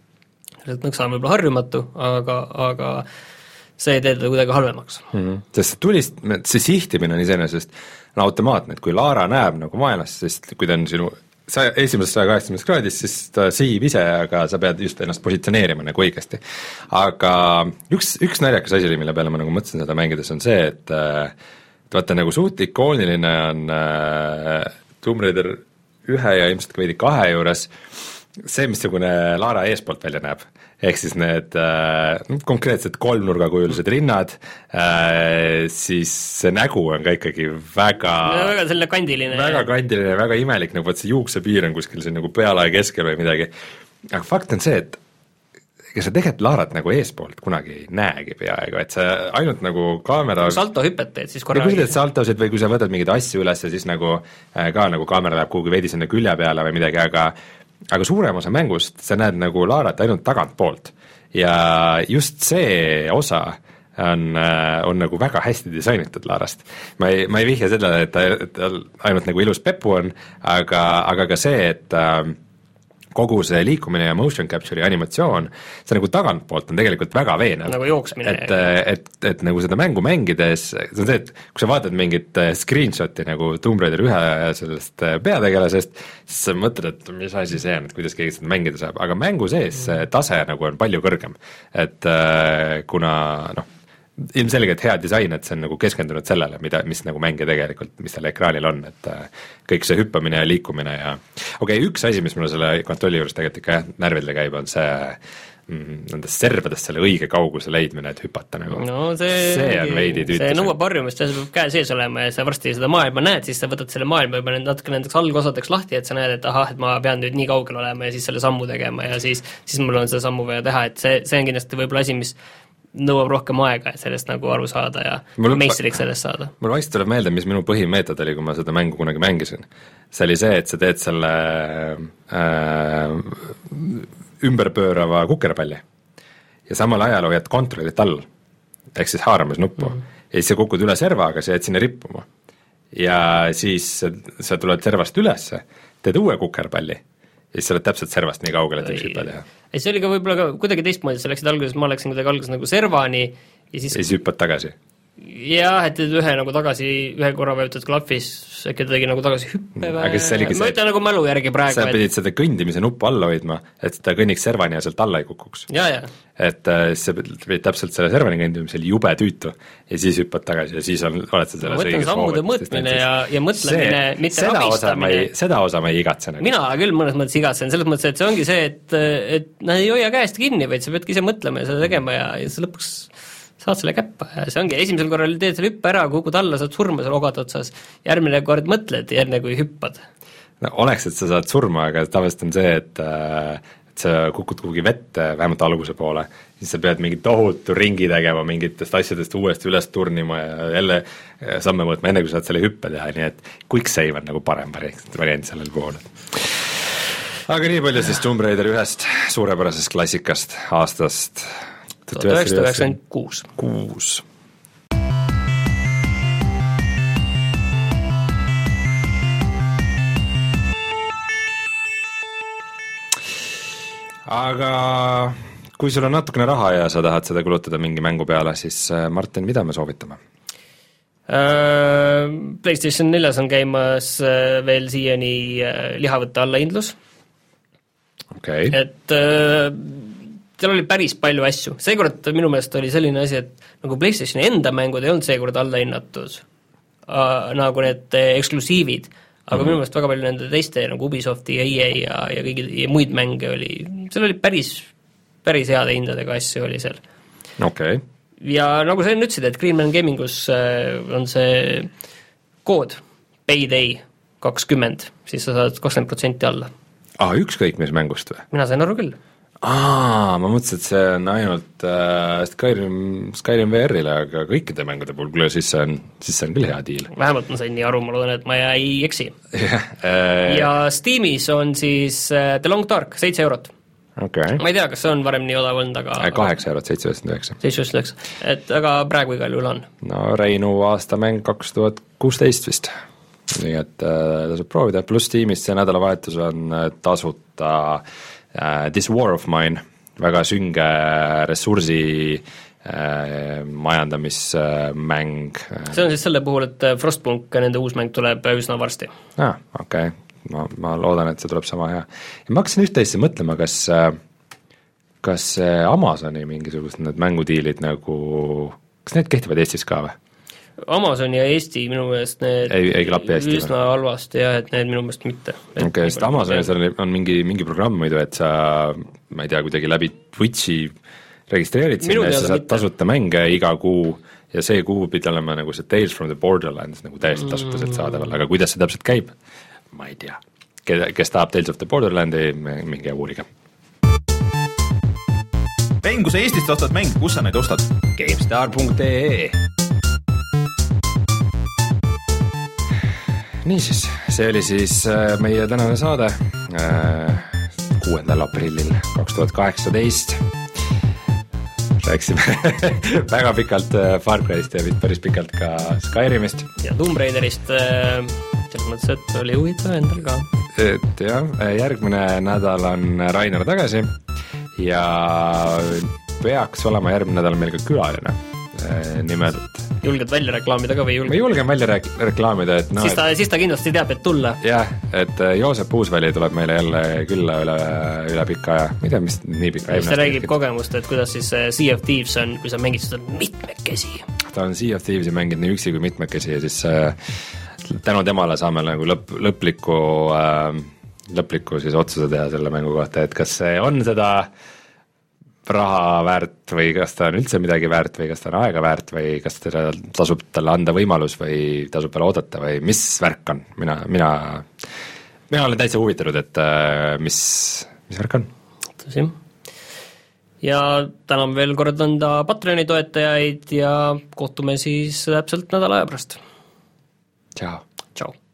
et nõksa on võib-olla harjumatu, aga, aga see ei tee teda kuidagi halvemaks mm. -hmm. Sest see tulist, see sihtimine on iseenesest on automaatne, et kui Lara näeb nagu vaenlast, sest kui ta on sinu sa esimesest saja kaheksakümnest kraadist, siis ta siib ise, aga sa pead just ennast positsioneerima nagu õigesti. Aga üks, üks naljakas asi oli, mille peale ma nagu mõtlesin seda mängides, on see, et et vaata nagu suht ikooniline on äh, Tomb Raider ühe ja ilmselt ka veidi kahe juures see, missugune Lara eespoolt välja näeb. Ehk siis need äh, konkreetsed kolmnurgakujulised rinnad äh,, siis see nägu on ka ikkagi väga no, väga selline kandiline. Väga kandiline, väga imelik, nagu vaat see juuksepiir on kuskil siin nagu pealae keskel või midagi. Aga fakt on see, et ega sa tegelikult Larat nagu eespoolt kunagi ei näegi peaaegu, et sa ainult nagu kaamera salto hüpped teed siis korra. Ja kui sa teed saltosid või kui sa võtad mingeid asju üles, siis nagu äh, ka nagu kaamera läheb kuhugi veidi sinna külje peale või midagi, aga aga suurem osa mängust sa näed nagu Larat ainult tagantpoolt ja just see osa on, on nagu väga hästi disainitud Larast. Ma ei, ma ei vihja sellele, et ta, et ta ainult nagu ilus pepu on, aga, aga ka see, et äh, kogu see liikumine ja motion capture'i animatsioon, see nagu tagantpoolt on tegelikult väga veenev. Nagu jooksmine. Et, et, et, et nagu seda mängu mängides, see on see, et kui sa vaatad mingit screenshoti nagu Tomb Raider ühe sellest peategelasest, siis sa mõtled, et mis asi see on, et kuidas keegi seda mängida saab, aga mängu sees see tase nagu on palju kõrgem. Et kuna noh, ilmselgelt hea disain, et see on nagu keskendunud sellele, mida, mis nagu mängija tegelikult, mis seal ekraanil on, et kõik see hüppamine ja liikumine ja okei okay,, üks asi, mis mulle selle kontrolli juures tegelikult ikka jah, närvidele käib, on see mm, nendest servadest selle õige kauguse leidmine, et hüpata nagu. No see, see on veidi tüütus. See nõuab harjumist, see peab käe sees olema ja sa varsti seda maailma näed, siis sa võtad selle maailma juba natuke nendeks algosadeks lahti, et sa näed, et ahah, et ma pean nüüd nii kaugel olema ja siis selle sammu tegema ja siis, siis mul on seda sammu vaja teha, et see, see on kindlasti võib-olla asi, mis nõuab rohkem aega, et sellest nagu aru saada ja mul meistriks sellest saada. Mul vaist tuleb meelde, mis minu põhimeetod oli, kui ma seda mängu kunagi mängisin. See oli see, et sa teed selle äh, ümberpöörava kukerpalli ja samal ajal hoiad kontrollit all, ehk siis haaramisnuppu mm. -hmm. ja siis sa kukud üle serva, aga sa jääd sinna rippuma. Ja siis sa tuled servast ülesse, teed uue kukerpalli ja siis sa oled täpselt servast nii kaugele, et üks hüppe teha. Ja see oli ka võib-olla ka kuidagi teistmoodi, sa läksid alguses, ma läksin kuidagi alguses nagu servani ja siis ja siis hüppad tagasi. Jah, et ühe nagu tagasi, ühe korra vajutad klapis, äkki ta tegi nagu tagasi hüppe või? Ma ütlen nagu mälu järgi praegu. Sa pidid seda kõndimise nuppu alla hoidma, et ta kõnniks servani ja sealt alla ei kukuks. Ja, ja. Et sa pidid täpselt selle servani kõndimisel jube tüütu ja siis hüppad tagasi ja siis on, oled sa selles õiges sammude mõõtmine ja, ja mõtlemine, see, mitte rabistamine. Seda osa ma ei igatse. Nagu. Mina küll mõnes mõttes igatsen, selles mõttes, et see ongi see, et, et nad ei hoia käest kinni, vaid sa peadki ise mõtlema ja seda tegema ja, ja sa lõpuks saad selle käppa ja see ongi, esimesel korral teed selle hüppe ära, kukud alla, saad surma seal ogad otsas, järgmine kord mõtled enne kui hüppad. No oleks, et sa saad surma, aga tavaliselt on see, et, et sa kukud kuhugi vette, vähemalt alguse poole, siis sa pead mingi tohutu ringi tegema mingitest asjadest uuesti üles turnima ja jälle samme mõõtma, enne kui saad selle hüppe teha, nii et quick save on nagu parem variant sellel puhul. Aga nii palju siis Tomb Raider ühest suurepärasest klassikast aastast tuhat üheksasada üheksakümmend kuus. Kuus. Aga kui sul on natukene raha ja sa tahad seda kulutada mingi mängu peale, siis Martin, mida me soovitame? Uh, PlayStation neljas on käimas veel siiani lihavõtte allahindlus. Okay. Et uh, seal oli päris palju asju, seekord minu meelest oli selline asi, et nagu PlayStationi enda mängud ei olnud seekord allahinnatud äh, nagu need eksklusiivid, aga mm-hmm. minu meelest väga palju nende teiste nagu Ubisofti ja E A ja, ja kõigi ja muid mänge oli, seal oli päris, päris heade hindadega asju oli seal. Okay. Ja nagu sa enne ütlesid, et Greenman Gamingus äh, on see kood Payday kakskümmend, siis sa saad kakskümmend protsenti alla. Ah, ükskõik mis mängust või? Mina sain aru küll. Aa, ma mõtlesin, et see on ainult äh, Skyrim, Skyrim V R-ile, aga kõikide mängude puhul küll, siis see on, siis see on küll hea diil. Vähemalt ma sain nii aru, ma loodan, et ma ei eksi. Ja Steamis on siis uh, The Long Dark, seitse eurot. Okay. Ma ei tea, kas see on varem nii odav olnud, aga kaheksa eurot, seitse üheksa. seitse üheksa, et aga praegu igal juhul on. No Reinu aastamäng kaks tuhat kuusteist vist. Nii et äh, tasub proovida, pluss Steamis see nädalavahetus on tasuta Uh, This War of Mine, väga sünge ressursi uh, majandamismäng. See on siis selle puhul, et Frostpunk, nende uus mäng tuleb üsna varsti. Ah, okei, okay. ma, ma loodan, et see tuleb sama hea. Ja ma hakkasin üht-teisse mõtlema, kas, kas Amazoni mingisugused need mängudiilid nagu, kas need kehtivad Eestis ka või? Amazon ja Eesti minu meelest need ei, ei klapi hästi üsna halvasti ja et need minu meelest mitte. Okei, okay, sest Amazonis on, on mingi, mingi programm muidu, et sa, ma ei tea, kuidagi läbi Twitchi registreerid sinna ja sa saad mitte. Tasuta mänge iga kuu ja see kuu pidi olema nagu see Tales from the Borderlands nagu täiesti tasuta sealt saadaval, aga kuidas see täpselt käib? Ma ei tea. Kes tahab Tales of the Borderlandi, mingi uuriga. Rein, kui sa Eestist ostad mänge, kus sa neid ostad? GameStar punkt ee Niisiis, see oli siis meie tänane saade kuuendal aprillil kaks tuhat kaheksateist. Rääksime väga pikalt Far Cry'st ja päris pikalt ka Skyrimist. Ja Tomb Raiderist, selles mõttes, et oli huvitav endal ka. Et jah, järgmine nädal on Rainer tagasi ja peaks olema järgmine nädal meil ka külaline. nimelt. Julged välja reklaamida ka või julged? ma julgen välja re- reklaamida, et no, siis, ta, et... siis ta kindlasti teab, et tulla. jah, et Joosep Uusväli tuleb meile jälle külla üle, üle pika aja, ma ei tea, mis nii pika siis ta räägib kogemust, et kuidas siis Sea of Thieves on, kui sa mängid seda mitmekesi. ta on Sea of Thievesi mänginud nii üksi kui mitmekesi ja siis äh, tänu temale saame nagu lõpp, lõpliku äh, lõpliku siis otsuse teha selle mängu kohta, et kas see on seda raha väärt või kas ta on üldse midagi väärt või kas ta on aega väärt või kas ta tasub talle anda võimalus või tasub peale oodata või mis värk on, mina, mina mina olen täitsa huvitatud, et mis, mis värk on. Tõsi. Ja täname veel kord anda Patreoni toetajaid ja kohtume siis täpselt nädala aja pärast. Tšau. Tšau.